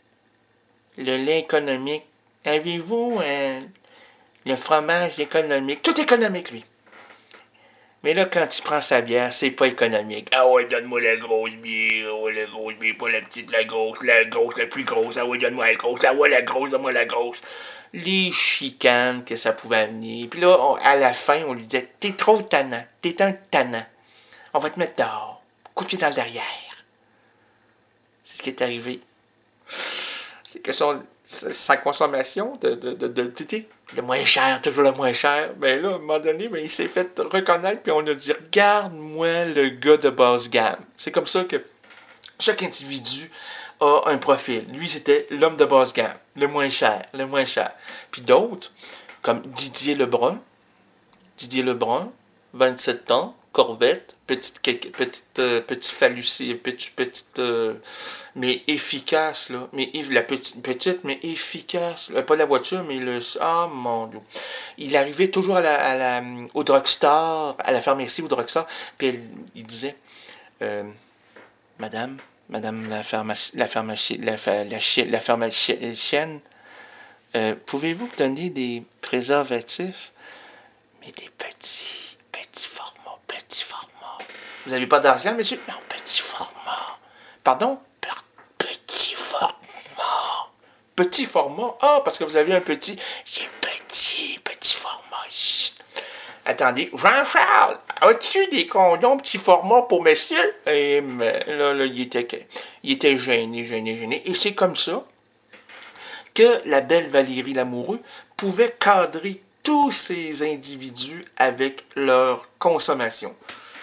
le lait économique? Avez-vous... Euh, le fromage économique. Tout économique, lui. Mais là, quand il prend sa bière, c'est pas économique. Ah ouais, donne-moi la grosse bière. Ah ouais, la grosse bière, pas la petite, la grosse, la grosse, la plus grosse. Ah ouais, donne-moi la grosse. Ah ouais, la grosse, donne-moi la grosse. Les chicanes que ça pouvait amener. Puis là, on, à la fin, on lui disait, t'es trop tannant. T'es un tannant. On va te mettre dehors. Coup de pied dans le derrière. C'est ce qui est arrivé. C'est que son... sa consommation de, de, de, de, de, de le moins cher, toujours le moins cher, ben là, à un moment donné, ben, il s'est fait reconnaître, puis on a dit, regarde-moi le gars de basse gamme. C'est comme ça que chaque individu a un profil. Lui, c'était l'homme de basse gamme, le moins cher, le moins cher. Puis d'autres, comme Didier Lebrun, Didier Lebrun, vingt-sept ans, Corvette, petite, petite, euh, petite phallucie, petite, petite, euh, mais efficace, là. Mais la petite, petite, mais efficace. Là. Pas la voiture, mais le... Ah, mon Dieu. Il arrivait toujours à la, à la, au drugstore, à la pharmacie, au drugstore, puis elle, il disait, euh, Madame, Madame la pharmacie, la pharmacie, la, la, la, la pharmacienne, euh, pouvez-vous me donner des préservatifs? Mais des petits, petits format, petits format. Vous n'avez pas d'argent, monsieur? Non, petit format. Pardon? Petit format. Petit format? Ah, parce que vous avez un petit... J'ai petit, petit format. Chut. Attendez, Jean-Charles, as-tu des condoms petit format pour monsieur? Et là, là, il était, il était gêné, gêné, gêné. Et c'est comme ça que la belle Valérie Lamoureux pouvait cadrer tous ces individus avec leur consommation.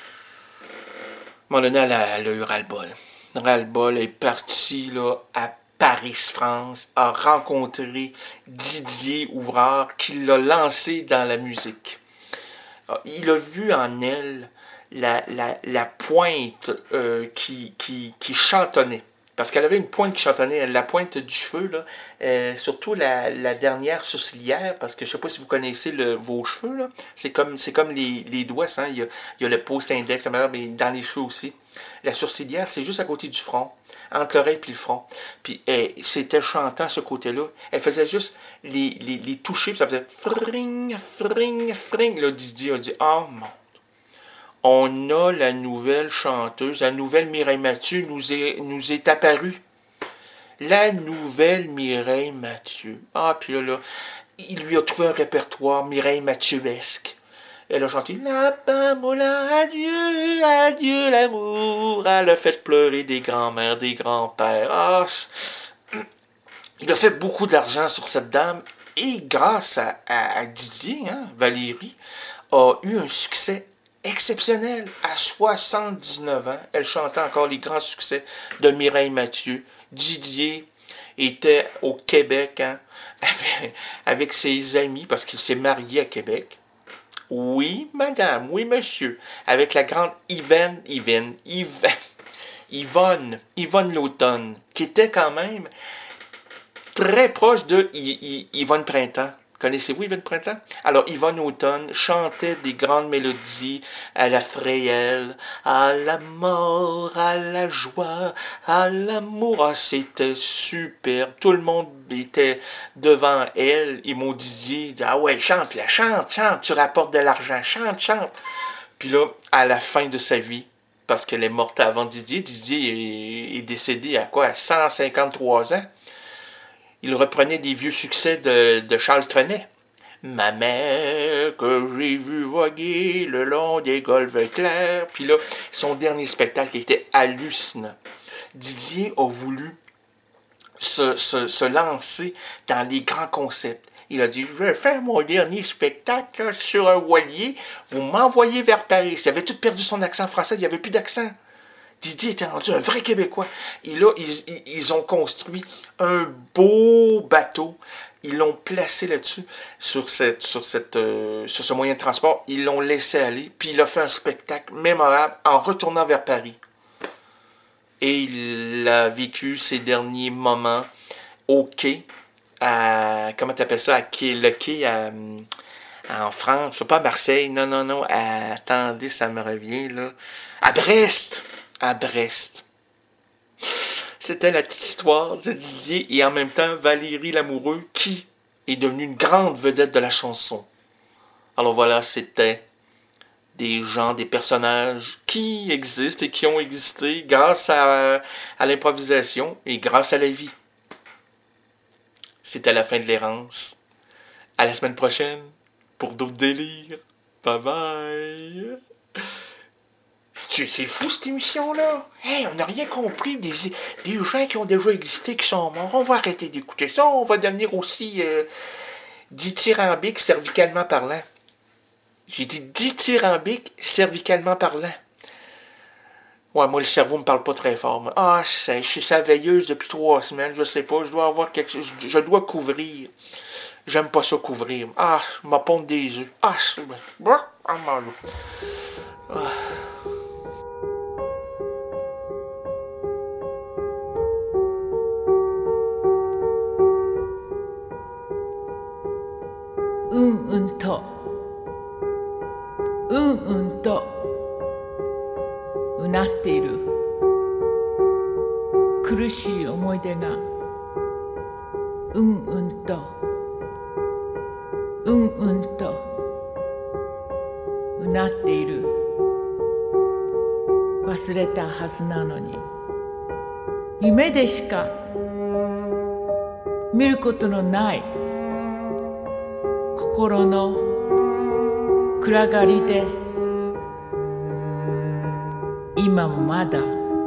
À un moment donné, elle a, elle a eu ras-le-bol. Ras-le-bol est partie là, à Paris, France, a rencontré Didier Ouvrard qui l'a lancé dans la musique. Il a vu en elle la, la, la pointe euh, qui, qui, qui chantonnait. Parce qu'elle avait une pointe qui chantonnait, la pointe du cheveu, là, euh, surtout la, la dernière sourcilière, parce que je ne sais pas si vous connaissez le, vos cheveux, là, c'est comme, c'est comme les, les doigts, hein, il y a, il y a le post index, mais dans les cheveux aussi. La sourcilière, c'est juste à côté du front, entre l'oreille et le front. Puis eh, c'était chantant ce côté-là. Elle faisait juste les, les, les toucher, puis ça faisait fring, fring, fring. Là, Didier a dit, oh mon Dieu, on a la nouvelle chanteuse, la nouvelle Mireille Mathieu nous est, nous est apparue. La nouvelle Mireille Mathieu. Ah, puis là, là, il lui a trouvé un répertoire Mireille Mathieuesque. Elle a chanté « La Pamola, adieu, adieu l'amour ». Elle a fait pleurer des grands-mères, des grands-pères. Ah, il a fait beaucoup d'argent sur cette dame. Et grâce à, à, à Didier, hein, Valérie, a eu un succès exceptionnel. À soixante-dix-neuf ans, elle chantait encore les grands succès de Mireille Mathieu. Didier était au Québec, hein, avec, avec ses amis, parce qu'il s'est marié à Québec. Oui, madame, oui, monsieur. Avec la grande Yvonne, Yvonne, Yvonne, Yvonne, Yvonne l'Automne, qui était quand même très proche de y- y- Yvonne Printemps. Connaissez-vous Yvonne Printemps? Alors, Yvonne Automne chantait des grandes mélodies à la frayelle, à la mort, à la joie, à l'amour. Ah, c'était superbe. Tout le monde était devant elle. Et mon Didier dit « Ah ouais, chante, là, chante, chante, tu rapportes de l'argent, chante, chante. » Puis là, à la fin de sa vie, parce qu'elle est morte avant Didier, Didier est, est décédé à quoi? À cent cinquante-trois ans. Il reprenait des vieux succès de, de Charles Trenet. Ma mère que j'ai vu voguer le long des golfes clairs. Puis là, son dernier spectacle était hallucinant. Didier a voulu se, se, se lancer dans les grands concepts. Il a dit, je vais faire mon dernier spectacle sur un voilier. Vous m'envoyez vers Paris. Il avait tout perdu son accent français. Il n'y avait plus d'accent. Didier était rendu un vrai Québécois. Et là, ils, ils, ils ont construit un beau bateau. Ils l'ont placé là-dessus, sur, cette, sur, cette, euh, sur ce moyen de transport. Ils l'ont laissé aller. Puis il a fait un spectacle mémorable en retournant vers Paris. Et il a vécu ses derniers moments au quai. À, comment tu appelles ça? À quai, le quai à, en France. C'est pas à Marseille. Non, non, non. À, attendez, ça me revient, là. À Brest. À Brest. C'était la petite histoire de Didier et en même temps Valérie Lamoureux qui est devenue une grande vedette de la chanson. Alors voilà, c'était des gens, des personnages qui existent et qui ont existé grâce à, à l'improvisation et grâce à la vie. C'était la fin de l'errance. À la semaine prochaine pour d'autres délires. Bye bye. C'est fou cette émission-là. Hey, on n'a rien compris des, des gens qui ont déjà existé, qui sont morts. On va arrêter d'écouter ça. On va devenir aussi euh, dithyrambique, cervicalement parlant. J'ai dit dithyrambique, cervicalement parlant. Ouais, moi, le cerveau me parle pas très fort. Moi. Ah, je suis sa veilleuse depuis trois semaines. Je sais pas. Je dois avoir quelque chose. Je, je dois couvrir. J'aime pas ça couvrir. Ah, je m'en pondre des œufs. Ah, je... Ah, mal. Ah. うんうんとうんうんとうなっている苦しい思い出がうんうんとうんうんとうなっている忘れたはずなのに夢でしか見ることのない心の暗がりで今もまだ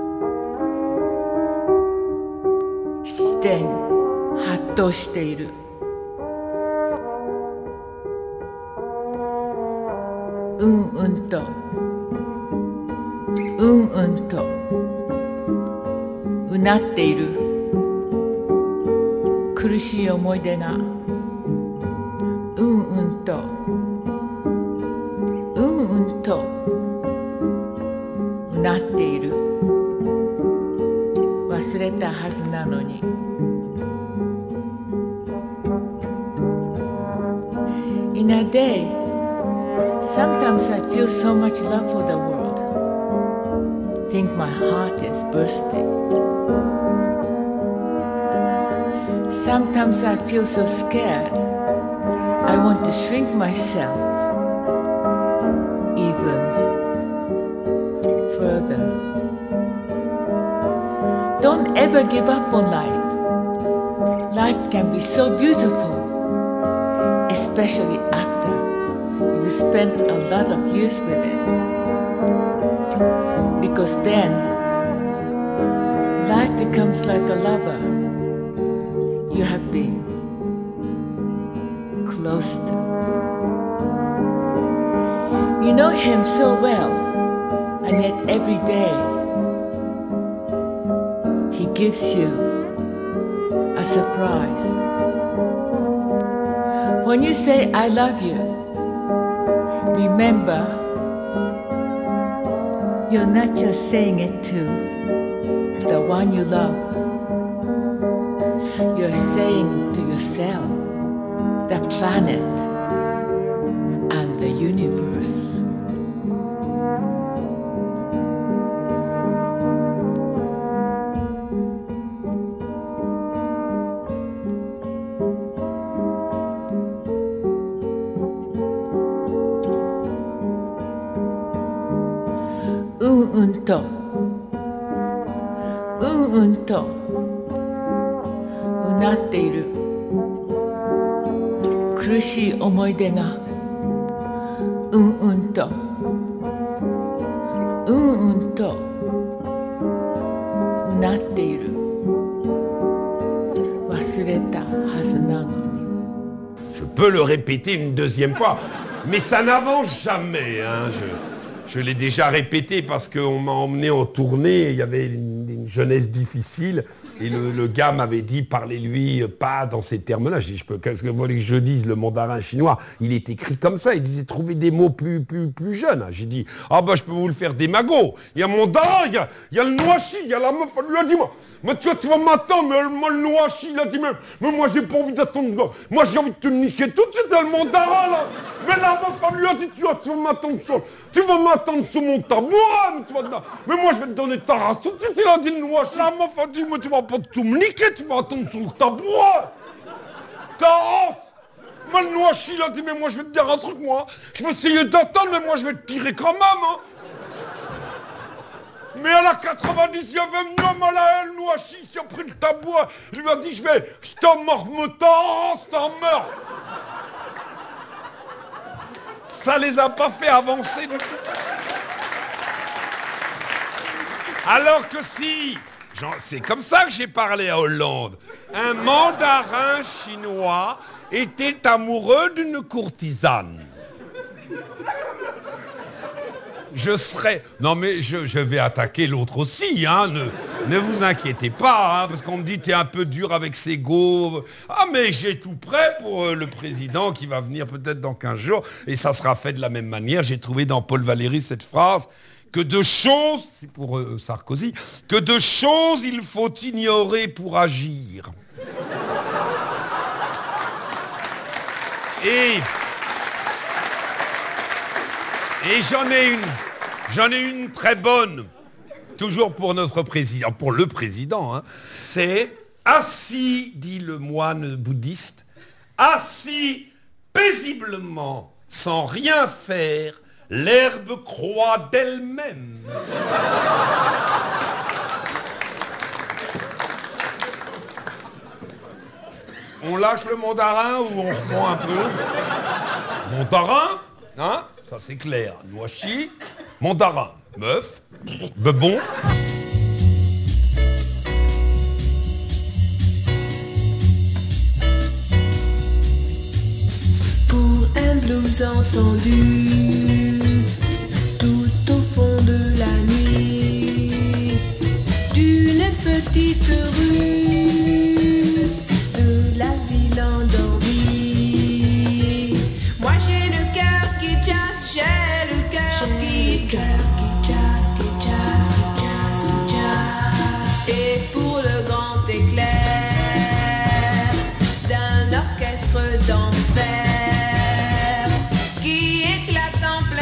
視点発動しているうんうんとうんうんとうなっている苦しい思い出がうんうんとうんうんとうなっている忘れたはずなのにIn a day, sometimes I feel so much love for the world. Think my heart is bursting. Sometimes I feel so scared. I want to shrink myself, even further. Don't ever give up on life. Life can be so beautiful, especially after you've spent a lot of years with it. Because then, life becomes like a lover you have been close to. You know him so well, and yet every day he gives you a surprise. When you say I love you, remember you're not just saying it to the one you love. You're saying to yourself, the planet, and the universe.うんうんとうんうんとうなっている苦しい思い出がうんうんとうんうんとうなっている忘れたはずなのに Je peux le répéter une deuxième fois, mais ça n'avance jamais, hein. Je, je l'ai déjà répété parce qu'on m'a emmené en tournée, il y avait une, une jeunesse difficile, et le, le gars m'avait dit, parlez-lui pas dans ces termes-là. Je dis, je peux, qu'est-ce que vous voulez que je dise, le mandarin chinois, il est écrit comme ça, il disait, trouvez des mots plus, plus, plus jeunes. J'ai dit, ah bah je peux vous le faire des magots. Il y a mandarin, il y a, il y a le noachi, il y a la meuf, elle lui a dit, moi, mais tu vois, tu vas m'attendre, mais moi le noachi, il a dit, mais, mais moi j'ai pas envie d'attendre, moi j'ai envie de te niquer tout de suite, le mandarin là. Mais la meuf, elle lui a dit, tu vois, tu vas m'attendre sur, tu vas m'attendre sur mon tabouret, mais tu vas, mais moi je vais te donner ta race tout de suite, il a dit, le noachi. La meuf a dit, mais tu vas pas tout me niquer, tu vas attendre sur le tabouret. Ta race. Moi le noachi, il a dit, mais moi je vais te dire un truc, moi, je vais essayer d'attendre, mais moi je vais te tirer quand même, hein. Mais à la quatre-vingt-dixième homme à la haine, Nouachi, il a pris le tabouret. Il lui a dit, je vais, je t'en meurs, me t'en, je t'en meurs. Ça les a pas fait avancer du tout. Alors que si, c'est comme ça que j'ai parlé à Hollande. Un mandarin chinois était amoureux d'une courtisane. Je serai... Non mais je, je vais attaquer l'autre aussi, hein. Ne, ne vous inquiétez pas, hein, parce qu'on me dit t'es un peu dur avec ces go. Ah mais j'ai tout prêt pour euh, le président qui va venir peut-être dans quinze jours, et ça sera fait de la même manière. J'ai trouvé dans Paul Valéry cette phrase, que de choses, c'est pour euh, Sarkozy, que de choses il faut ignorer pour agir. Et... Et j'en ai une, j'en ai une très bonne, toujours pour notre président, pour le président, hein. C'est assis, dit le moine bouddhiste, assis paisiblement, sans rien faire, l'herbe croît d'elle-même. On lâche le mandarin ou on reprend un peu? Mandarin, hein? Ça c'est clair. Nouachi, mandarin, meuf, bebon. Pour un blues entendu tout au fond de la nuit d'une petite rue de la ville endormie. Moi j'ai le cœur qui jazz, j'ai le cœur qui jazz, qui jazz, qui jazz, qui jazz. Et pour le grand éclair d'un orchestre d'enfer qui éclate en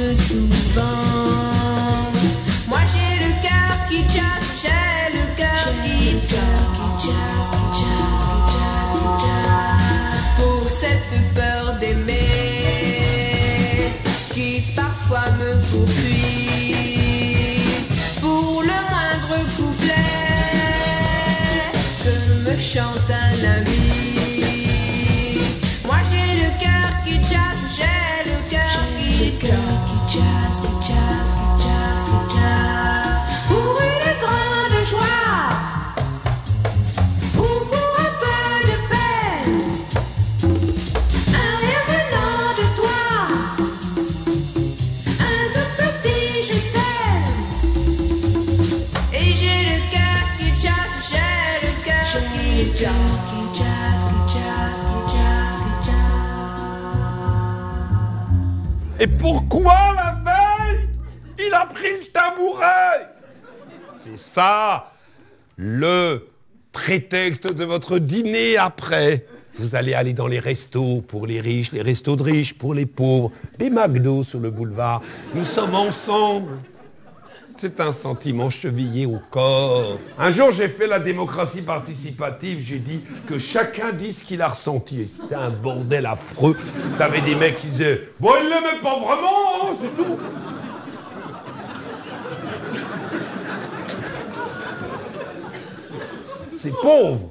pense souvent. Moi j'ai le cœur qui chasse, j'ai le cœur qui chasse, qui chasse, qui chasse, qui chasse, pour cette peur d'aimer qui parfois me poursuit, pour le moindre couplet que me chante un ami. Moi j'ai le cœur qui chasse, j'ai le cœur qui chasse, qui chasse, qui chasse, qui chasse, qui chasse, pour une grande joie ou pour un peu de peine, un rire venant de toi, un tout petit je t'aime. Et j'ai le cœur qui chasse, j'ai le cœur qui chasse, qui chasse, qui chasse, qui chasse, qui chasse. Et pourquoi la veille, il a pris le tabouret? C'est ça, le prétexte de votre dîner après. Vous allez aller dans les restos pour les riches, les restos de riches pour les pauvres, des McDo sur le boulevard. Nous sommes ensemble. C'est un sentiment chevillé au corps. Un jour, j'ai fait la démocratie participative. J'ai dit que chacun dise ce qu'il a ressenti. C'était un bordel affreux. T'avais des mecs qui disaient « Bon, il l'aimait pas vraiment, hein, c'est tout. » C'est pauvre.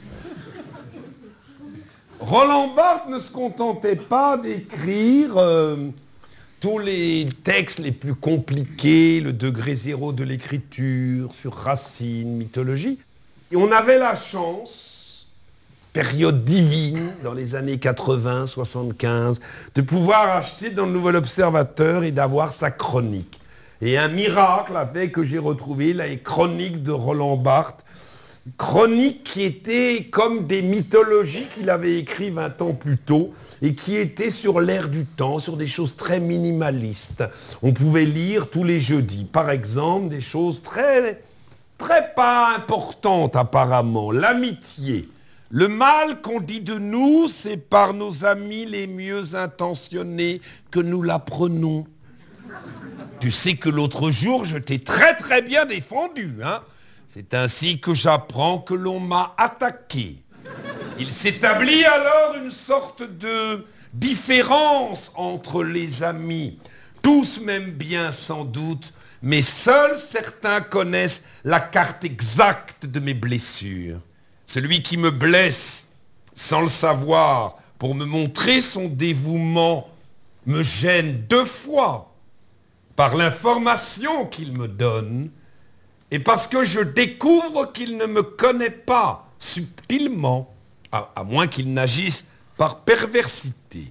Roland Barthes ne se contentait pas d'écrire euh, tous les textes les plus compliqués, le degré zéro de l'écriture, sur Racine, mythologie. Et on avait la chance, période divine, dans les années quatre-vingts, soixante-quinze, de pouvoir acheter dans le Nouvel Observateur et d'avoir sa chronique. Et un miracle a fait que j'ai retrouvé les chroniques de Roland Barthes, chroniques qui étaient comme des mythologies qu'il avait écrites vingt ans plus tôt et qui étaient sur l'air du temps, sur des choses très minimalistes. On pouvait lire tous les jeudis, par exemple, des choses très, très pas importantes apparemment. L'amitié. Le mal qu'on dit de nous, c'est par nos amis les mieux intentionnés que nous l'apprenons. Tu sais que l'autre jour, je t'ai très très bien défendu, hein. C'est ainsi que j'apprends que l'on m'a attaqué. Il s'établit alors une sorte de différence entre les amis. Tous m'aiment bien sans doute, mais seuls certains connaissent la carte exacte de mes blessures. Celui qui me blesse sans le savoir pour me montrer son dévouement me gêne deux fois par l'information qu'il me donne et parce que je découvre qu'il ne me connaît pas subtilement, à, à moins qu'il n'agisse par perversité.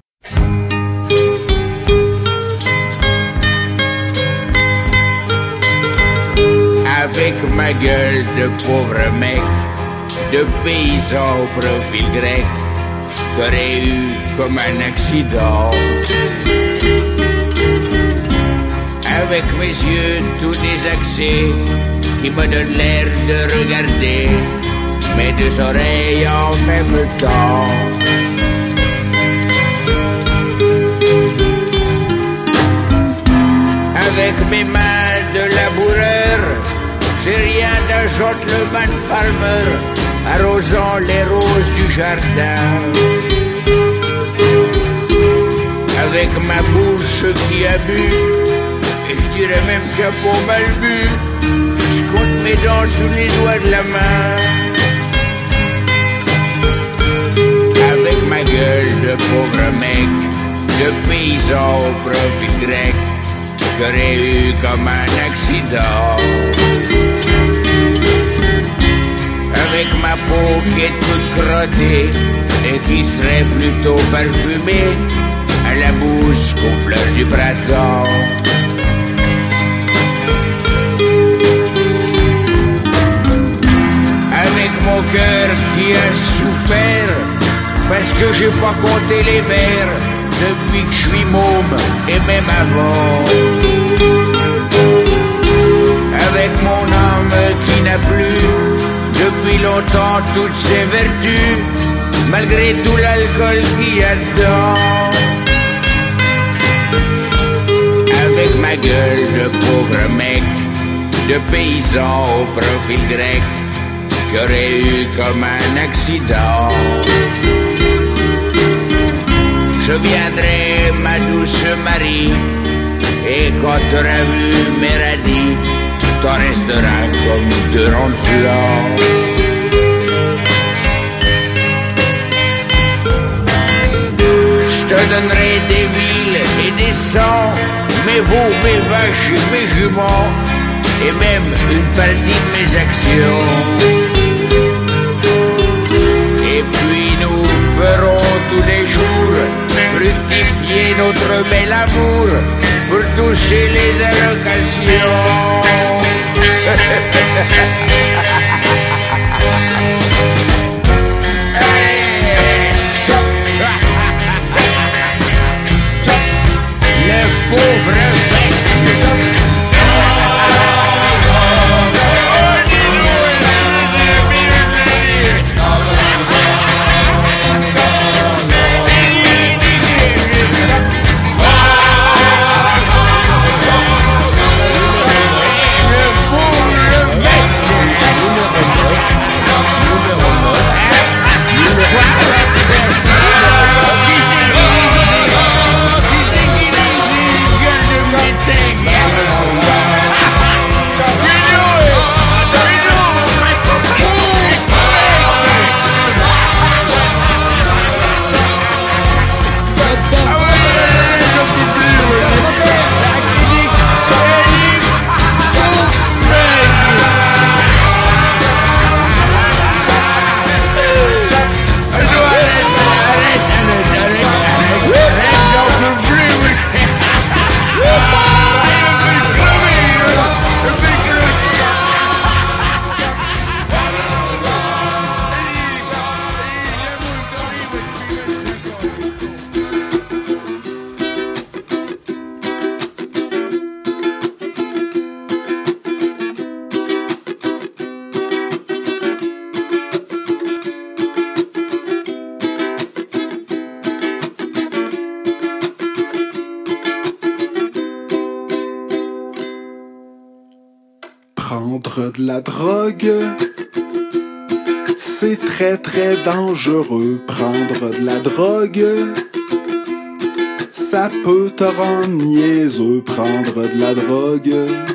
Avec ma gueule de pauvre mec, de paysan au profil grec, j'aurais eu comme un accident. Avec mes yeux tout désaxés, qui me donnent l'air de regarder mes deux oreilles en même temps. Avec mes mains de laboureur, j'ai rien d'un gentleman farmer arrosant les roses du jardin. Avec ma bouche qui a bu, et je dirais même qu'il a pas mal bu, je compte mes dents sous les doigts de la main. Avec ma gueule de pauvre mec, de paysan au profil grec, j'aurais eu comme un accident. Avec ma peau qui est toute crottée et qui serait plutôt parfumée à la bouche qu'aux fleurs du printemps. Avec mon cœur qui a souffert parce que j'ai pas compté les vers depuis que je suis môme et même avant. Avec mon âme qui n'a plus depuis longtemps toutes ses vertus, malgré tout l'alcool qu'il y a dedans. avec ma gueule de pauvre mec, de paysan au profil grec, qui aurait eu comme un accident. Je viendrai, ma douce Marie, et quand t'auras vu mes radis, t'en resteras comme deux rangs de flancs. Je te donnerai des villes et des sangs, mes veaux, mes vaches et mes juments, et même une partie de mes actions. Et puis nous ferons tous les jours fructifier notre bel amour pour toucher les allocations. Le pauvre mec. Prendre de la drogue, c'est très très dangereux. Prendre de la drogue, ça peut te rendre niaiseux. Prendre de la drogue,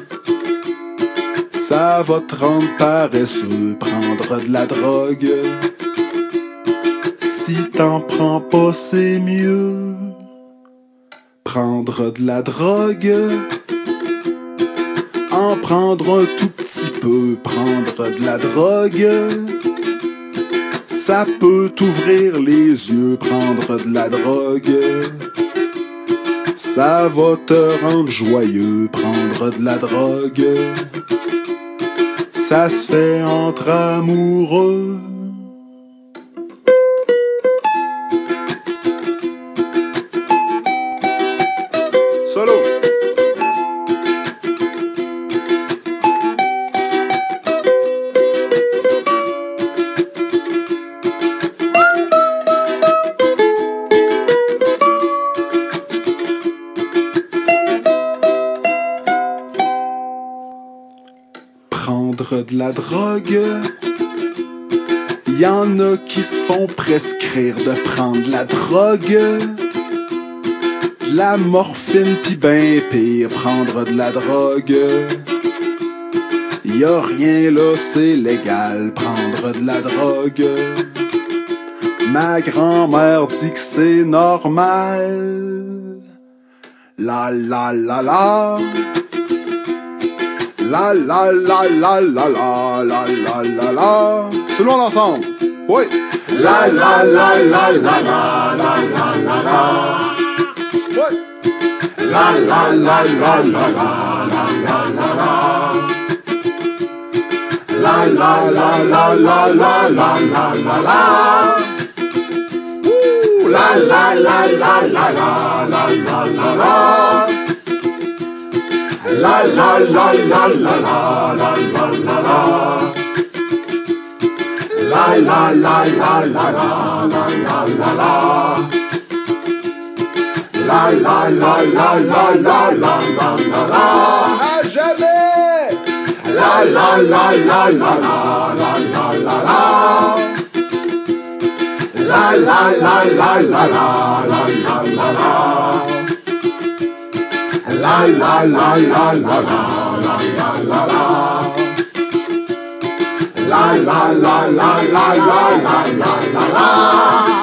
ça va te rendre paresseux. Prendre de la drogue, si t'en prends pas c'est mieux. Prendre de la drogue, en prendre un tout petit peu. Prendre de la drogue, ça peut t'ouvrir les yeux. Prendre de la drogue, ça va te rendre joyeux. Prendre de la drogue, ça se fait entre amoureux. Solo. Prendre de la drogue, y en a qui se font prescrire de prendre de la drogue. De la morphine pis ben pire, prendre de la drogue. Y a rien là, c'est légal, prendre de la drogue. Ma grand-mère dit que c'est normal. La la la la. La la la la la la la la la la. Tout le monde ensemble. Oui. La la la la la la la la la la. Oui. La la la la la la la la la la. La la la la la la la la la la. Ouh. La la la la la la la la la la. La la la la la la la la la la. La la la la la la la la la la. La la la la la la la la la la la. À jamais. La la la la la la la la la la. La la la la la la la la la la. La la la la la la la la la la. La la la la la la la la la la.